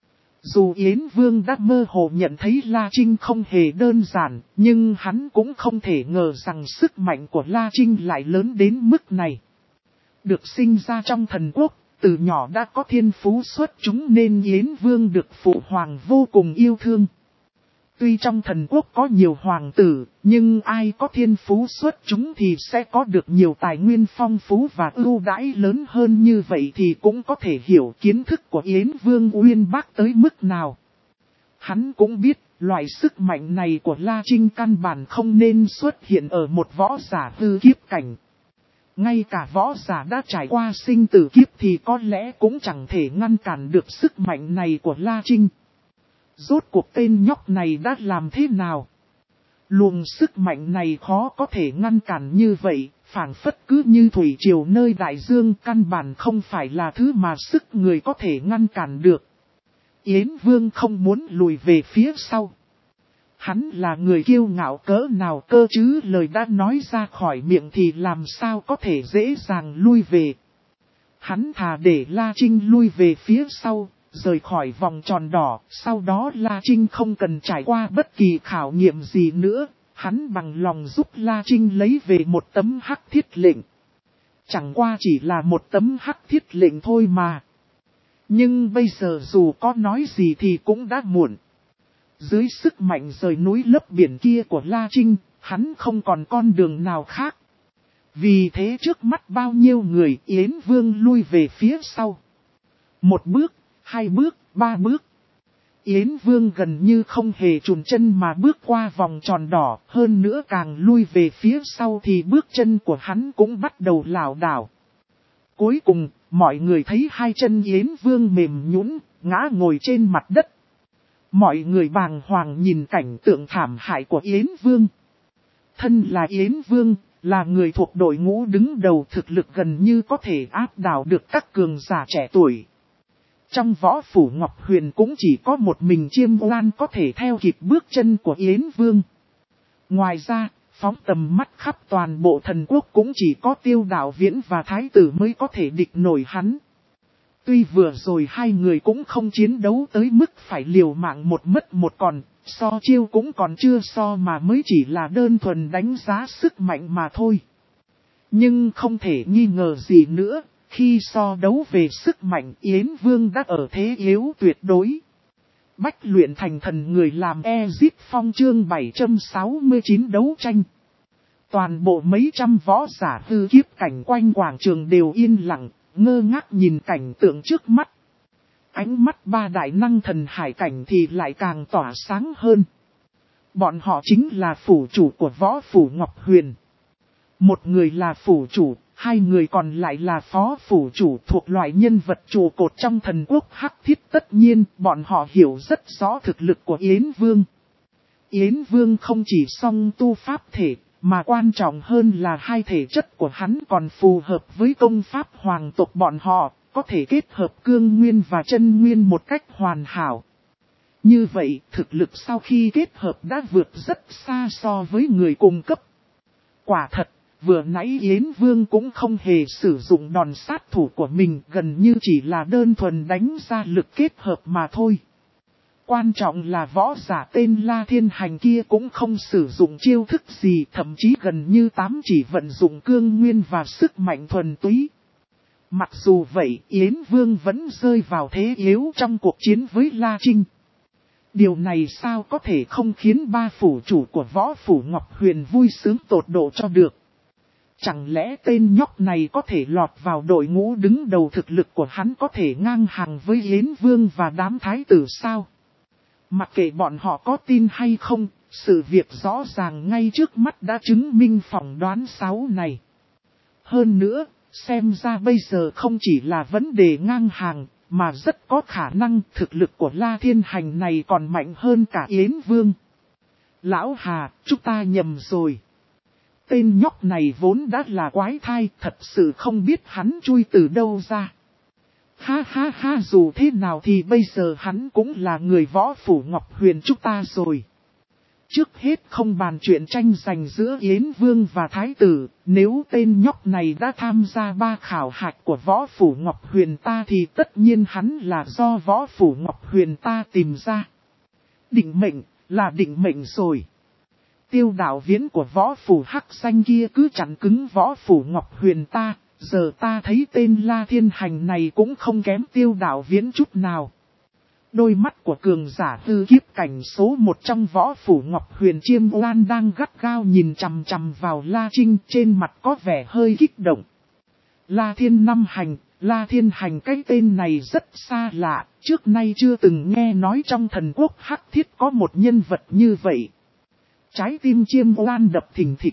Dù Yến Vương đã mơ hồ nhận thấy La Trinh không hề đơn giản, nhưng hắn cũng không thể ngờ rằng sức mạnh của La Trinh lại lớn đến mức này. Được sinh ra trong thần quốc, từ nhỏ đã có thiên phú xuất chúng nên Yến Vương được phụ hoàng vô cùng yêu thương. Tuy trong thần quốc có nhiều hoàng tử, nhưng ai có thiên phú xuất chúng thì sẽ có được nhiều tài nguyên phong phú và ưu đãi lớn hơn như vậy thì cũng có thể hiểu kiến thức của Yến Vương uyên bác tới mức nào. Hắn cũng biết, loại sức mạnh này của La Trinh căn bản không nên xuất hiện ở một võ giả hư kiếp cảnh. Ngay cả võ giả đã trải qua sinh tử kiếp thì có lẽ cũng chẳng thể ngăn cản được sức mạnh này của La Trinh. Rốt cuộc tên nhóc này đã làm thế nào? Luồng sức mạnh này khó có thể ngăn cản như vậy, phảng phất cứ như thủy triều nơi đại dương căn bản không phải là thứ mà sức người có thể ngăn cản được. Yến Vương không muốn lùi về phía sau. Hắn là người kiêu ngạo cỡ nào cơ chứ, lời đã nói ra khỏi miệng thì làm sao có thể dễ dàng lui về. Hắn thà để La Trinh lui về phía sau, rời khỏi vòng tròn đỏ, sau đó La Trinh không cần trải qua bất kỳ khảo nghiệm gì nữa, hắn bằng lòng giúp La Trinh lấy về một tấm hắc thiết lệnh. Chẳng qua chỉ là một tấm hắc thiết lệnh thôi mà. Nhưng bây giờ dù có nói gì thì cũng đã muộn. Dưới sức mạnh rời núi lấp biển kia của La Trinh, hắn không còn con đường nào khác. Vì thế trước mắt bao nhiêu người Yến Vương lui về phía sau. Một bước, hai bước, ba bước. Yến Vương gần như không hề chùn chân mà bước qua vòng tròn đỏ, hơn nữa càng lui về phía sau thì bước chân của hắn cũng bắt đầu lảo đảo. Cuối cùng, mọi người thấy hai chân Yến Vương mềm nhũn, ngã ngồi trên mặt đất. Mọi người bàng hoàng nhìn cảnh tượng thảm hại của Yến Vương. Thân là Yến Vương, là người thuộc đội ngũ đứng đầu, thực lực gần như có thể áp đảo được các cường giả trẻ tuổi. Trong võ phủ Ngọc Huyền cũng chỉ có một mình Chiêm Oan có thể theo kịp bước chân của Yến Vương. Ngoài ra, phóng tầm mắt khắp toàn bộ thần quốc cũng chỉ có Tiêu Đạo Viễn và Thái tử mới có thể địch nổi hắn. Tuy vừa rồi hai người cũng không chiến đấu tới mức phải liều mạng một mất một còn, so chiêu cũng còn chưa so mà mới chỉ là đơn thuần đánh giá sức mạnh mà thôi. Nhưng không thể nghi ngờ gì nữa, khi so đấu về sức mạnh Yến Vương đã ở thế yếu tuyệt đối. Bách luyện thành thần người làm Ezip Phong chương bảy trăm sáu mươi chín đấu tranh. Toàn bộ mấy trăm võ giả hư kiếp cảnh quanh quảng trường đều yên lặng, ngơ ngác nhìn cảnh tượng trước mắt. Ánh mắt ba đại năng thần hải cảnh thì lại càng tỏa sáng hơn. Bọn họ chính là phủ chủ của võ phủ Ngọc Huyền. Một người là phủ chủ, hai người còn lại là phó phủ chủ thuộc loại nhân vật trụ cột trong thần quốc Hắc Thiết. Tất nhiên, bọn họ hiểu rất rõ thực lực của Yến Vương. Yến Vương không chỉ song tu pháp thể, mà quan trọng hơn là hai thể chất của hắn còn phù hợp với công pháp hoàng tộc bọn họ, có thể kết hợp cương nguyên và chân nguyên một cách hoàn hảo. Như vậy, thực lực sau khi kết hợp đã vượt rất xa so với người cùng cấp. Quả thật, vừa nãy Yến Vương cũng không hề sử dụng đòn sát thủ của mình, gần như chỉ là đơn thuần đánh ra lực kết hợp mà thôi. Quan trọng là võ giả tên La Thiên Hành kia cũng không sử dụng chiêu thức gì, thậm chí gần như tám chỉ vận dụng cương nguyên và sức mạnh thuần túy. Mặc dù vậy, Yến Vương vẫn rơi vào thế yếu trong cuộc chiến với La Trinh. Điều này sao có thể không khiến ba phủ chủ của võ phủ Ngọc Huyền vui sướng tột độ cho được. Chẳng lẽ tên nhóc này có thể lọt vào đội ngũ đứng đầu, thực lực của hắn có thể ngang hàng với Yến Vương và đám thái tử sao? Mặc kệ bọn họ có tin hay không, sự việc rõ ràng ngay trước mắt đã chứng minh phỏng đoán xấu này. Hơn nữa, xem ra bây giờ không chỉ là vấn đề ngang hàng, mà rất có khả năng thực lực của La Thiên Hành này còn mạnh hơn cả Yến Vương. Lão Hà, chúng ta nhầm rồi. Tên nhóc này vốn đã là quái thai, thật sự không biết hắn chui từ đâu ra. Ha ha ha, dù thế nào thì bây giờ hắn cũng là người võ phủ Ngọc Huyền chúng ta rồi. Trước hết không bàn chuyện tranh giành giữa Yến Vương và Thái tử, nếu tên nhóc này đã tham gia ba khảo hạch của võ phủ Ngọc Huyền ta thì tất nhiên hắn là do võ phủ Ngọc Huyền ta tìm ra. Định mệnh, là định mệnh rồi. Tiêu Đạo Viễn của võ phủ Hắc Xanh kia cứ chặn cứng võ phủ Ngọc Huyền ta, giờ ta thấy tên La Thiên Hành này cũng không kém Tiêu Đạo Viễn chút nào. Đôi mắt của cường giả hư kiếp cảnh số một trong võ phủ Ngọc Huyền Chiêm Oan đang gắt gao nhìn chằm chằm vào La Trinh, trên mặt có vẻ hơi kích động. La Thiên Năm Hành, La Thiên Hành, cái tên này rất xa lạ, trước nay chưa từng nghe nói trong thần quốc Hắc Thiết có một nhân vật như vậy. Trái tim Chiêm Oan đập thình thịch.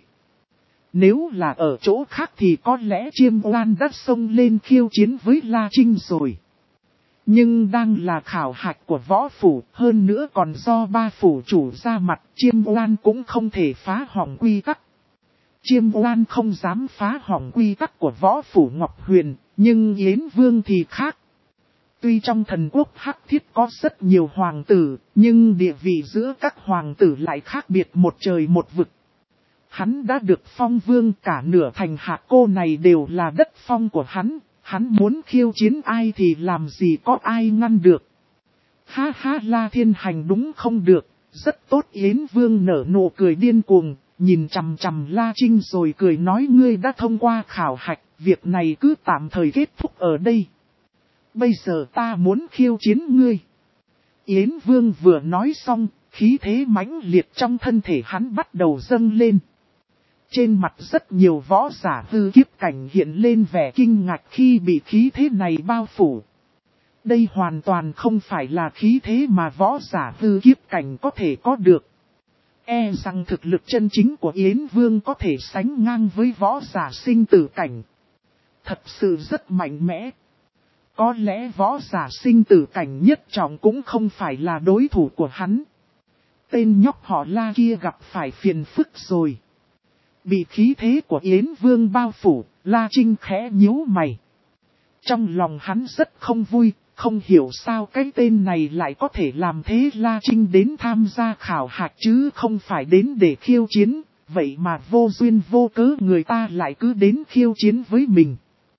Nếu là ở chỗ khác thì có lẽ Chiêm Oan đã xông lên khiêu chiến với La Trinh rồi. Nhưng đang là khảo hạch của võ phủ, hơn nữa còn do ba phủ chủ ra mặt, Chiêm Oan cũng không thể phá hỏng quy tắc. Chiêm Oan không dám phá hỏng quy tắc của võ phủ Ngọc Huyền, nhưng Yến Vương thì khác. Tuy trong thần quốc Hắc Thiết có rất nhiều hoàng tử, nhưng địa vị giữa các hoàng tử lại khác biệt một trời một vực. Hắn đã được phong vương, cả nửa thành Hạ Cô này đều là đất phong của hắn. Hắn muốn khiêu chiến ai thì làm gì có ai ngăn được. Ha ha, La Thiên Hành đúng không được, rất tốt. Yến Vương nở nụ cười điên cuồng, nhìn chằm chằm La Trinh rồi cười nói, ngươi đã thông qua khảo hạch, việc này cứ tạm thời kết thúc ở đây. Bây giờ ta muốn khiêu chiến ngươi. Yến Vương vừa nói xong, khí thế mãnh liệt trong thân thể hắn bắt đầu dâng lên. Trên mặt rất nhiều võ giả hư kiếp cảnh hiện lên vẻ kinh ngạc khi bị khí thế này bao phủ. Đây hoàn toàn không phải là khí thế mà võ giả hư kiếp cảnh có thể có được. E rằng thực lực chân chính của Yến Vương có thể sánh ngang với võ giả sinh tử cảnh. Thật sự rất mạnh mẽ. Có lẽ võ giả sinh tử cảnh nhất trọng cũng không phải là đối thủ của hắn. Tên nhóc họ La kia gặp phải phiền phức rồi. Bị khí thế của Yến Vương bao phủ, La Trinh khẽ nhíu mày. Trong lòng hắn rất không vui, không hiểu sao cái tên này lại có thể làm thế. La Trinh đến tham gia khảo hạch chứ không phải đến để khiêu chiến, vậy mà vô duyên vô cớ người ta lại cứ đến khiêu chiến với mình.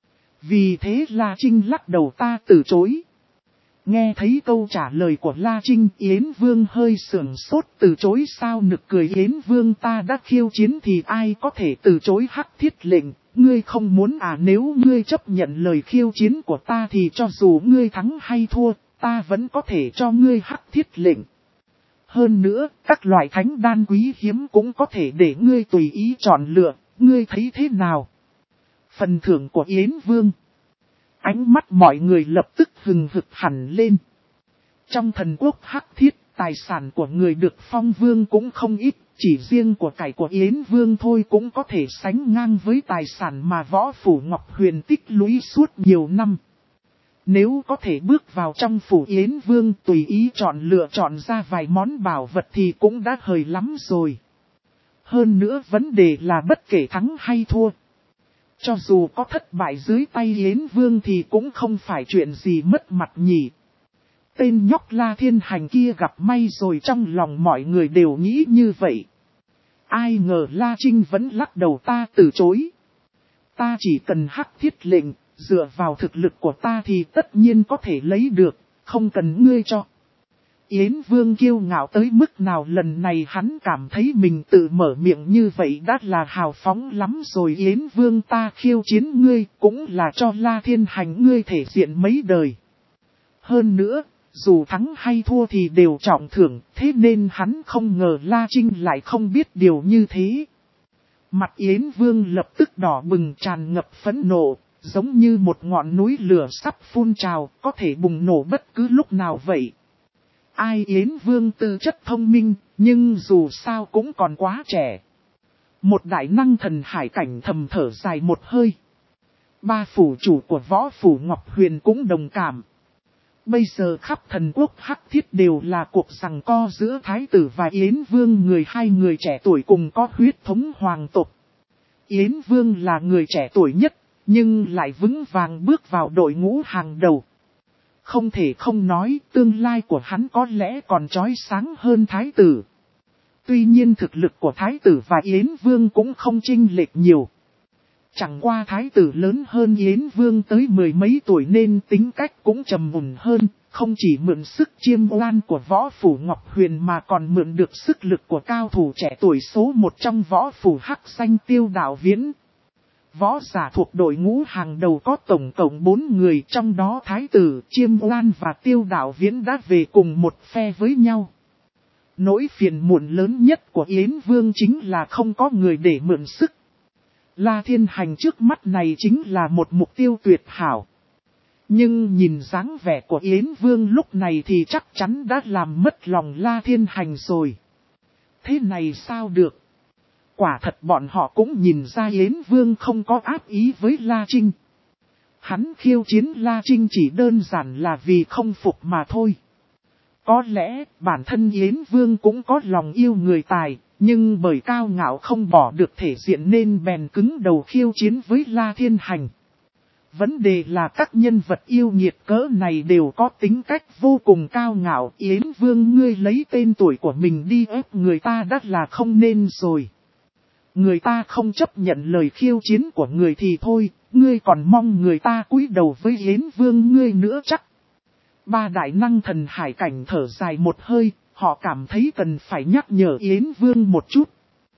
Vì thế La Trinh lắc đầu ta từ chối. Nghe thấy câu trả lời của La Trinh, Yến Vương hơi sưởng sốt. Từ chối sao? Nực cười. Yến Vương, ta đã khiêu chiến thì ai có thể từ chối? Hắc Thiết lệnh, ngươi không muốn à? Nếu ngươi chấp nhận lời khiêu chiến của ta thì cho dù ngươi thắng hay thua, ta vẫn có thể cho ngươi Hắc Thiết lệnh. Hơn nữa, các loại thánh đan quý hiếm cũng có thể để ngươi tùy ý chọn lựa, ngươi thấy thế nào? Phần thưởng của Yến Vương. Ánh mắt mọi người lập tức hừng hực hẳn lên. Trong thần quốc Hắc Thiết, tài sản của người được phong vương cũng không ít, chỉ riêng của cải của Yến Vương thôi cũng có thể sánh ngang với tài sản mà võ phủ Ngọc Huyền tích lũy suốt nhiều năm. Nếu có thể bước vào trong phủ Yến Vương tùy ý chọn lựa chọn ra vài món bảo vật thì cũng đã hời lắm rồi. Hơn nữa vấn đề là bất kể thắng hay thua, cho dù có thất bại dưới tay Yến Vương thì cũng không phải chuyện gì mất mặt nhỉ. Tên nhóc La Thiên Hành kia gặp may rồi, trong lòng mọi người đều nghĩ như vậy. Ai ngờ La Trinh vẫn lắc đầu ta từ chối. Ta chỉ cần Hắc Thiết lệnh, dựa vào thực lực của ta thì tất nhiên có thể lấy được, không cần ngươi cho. Yến Vương kiêu ngạo tới mức nào, lần này hắn cảm thấy mình tự mở miệng như vậy đã là hào phóng lắm rồi. Yến Vương, ta khiêu chiến ngươi cũng là cho La Thiên Hành ngươi thể diện mấy đời. Hơn nữa, dù thắng hay thua thì đều trọng thưởng, thế nên hắn không ngờ La Trinh lại không biết điều như thế. Mặt Yến Vương lập tức đỏ bừng tràn ngập phẫn nộ, giống như một ngọn núi lửa sắp phun trào, có thể bùng nổ bất cứ lúc nào vậy. Ai Yến Vương tư chất thông minh, nhưng dù sao cũng còn quá trẻ. Một đại năng thần hải cảnh thầm thở dài một hơi. Ba phủ chủ của võ phủ Ngọc Huyền cũng đồng cảm. Bây giờ khắp thần quốc Hắc Thiết đều là cuộc giằng co giữa Thái tử và Yến Vương, người hai người trẻ tuổi cùng có huyết thống hoàng tộc. Yến Vương là người trẻ tuổi nhất, nhưng lại vững vàng bước vào đội ngũ hàng đầu. Không thể không nói, tương lai của hắn có lẽ còn chói sáng hơn Thái tử. Tuy nhiên thực lực của Thái tử và Yến Vương cũng không chênh lệch nhiều. Chẳng qua Thái tử lớn hơn Yến Vương tới mười mấy tuổi nên tính cách cũng trầm mùn hơn, không chỉ mượn sức chiêm oan của võ phủ Ngọc Huyền mà còn mượn được sức lực của cao thủ trẻ tuổi số một trong võ phủ Hắc Xanh Tiêu Đạo Viễn. Võ giả thuộc đội ngũ hàng đầu có tổng cộng bốn người, trong đó Thái tử, Chiêm Oan và Tiêu Đạo Viễn đã về cùng một phe với nhau. Nỗi phiền muộn lớn nhất của Yến Vương chính là không có người để mượn sức. La Thiên Hành trước mắt này chính là một mục tiêu tuyệt hảo. Nhưng nhìn dáng vẻ của Yến Vương lúc này thì chắc chắn đã làm mất lòng La Thiên Hành rồi. Thế này sao được? Quả thật bọn họ cũng nhìn ra Yến Vương không có ác ý với La Trinh. Hắn khiêu chiến La Trinh chỉ đơn giản là vì không phục mà thôi. Có lẽ bản thân Yến Vương cũng có lòng yêu người tài, nhưng bởi cao ngạo không bỏ được thể diện nên bèn cứng đầu khiêu chiến với La Thiên Hành. Vấn đề là các nhân vật yêu nghiệt cỡ này đều có tính cách vô cùng cao ngạo. Yến Vương, ngươi lấy tên tuổi của mình đi ép người ta đã là không nên rồi. Người ta không chấp nhận lời khiêu chiến của người thì thôi, ngươi còn mong người ta cúi đầu với Yến Vương ngươi nữa chắc. Ba đại năng thần hải cảnh thở dài một hơi, họ cảm thấy cần phải nhắc nhở Yến Vương một chút.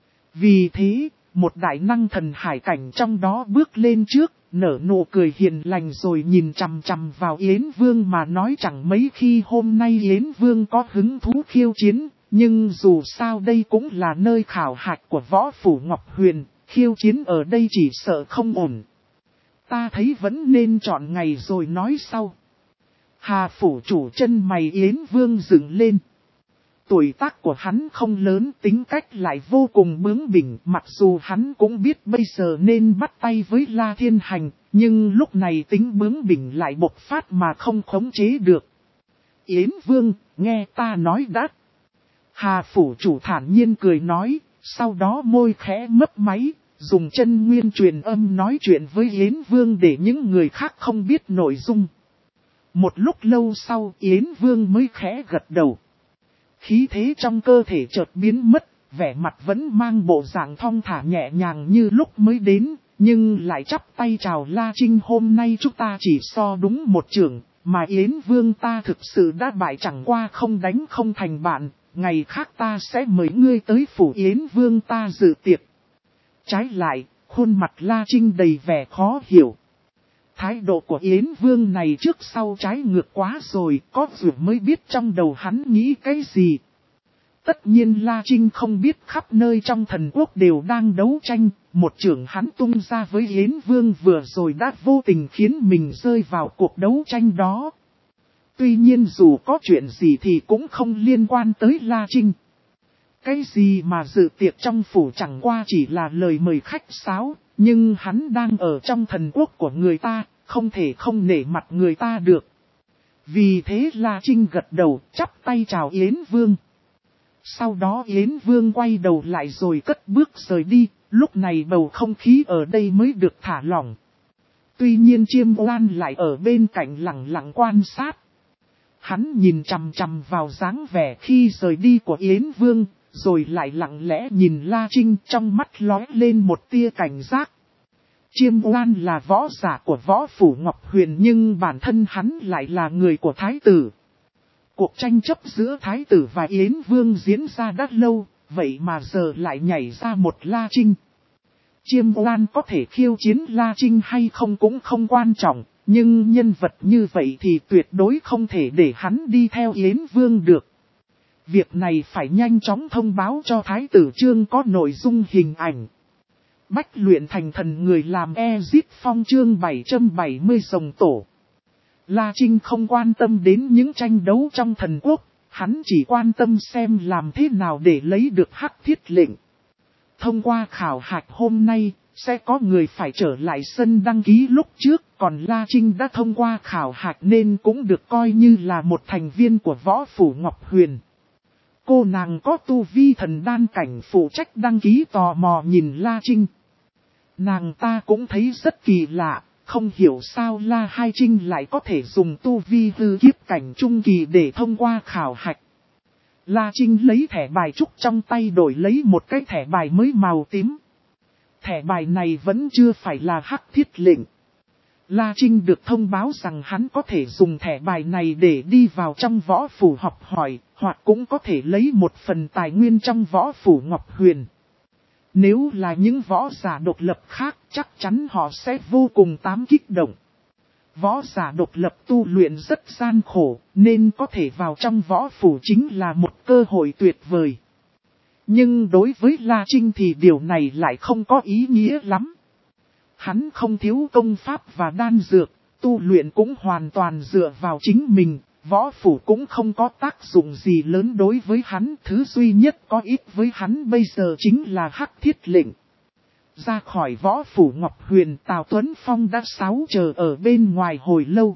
Vì thế, một đại năng thần hải cảnh trong đó bước lên trước, nở nụ cười hiền lành rồi nhìn chằm chằm vào Yến Vương mà nói, chẳng mấy khi hôm nay Yến Vương có hứng thú khiêu chiến. Nhưng dù sao đây cũng là nơi khảo hạch của võ phủ Ngọc Huyền, khiêu chiến ở đây chỉ sợ không ổn. Ta thấy vẫn nên chọn ngày rồi nói sau. Hà phủ chủ chân mày Yến Vương dựng lên. Tuổi tác của hắn không lớn, tính cách lại vô cùng bướng bỉnh, mặc dù hắn cũng biết bây giờ nên bắt tay với La Thiên Hành, nhưng lúc này tính bướng bỉnh lại bộc phát mà không khống chế được. Yến Vương, nghe ta nói đã. Hà phủ chủ thản nhiên cười nói, sau đó môi khẽ mấp máy, dùng chân nguyên truyền âm nói chuyện với Yến Vương để những người khác không biết nội dung. Một lúc lâu sau Yến Vương mới khẽ gật đầu. Khí thế trong cơ thể chợt biến mất, vẻ mặt vẫn mang bộ dạng thong thả nhẹ nhàng như lúc mới đến, nhưng lại chắp tay chào La Trinh, hôm nay chúng ta chỉ so đúng một chưởng, mà Yến Vương ta thực sự đã bại, chẳng qua không đánh không thành bạn, ngày khác ta sẽ mời ngươi tới phủ Yến Vương ta dự tiệc. Trái lại, khuôn mặt La Trinh đầy vẻ khó hiểu. Thái độ của Yến Vương này trước sau trái ngược quá rồi, có dù mới biết trong đầu hắn nghĩ cái gì. Tất nhiên La Trinh không biết khắp nơi trong thần quốc đều đang đấu tranh, một chưởng hắn tung ra với Yến Vương vừa rồi đã vô tình khiến mình rơi vào cuộc đấu tranh đó. Tuy nhiên dù có chuyện gì thì cũng không liên quan tới La Trinh. Cái gì mà dự tiệc trong phủ chẳng qua chỉ là lời mời khách sáo, nhưng hắn đang ở trong thần quốc của người ta, không thể không nể mặt người ta được. Vì thế La Trinh gật đầu, chắp tay chào Yến Vương. Sau đó Yến Vương quay đầu lại rồi cất bước rời đi, lúc này bầu không khí ở đây mới được thả lỏng. Tuy nhiên Chiêm Oan lại ở bên cạnh lặng lặng quan sát. Hắn nhìn chằm chằm vào dáng vẻ khi rời đi của Yến Vương, rồi lại lặng lẽ nhìn La Trinh, trong mắt lóe lên một tia cảnh giác. Chiêm Oan là võ giả của võ phủ Ngọc Huyền, nhưng bản thân hắn lại là người của Thái tử. Cuộc tranh chấp giữa Thái tử và Yến Vương diễn ra đã lâu, vậy mà giờ lại nhảy ra một La Trinh. Chiêm Oan có thể khiêu chiến La Trinh hay không cũng không quan trọng, nhưng nhân vật như vậy thì tuyệt đối không thể để hắn đi theo Yến Vương được. Việc này phải nhanh chóng thông báo cho Thái tử Trương có nội dung hình ảnh. Bách luyện thành thần người làm Ezit Phong chương bảy trăm bảy mươi rồng tổ. La Trinh không quan tâm đến những tranh đấu trong thần quốc, hắn chỉ quan tâm xem làm thế nào để lấy được hắc thiết lệnh. Thông qua khảo hạch hôm nay, sẽ có người phải trở lại sân đăng ký lúc trước, còn La Trinh đã thông qua khảo hạch nên cũng được coi như là một thành viên của võ phủ Ngọc Huyền. Cô nàng có tu vi thần đan cảnh phụ trách đăng ký tò mò nhìn La Trinh. Nàng ta cũng thấy rất kỳ lạ, không hiểu sao La Hai Trinh lại có thể dùng tu vi hư kiếp cảnh trung kỳ để thông qua khảo hạch. La Trinh lấy thẻ bài trúc trong tay đổi lấy một cái thẻ bài mới màu tím. Thẻ bài này vẫn chưa phải là hắc thiết lệnh. La Trinh được thông báo rằng hắn có thể dùng thẻ bài này để đi vào trong võ phủ học hỏi, hoặc cũng có thể lấy một phần tài nguyên trong võ phủ Ngọc Huyền. Nếu là những võ giả độc lập khác, chắc chắn họ sẽ vô cùng tám kích động. Võ giả độc lập tu luyện rất gian khổ, nên có thể vào trong võ phủ chính là một cơ hội tuyệt vời. Nhưng đối với La Trinh thì điều này lại không có ý nghĩa lắm. Hắn không thiếu công pháp và đan dược, tu luyện cũng hoàn toàn dựa vào chính mình, võ phủ cũng không có tác dụng gì lớn đối với hắn. Thứ duy nhất có ích với hắn bây giờ chính là hắc thiết lệnh. Ra khỏi võ phủ Ngọc Huyền, Tào Tuấn Phong đã sáo chờ ở bên ngoài hồi lâu.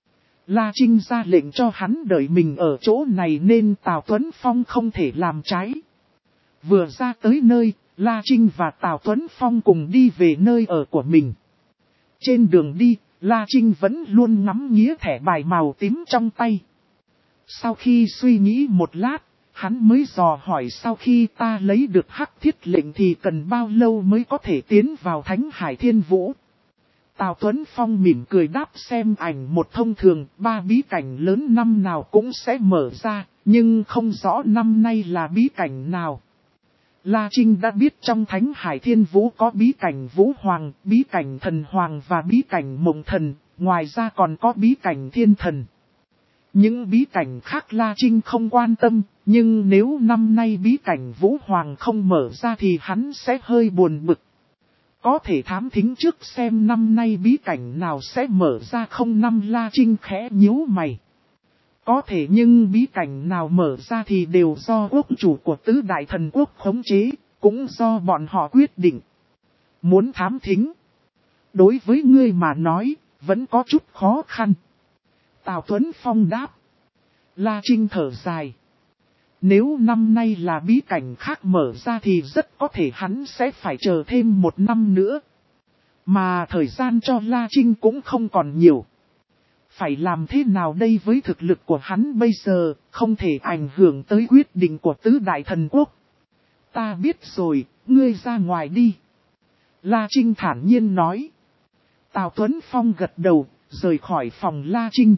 La Trinh ra lệnh cho hắn đợi mình ở chỗ này nên Tào Tuấn Phong không thể làm trái. Vừa ra tới nơi, La Trinh và Tào Tuấn Phong cùng đi về nơi ở của mình. Trên đường đi, La Trinh vẫn luôn ngắm nghía thẻ bài màu tím trong tay. Sau khi suy nghĩ một lát, hắn mới dò hỏi sau khi ta lấy được hắc thiết lệnh thì cần bao lâu mới có thể tiến vào Thánh Hải Thiên Vũ. Tào Tuấn Phong mỉm cười đáp xem ảnh một thông thường, ba bí cảnh lớn năm nào cũng sẽ mở ra, nhưng không rõ năm nay là bí cảnh nào. La Trinh đã biết trong Thánh Hải Thiên Vũ có bí cảnh Vũ Hoàng, bí cảnh Thần Hoàng và bí cảnh Mộng Thần, ngoài ra còn có bí cảnh Thiên Thần. Những bí cảnh khác La Trinh không quan tâm, nhưng nếu năm nay bí cảnh Vũ Hoàng không mở ra thì hắn sẽ hơi buồn bực. Có thể thám thính trước xem năm nay bí cảnh nào sẽ mở ra không? Năm La Trinh khẽ nhíu mày. Có thể nhưng bí cảnh nào mở ra thì đều do quốc chủ của tứ đại thần quốc khống chế, cũng do bọn họ quyết định. Muốn thám thính, đối với ngươi mà nói, vẫn có chút khó khăn. Tào Tuấn Phong đáp. La Trinh thở dài. Nếu năm nay là bí cảnh khác mở ra thì rất có thể hắn sẽ phải chờ thêm một năm nữa. Mà thời gian cho La Trinh cũng không còn nhiều. Phải làm thế nào đây với thực lực của hắn bây giờ, không thể ảnh hưởng tới quyết định của tứ đại thần quốc. Ta biết rồi, ngươi ra ngoài đi. La Trinh thản nhiên nói. Tào Tuấn Phong gật đầu, rời khỏi phòng La Trinh.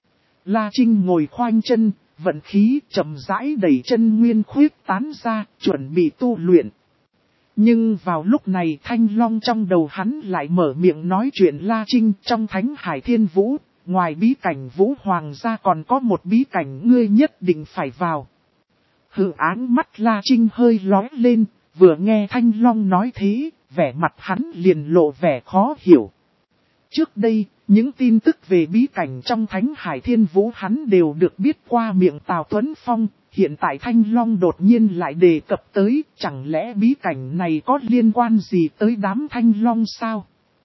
La Trinh ngồi khoanh chân, vận khí chậm rãi đẩy chân nguyên khuyết tán ra, chuẩn bị tu luyện. Nhưng vào lúc này Thanh Long trong đầu hắn lại mở miệng nói chuyện La Trinh trong Thánh Hải Thiên Vũ. Ngoài bí cảnh Vũ Hoàng ra còn có một bí cảnh ngươi nhất định phải vào. Hừ, áng mắt La Trinh hơi lóe lên, vừa nghe Thanh Long nói thế, vẻ mặt hắn liền lộ vẻ khó hiểu. Trước đây, những tin tức về bí cảnh trong Thánh Hải Thiên Vũ hắn đều được biết qua miệng Tào Tuấn Phong, hiện tại Thanh Long đột nhiên lại đề cập tới, chẳng lẽ bí cảnh này có liên quan gì tới đám Thanh Long sao?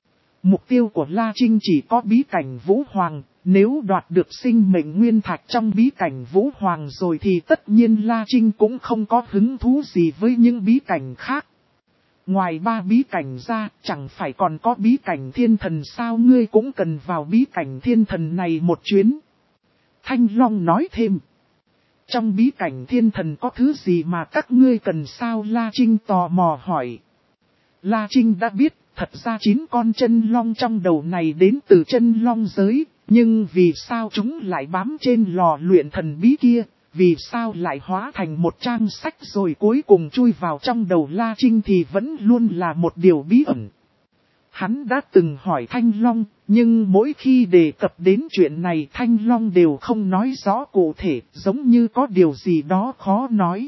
Mục tiêu của La Trinh chỉ có bí cảnh Vũ Hoàng, nếu đoạt được sinh mệnh nguyên thạch trong bí cảnh Vũ Hoàng rồi thì tất nhiên La Trinh cũng không có hứng thú gì với những bí cảnh khác. Ngoài ba bí cảnh ra, chẳng phải còn có bí cảnh thiên thần sao, ngươi cũng cần vào bí cảnh thiên thần này một chuyến. Thanh Long nói thêm. Trong bí cảnh thiên thần có thứ gì mà các ngươi cần sao, La Trinh tò mò hỏi. La Trinh đã biết, thật ra chín con chân long trong đầu này đến từ chân long giới, nhưng vì sao chúng lại bám trên lò luyện thần bí kia, vì sao lại hóa thành một trang sách rồi cuối cùng chui vào trong đầu La Trinh thì vẫn luôn là một điều bí ẩn. Hắn đã từng hỏi Thanh Long, nhưng mỗi khi đề cập đến chuyện này Thanh Long đều không nói rõ cụ thể, giống như có điều gì đó khó nói.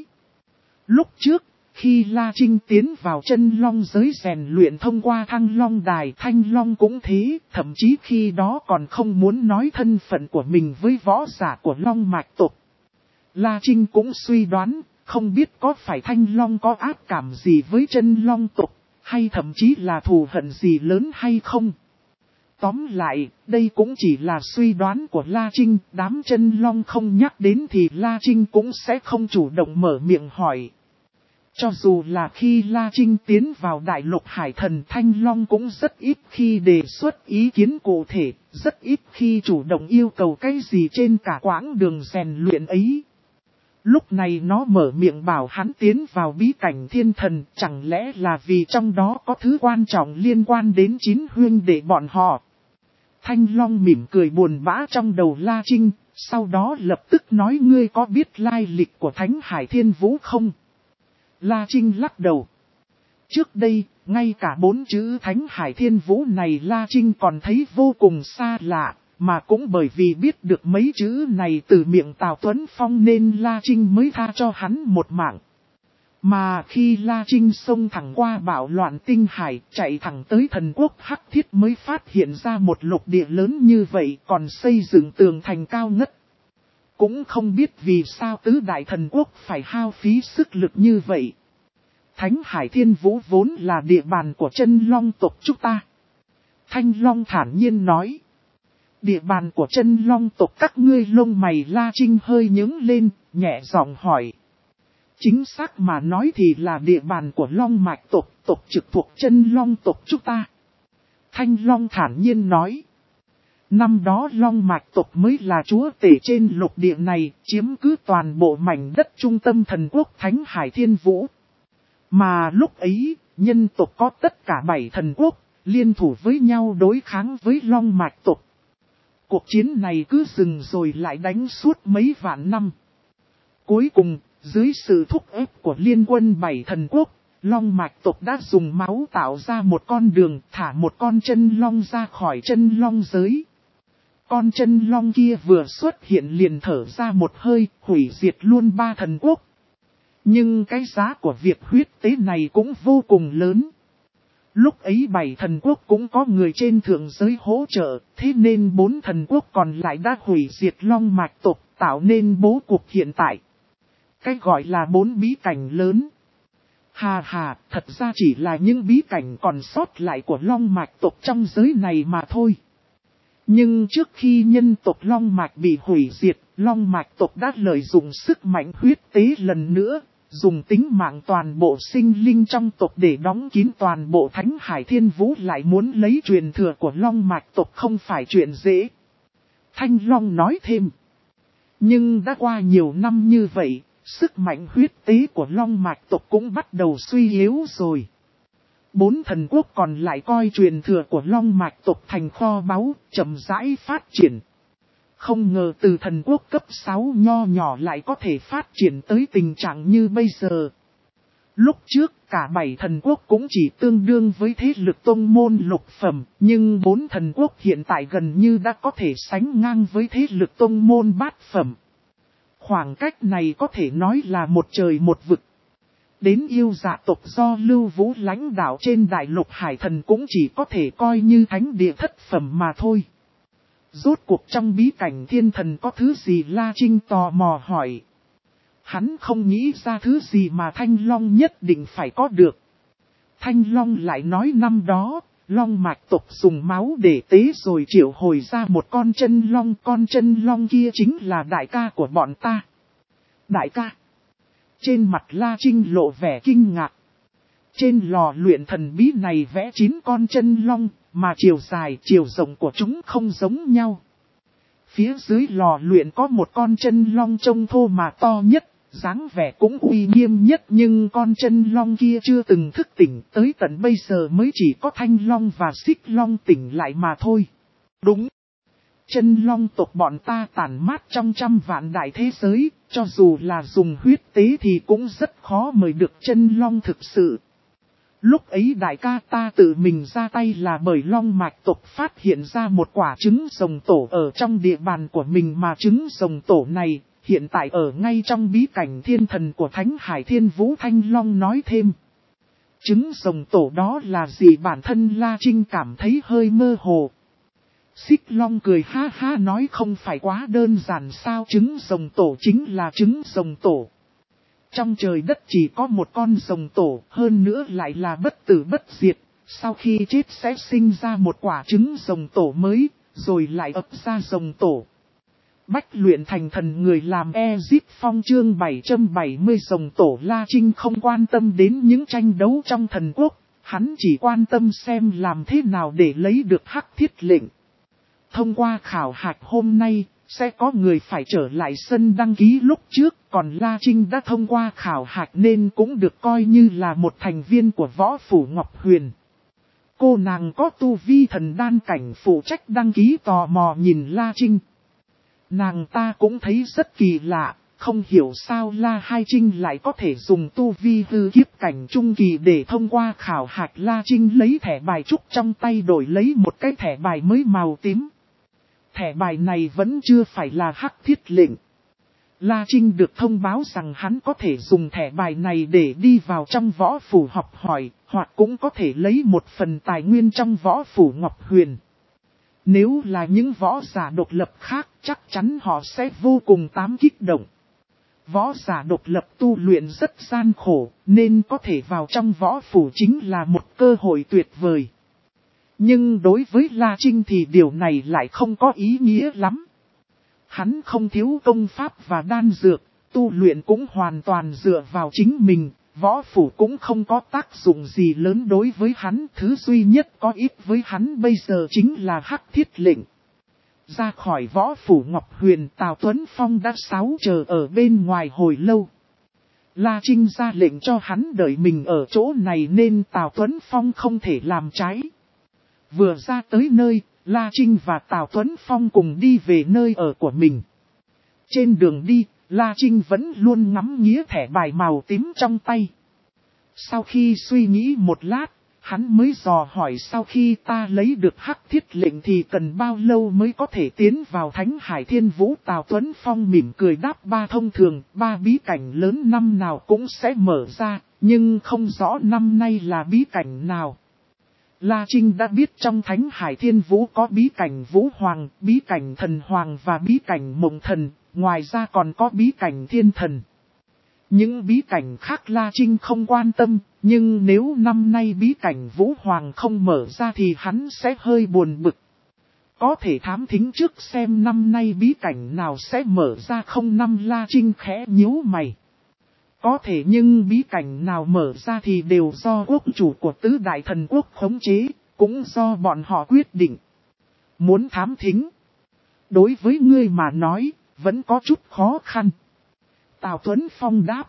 Lúc trước, khi La Trinh tiến vào chân long giới rèn luyện thông qua Thăng Long Đài, Thanh Long cũng thế, thậm chí khi đó còn không muốn nói thân phận của mình với võ giả của Long Mạch tộc. La Trinh cũng suy đoán, không biết có phải Thanh Long có ác cảm gì với chân long tộc, hay thậm chí là thù hận gì lớn hay không. Tóm lại, đây cũng chỉ là suy đoán của La Trinh, đám chân long không nhắc đến thì La Trinh cũng sẽ không chủ động mở miệng hỏi. Cho dù là khi La Trinh tiến vào Đại Lục Hải Thần, Thanh Long cũng rất ít khi đề xuất ý kiến cụ thể, rất ít khi chủ động yêu cầu cái gì trên cả quãng đường rèn luyện ấy. Lúc này nó mở miệng bảo hắn tiến vào bí cảnh thiên thần, chẳng lẽ là vì trong đó có thứ quan trọng liên quan đến chín huynh đệ bọn họ. Thanh Long mỉm cười buồn bã trong đầu La Trinh, sau đó lập tức nói ngươi có biết lai lịch của Thánh Hải Thiên Vũ không? La Trinh lắc đầu. Trước đây, ngay cả bốn chữ Thánh Hải Thiên Vũ này La Trinh còn thấy vô cùng xa lạ, mà cũng bởi vì biết được mấy chữ này từ miệng Tào Tuấn Phong nên La Trinh mới tha cho hắn một mạng. Mà khi La Trinh xông thẳng qua bạo loạn tinh hải, chạy thẳng tới thần quốc Hắc Thiết mới phát hiện ra một lục địa lớn như vậy còn xây dựng tường thành cao ngất. Cũng không biết vì sao tứ đại thần quốc phải hao phí sức lực như vậy. Thánh Hải Thiên Vũ vốn là địa bàn của chân long tộc chúng ta. Thanh Long thản nhiên nói. Địa bàn của chân long tộc các ngươi, lông mày La Trinh hơi nhướng lên, nhẹ giọng hỏi. Chính xác mà nói thì là địa bàn của Long Mạch tộc, tộc trực thuộc chân long tộc chúng ta. Thanh Long thản nhiên nói. Năm đó Long Mạch tộc mới là chúa tể trên lục địa này, chiếm cứ toàn bộ mảnh đất trung tâm thần quốc Thánh Hải Thiên Vũ. Mà lúc ấy, nhân tộc có tất cả bảy thần quốc, liên thủ với nhau đối kháng với Long Mạch tộc. Cuộc chiến này cứ dừng rồi lại đánh suốt mấy vạn năm. Cuối cùng, dưới sự thúc ép của liên quân bảy thần quốc, Long Mạch tộc đã dùng máu tạo ra một con đường, thả một con chân long ra khỏi chân long giới. Con chân long kia vừa xuất hiện liền thở ra một hơi, hủy diệt luôn ba thần quốc. Nhưng cái giá của việc huyết tế này cũng vô cùng lớn. Lúc ấy bảy thần quốc cũng có người trên thượng giới hỗ trợ, thế nên bốn thần quốc còn lại đã hủy diệt Long Mạch tộc, tạo nên bố cục hiện tại. Cái gọi là bốn bí cảnh lớn. Hà hà, thật ra chỉ là những bí cảnh còn sót lại của Long Mạch tộc trong giới này mà thôi. Nhưng trước khi nhân tộc Long Mạch bị hủy diệt, Long Mạch tộc đã lợi dụng sức mạnh huyết tế lần nữa, dùng tính mạng toàn bộ sinh linh trong tộc để đóng kín toàn bộ Thánh Hải Thiên Vũ, lại muốn lấy truyền thừa của Long Mạch tộc không phải chuyện dễ. Thanh Long nói thêm. Nhưng đã qua nhiều năm như vậy, sức mạnh huyết tế của Long Mạch tộc cũng bắt đầu suy yếu rồi. Bốn thần quốc còn lại coi truyền thừa của Long Mạch tộc thành kho báu, chậm rãi phát triển. Không ngờ từ thần quốc cấp sáu nho nhỏ lại có thể phát triển tới tình trạng như bây giờ. Lúc trước cả bảy thần quốc cũng chỉ tương đương với thế lực tông môn lục phẩm, nhưng bốn thần quốc hiện tại gần như đã có thể sánh ngang với thế lực tông môn bát phẩm. Khoảng cách này có thể nói là một trời một vực. Đến yêu dạ tộc do Lưu Vũ lãnh đạo trên đại lục hải thần cũng chỉ có thể coi như thánh địa thất phẩm mà thôi. Rốt cuộc trong bí cảnh thiên thần có thứ gì, La Trinh tò mò hỏi. Hắn không nghĩ ra thứ gì mà Thanh Long nhất định phải có được. Thanh Long lại nói năm đó, Long Mạch tộc dùng máu để tế rồi triệu hồi ra một con chân long. Con chân long kia chính là đại ca của bọn ta. Đại ca. Trên mặt La Trinh lộ vẻ kinh ngạc. Trên lò luyện thần bí này vẽ chín con chân long, mà chiều dài, chiều rộng của chúng không giống nhau. Phía dưới lò luyện có một con chân long trông thô mà to nhất, dáng vẻ cũng uy nghiêm nhất, nhưng con chân long kia chưa từng thức tỉnh, tới tận bây giờ mới chỉ có Thanh Long và Xích Long tỉnh lại mà thôi. Đúng. Chân long tộc bọn ta tản mát trong trăm vạn đại thế giới, cho dù là dùng huyết tế thì cũng rất khó mời được chân long thực sự. Lúc ấy đại ca ta tự mình ra tay là bởi Long Mạch tộc phát hiện ra một quả trứng rồng tổ ở trong địa bàn của mình, mà trứng rồng tổ này hiện tại ở ngay trong bí cảnh thiên thần của Thánh Hải Thiên Vũ. Thanh Long nói thêm. Trứng rồng tổ đó là gì? Bản thân La Trinh cảm thấy hơi mơ hồ. Xích Long cười ha ha nói, không phải quá đơn giản sao? Trứng rồng tổ chính là trứng rồng tổ. Trong trời đất chỉ có một con rồng tổ, hơn nữa lại là bất tử bất diệt. Sau khi chết sẽ sinh ra một quả trứng rồng tổ mới, rồi lại ấp ra rồng tổ. Bách luyện thành thần người làm Ezip Phong chương bảy trăm bảy mươi rồng tổ. La Trinh không quan tâm đến những tranh đấu trong thần quốc, hắn chỉ quan tâm xem làm thế nào để lấy được hắc thiết lệnh. Thông qua khảo hạch hôm nay, sẽ có người phải trở lại sân đăng ký lúc trước, còn La Trinh đã thông qua khảo hạch nên cũng được coi như là một thành viên của Võ Phủ Ngọc Huyền. Cô nàng có tu vi thần đan cảnh phụ trách đăng ký tò mò nhìn La Trinh. Nàng ta cũng thấy rất kỳ lạ, không hiểu sao La Hai Trinh lại có thể dùng tu vi hư kiếp cảnh trung kỳ để thông qua khảo hạch. La Trinh lấy thẻ bài trúc trong tay đổi lấy một cái thẻ bài mới màu tím. Thẻ bài này vẫn chưa phải là hắc thiết lệnh. La Trinh được thông báo rằng hắn có thể dùng thẻ bài này để đi vào trong Võ Phủ học hỏi, hoặc cũng có thể lấy một phần tài nguyên trong Võ Phủ Ngọc Huyền. Nếu là những võ giả độc lập khác, chắc chắn họ sẽ vô cùng tám kích động. Võ giả độc lập tu luyện rất gian khổ, nên có thể vào trong Võ Phủ chính là một cơ hội tuyệt vời. Nhưng đối với La Trinh thì điều này lại không có ý nghĩa lắm. Hắn không thiếu công pháp và đan dược, tu luyện cũng hoàn toàn dựa vào chính mình, Võ Phủ cũng không có tác dụng gì lớn đối với hắn. Thứ duy nhất có ích với hắn bây giờ chính là hắc thiết lệnh. Ra khỏi Võ Phủ Ngọc Huyền, Tào Tuấn Phong đã sáo chờ ở bên ngoài hồi lâu. La Trinh ra lệnh cho hắn đợi mình ở chỗ này nên Tào Tuấn Phong không thể làm trái. Vừa ra tới nơi, La Trinh và Tào Tuấn Phong cùng đi về nơi ở của mình. Trên đường đi, La Trinh vẫn luôn ngắm nghía thẻ bài màu tím trong tay. Sau khi suy nghĩ một lát, hắn mới dò hỏi sau khi ta lấy được hắc thiết lệnh thì cần bao lâu mới có thể tiến vào Thánh Hải Thiên Vũ. Tào Tuấn Phong mỉm cười đáp, ba thông thường, ba bí cảnh lớn năm nào cũng sẽ mở ra, nhưng không rõ năm nay là bí cảnh nào. La Trinh đã biết trong Thánh Hải Thiên Vũ có bí cảnh Vũ Hoàng, bí cảnh Thần Hoàng và bí cảnh Mộng Thần, ngoài ra còn có bí cảnh thiên thần. Những bí cảnh khác La Trinh không quan tâm, nhưng nếu năm nay bí cảnh Vũ Hoàng không mở ra thì hắn sẽ hơi buồn bực. Có thể thám thính trước xem năm nay bí cảnh nào sẽ mở ra không? Năm La Trinh khẽ nhíu mày. Có thể nhưng bí cảnh nào mở ra thì đều do quốc chủ của tứ đại thần quốc khống chế, cũng do bọn họ quyết định. Muốn thám thính, đối với ngươi mà nói, vẫn có chút khó khăn. Tào Tuấn Phong đáp.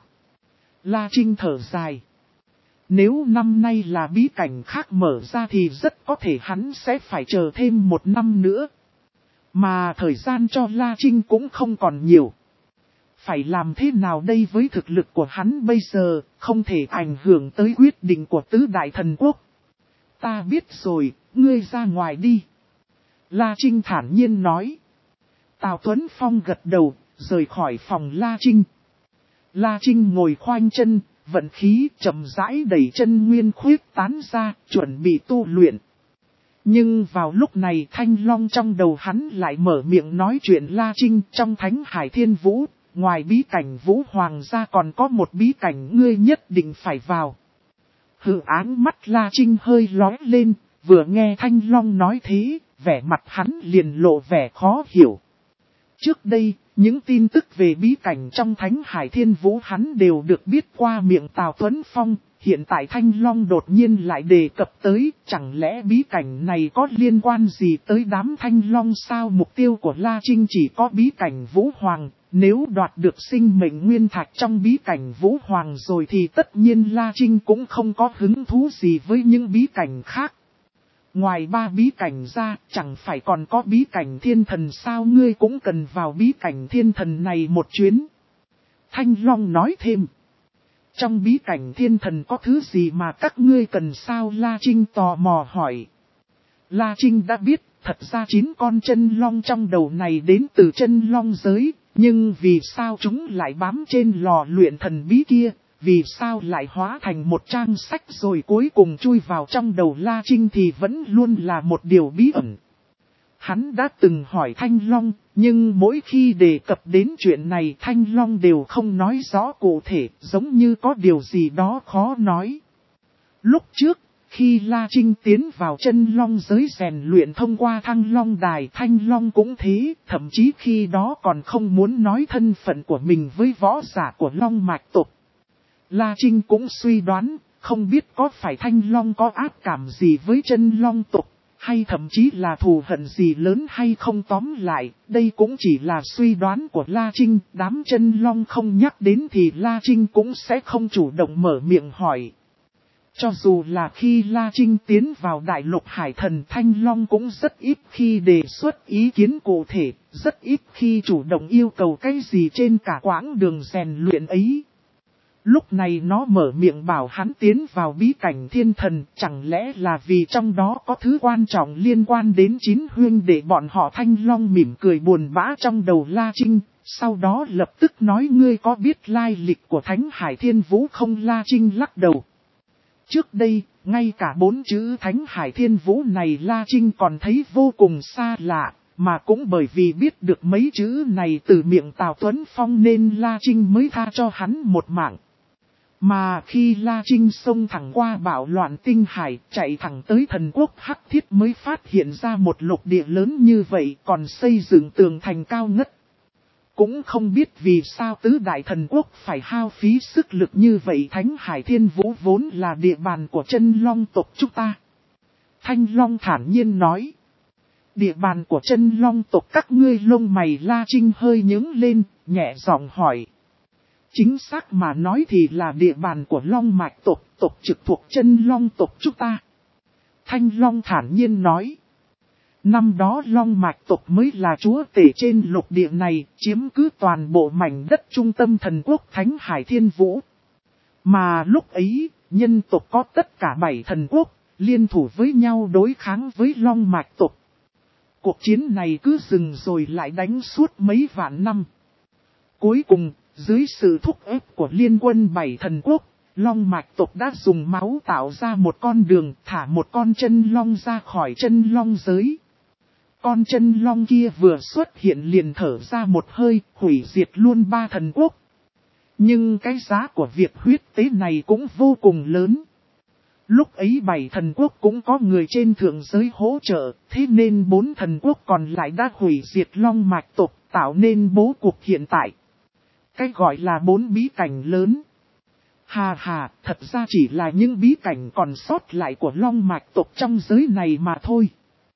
La Trinh thở dài. Nếu năm nay là bí cảnh khác mở ra thì rất có thể hắn sẽ phải chờ thêm một năm nữa. Mà thời gian cho La Trinh cũng không còn nhiều. Phải làm thế nào đây với thực lực của hắn bây giờ, không thể ảnh hưởng tới quyết định của tứ đại thần quốc. Ta biết rồi, ngươi ra ngoài đi. La Trinh thản nhiên nói. Tào Tuấn Phong gật đầu, rời khỏi phòng La Trinh. La Trinh ngồi khoanh chân, vận khí chậm rãi đẩy chân nguyên khuyết tán ra, chuẩn bị tu luyện. Nhưng vào lúc này Thanh Long trong đầu hắn lại mở miệng nói chuyện. La Trinh, trong Thánh Hải Thiên Vũ, ngoài bí cảnh Vũ Hoàng ra còn có một bí cảnh ngươi nhất định phải vào. Hừ, áng mắt La Trinh hơi lóe lên, vừa nghe Thanh Long nói thế, vẻ mặt hắn liền lộ vẻ khó hiểu. Trước đây, những tin tức về bí cảnh trong Thánh Hải Thiên Vũ hắn đều được biết qua miệng Tào Tuấn Phong, hiện tại Thanh Long đột nhiên lại đề cập tới, chẳng lẽ bí cảnh này có liên quan gì tới đám Thanh Long sao? Mục tiêu của La Trinh chỉ có bí cảnh Vũ Hoàng, nếu đoạt được sinh mệnh nguyên thạch trong bí cảnh Vũ Hoàng rồi thì tất nhiên La Trinh cũng không có hứng thú gì với những bí cảnh khác. Ngoài ba bí cảnh ra, chẳng phải còn có bí cảnh thiên thần sao? Ngươi cũng cần vào bí cảnh thiên thần này một chuyến. Thanh Long nói thêm. Trong bí cảnh thiên thần có thứ gì mà các ngươi cần sao? La Trinh tò mò hỏi. La Trinh đã biết, thật ra chín con chân long trong đầu này đến từ chân long giới, nhưng vì sao chúng lại bám trên lò luyện thần bí kia? Vì sao lại hóa thành một trang sách rồi cuối cùng chui vào trong đầu La Trinh thì vẫn luôn là một điều bí ẩn. Hắn đã từng hỏi Thanh Long, nhưng mỗi khi đề cập đến chuyện này Thanh Long đều không nói rõ cụ thể, giống như có điều gì đó khó nói. Lúc trước, khi La Trinh tiến vào chân long giới rèn luyện thông qua Thăng Long Đài, Thanh Long cũng thế, thậm chí khi đó còn không muốn nói thân phận của mình với võ giả của Long Mạch tộc. La Trinh cũng suy đoán, không biết có phải Thanh Long có ác cảm gì với chân long tộc, hay thậm chí là thù hận gì lớn hay không. Tóm lại, đây cũng chỉ là suy đoán của La Trinh, đám chân long không nhắc đến thì La Trinh cũng sẽ không chủ động mở miệng hỏi. Cho dù là khi La Trinh tiến vào đại lục hải thần, Thanh Long cũng rất ít khi đề xuất ý kiến cụ thể, rất ít khi chủ động yêu cầu cái gì trên cả quãng đường rèn luyện ấy. Lúc này nó mở miệng bảo hắn tiến vào bí cảnh thiên thần, chẳng lẽ là vì trong đó có thứ quan trọng liên quan đến chín huynh đệ bọn họ? Thanh Long mỉm cười buồn bã trong đầu La Trinh, sau đó lập tức nói ngươi có biết lai lịch của Thánh Hải Thiên Vũ không? La Trinh lắc đầu. Trước đây, ngay cả bốn chữ Thánh Hải Thiên Vũ này La Trinh còn thấy vô cùng xa lạ, mà cũng bởi vì biết được mấy chữ này từ miệng Tào Tuấn Phong nên La Trinh mới tha cho hắn một mạng. Mà khi La Trinh xông thẳng qua bạo loạn tinh hải, chạy thẳng tới thần quốc Hắc Thiết mới phát hiện ra một lục địa lớn như vậy còn xây dựng tường thành cao ngất. Cũng không biết vì sao tứ đại thần quốc phải hao phí sức lực như vậy. Thánh Hải Thiên Vũ vốn là địa bàn của chân long tộc chúng ta. Thanh Long thản nhiên nói. Địa bàn của chân long tộc các ngươi? Lông mày La Trinh hơi nhướng lên, nhẹ giọng hỏi. Chính xác mà nói thì là địa bàn của Long Mạch tộc, tộc trực thuộc chân long tộc chúng ta. Thanh Long thản nhiên nói. Năm đó Long Mạch tộc mới là chúa tể trên lục địa này, chiếm cứ toàn bộ mảnh đất trung tâm thần quốc Thánh Hải Thiên Vũ. Mà lúc ấy, nhân tộc có tất cả bảy thần quốc, liên thủ với nhau đối kháng với Long Mạch tộc. Cuộc chiến này cứ dừng rồi lại đánh suốt mấy vạn năm. Cuối cùng, dưới sự thúc ép của liên quân bảy thần quốc, Long Mạch tộc đã dùng máu tạo ra một con đường, thả một con chân long ra khỏi chân long giới. Con chân long kia vừa xuất hiện liền thở ra một hơi, hủy diệt luôn ba thần quốc. Nhưng cái giá của việc huyết tế này cũng vô cùng lớn. Lúc ấy bảy thần quốc cũng có người trên thượng giới hỗ trợ, thế nên bốn thần quốc còn lại đã hủy diệt long mạch tộc, tạo nên bố cục hiện tại. Cái gọi là bốn bí cảnh lớn. Hà hà, thật ra chỉ là những bí cảnh còn sót lại của long mạch tộc trong giới này mà thôi.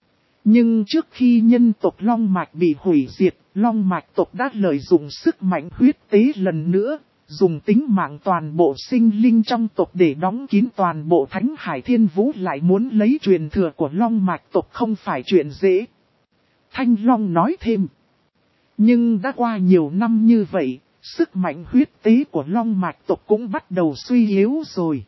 Nhưng trước khi nhân tộc long mạch bị hủy diệt, long mạch tộc đã lợi dụng sức mạnh huyết tế lần nữa, dùng tính mạng toàn bộ sinh linh trong tộc để đóng kín toàn bộ Thánh Hải Thiên Vũ, lại muốn lấy truyền thừa của long mạch tộc không phải chuyện dễ. Thanh Long nói thêm. Nhưng đã qua nhiều năm như vậy, sức mạnh huyết tế của long mạch tộc cũng bắt đầu suy yếu rồi.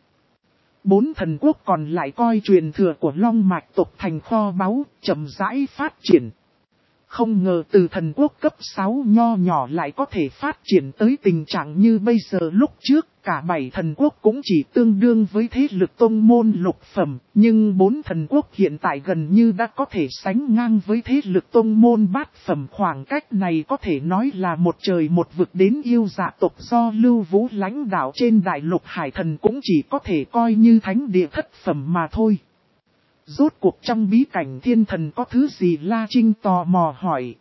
Bốn thần quốc còn lại coi truyền thừa của long mạch tộc thành kho báu, chậm rãi phát triển. Không ngờ từ thần quốc cấp sáu nho nhỏ lại có thể phát triển tới tình trạng như bây giờ. Lúc trước, cả bảy thần quốc cũng chỉ tương đương với thế lực tông môn lục phẩm, nhưng bốn thần quốc hiện tại gần như đã có thể sánh ngang với thế lực tông môn bát phẩm. Khoảng cách này có thể nói là một trời một vực. Đến yêu dạ tộc do Lưu Vũ lãnh đạo trên đại lục hải thần cũng chỉ có thể coi như thánh địa thất phẩm mà thôi. Rốt cuộc trong bí cảnh thiên thần có thứ gì? La Trinh tò mò hỏi.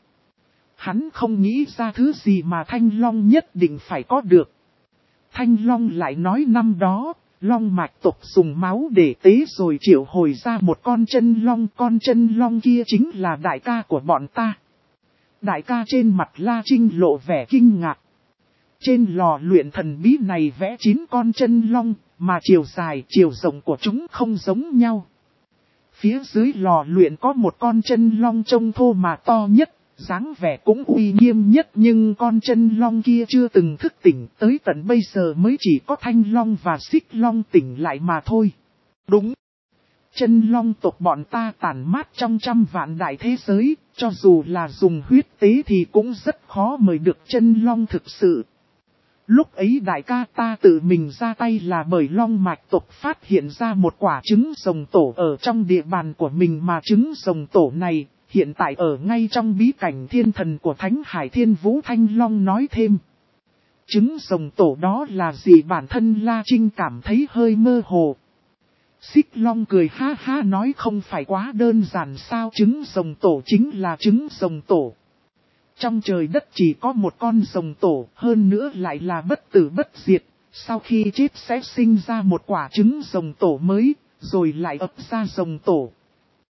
Hắn không nghĩ ra thứ gì mà Thanh Long nhất định phải có được. Thanh Long lại nói năm đó, long mạch tộc dùng máu để tế rồi triệu hồi ra một con chân long. Con chân long kia chính là đại ca của bọn ta. Đại ca? Trên mặt La Trinh lộ vẻ kinh ngạc. Trên lò luyện thần bí này vẽ chín con chân long, mà chiều dài, chiều rộng của chúng không giống nhau. Phía dưới lò luyện có một con chân long trông thô mà to nhất, dáng vẻ cũng uy nghiêm nhất, nhưng con chân long kia chưa từng thức tỉnh, tới tận bây giờ mới chỉ có thanh long và xích long tỉnh lại mà thôi. Đúng. Chân long tộc bọn ta tản mát trong trăm vạn đại thế giới, cho dù là dùng huyết tế thì cũng rất khó mời được chân long thực sự. Lúc ấy đại ca ta tự mình ra tay là bởi long mạch tộc phát hiện ra một quả trứng rồng tổ ở trong địa bàn của mình, mà trứng rồng tổ này hiện tại ở ngay trong bí cảnh thiên thần của Thánh Hải Thiên Vũ. Thanh Long nói thêm. Trứng rồng tổ đó là gì? Bản thân La Trinh cảm thấy hơi mơ hồ. Xích Long cười ha ha nói, không phải quá đơn giản sao? Trứng rồng tổ chính là trứng rồng tổ. Trong trời đất chỉ có một con rồng tổ, hơn nữa lại là bất tử bất diệt, sau khi chết sẽ sinh ra một quả trứng rồng tổ mới, rồi lại ấp ra rồng tổ.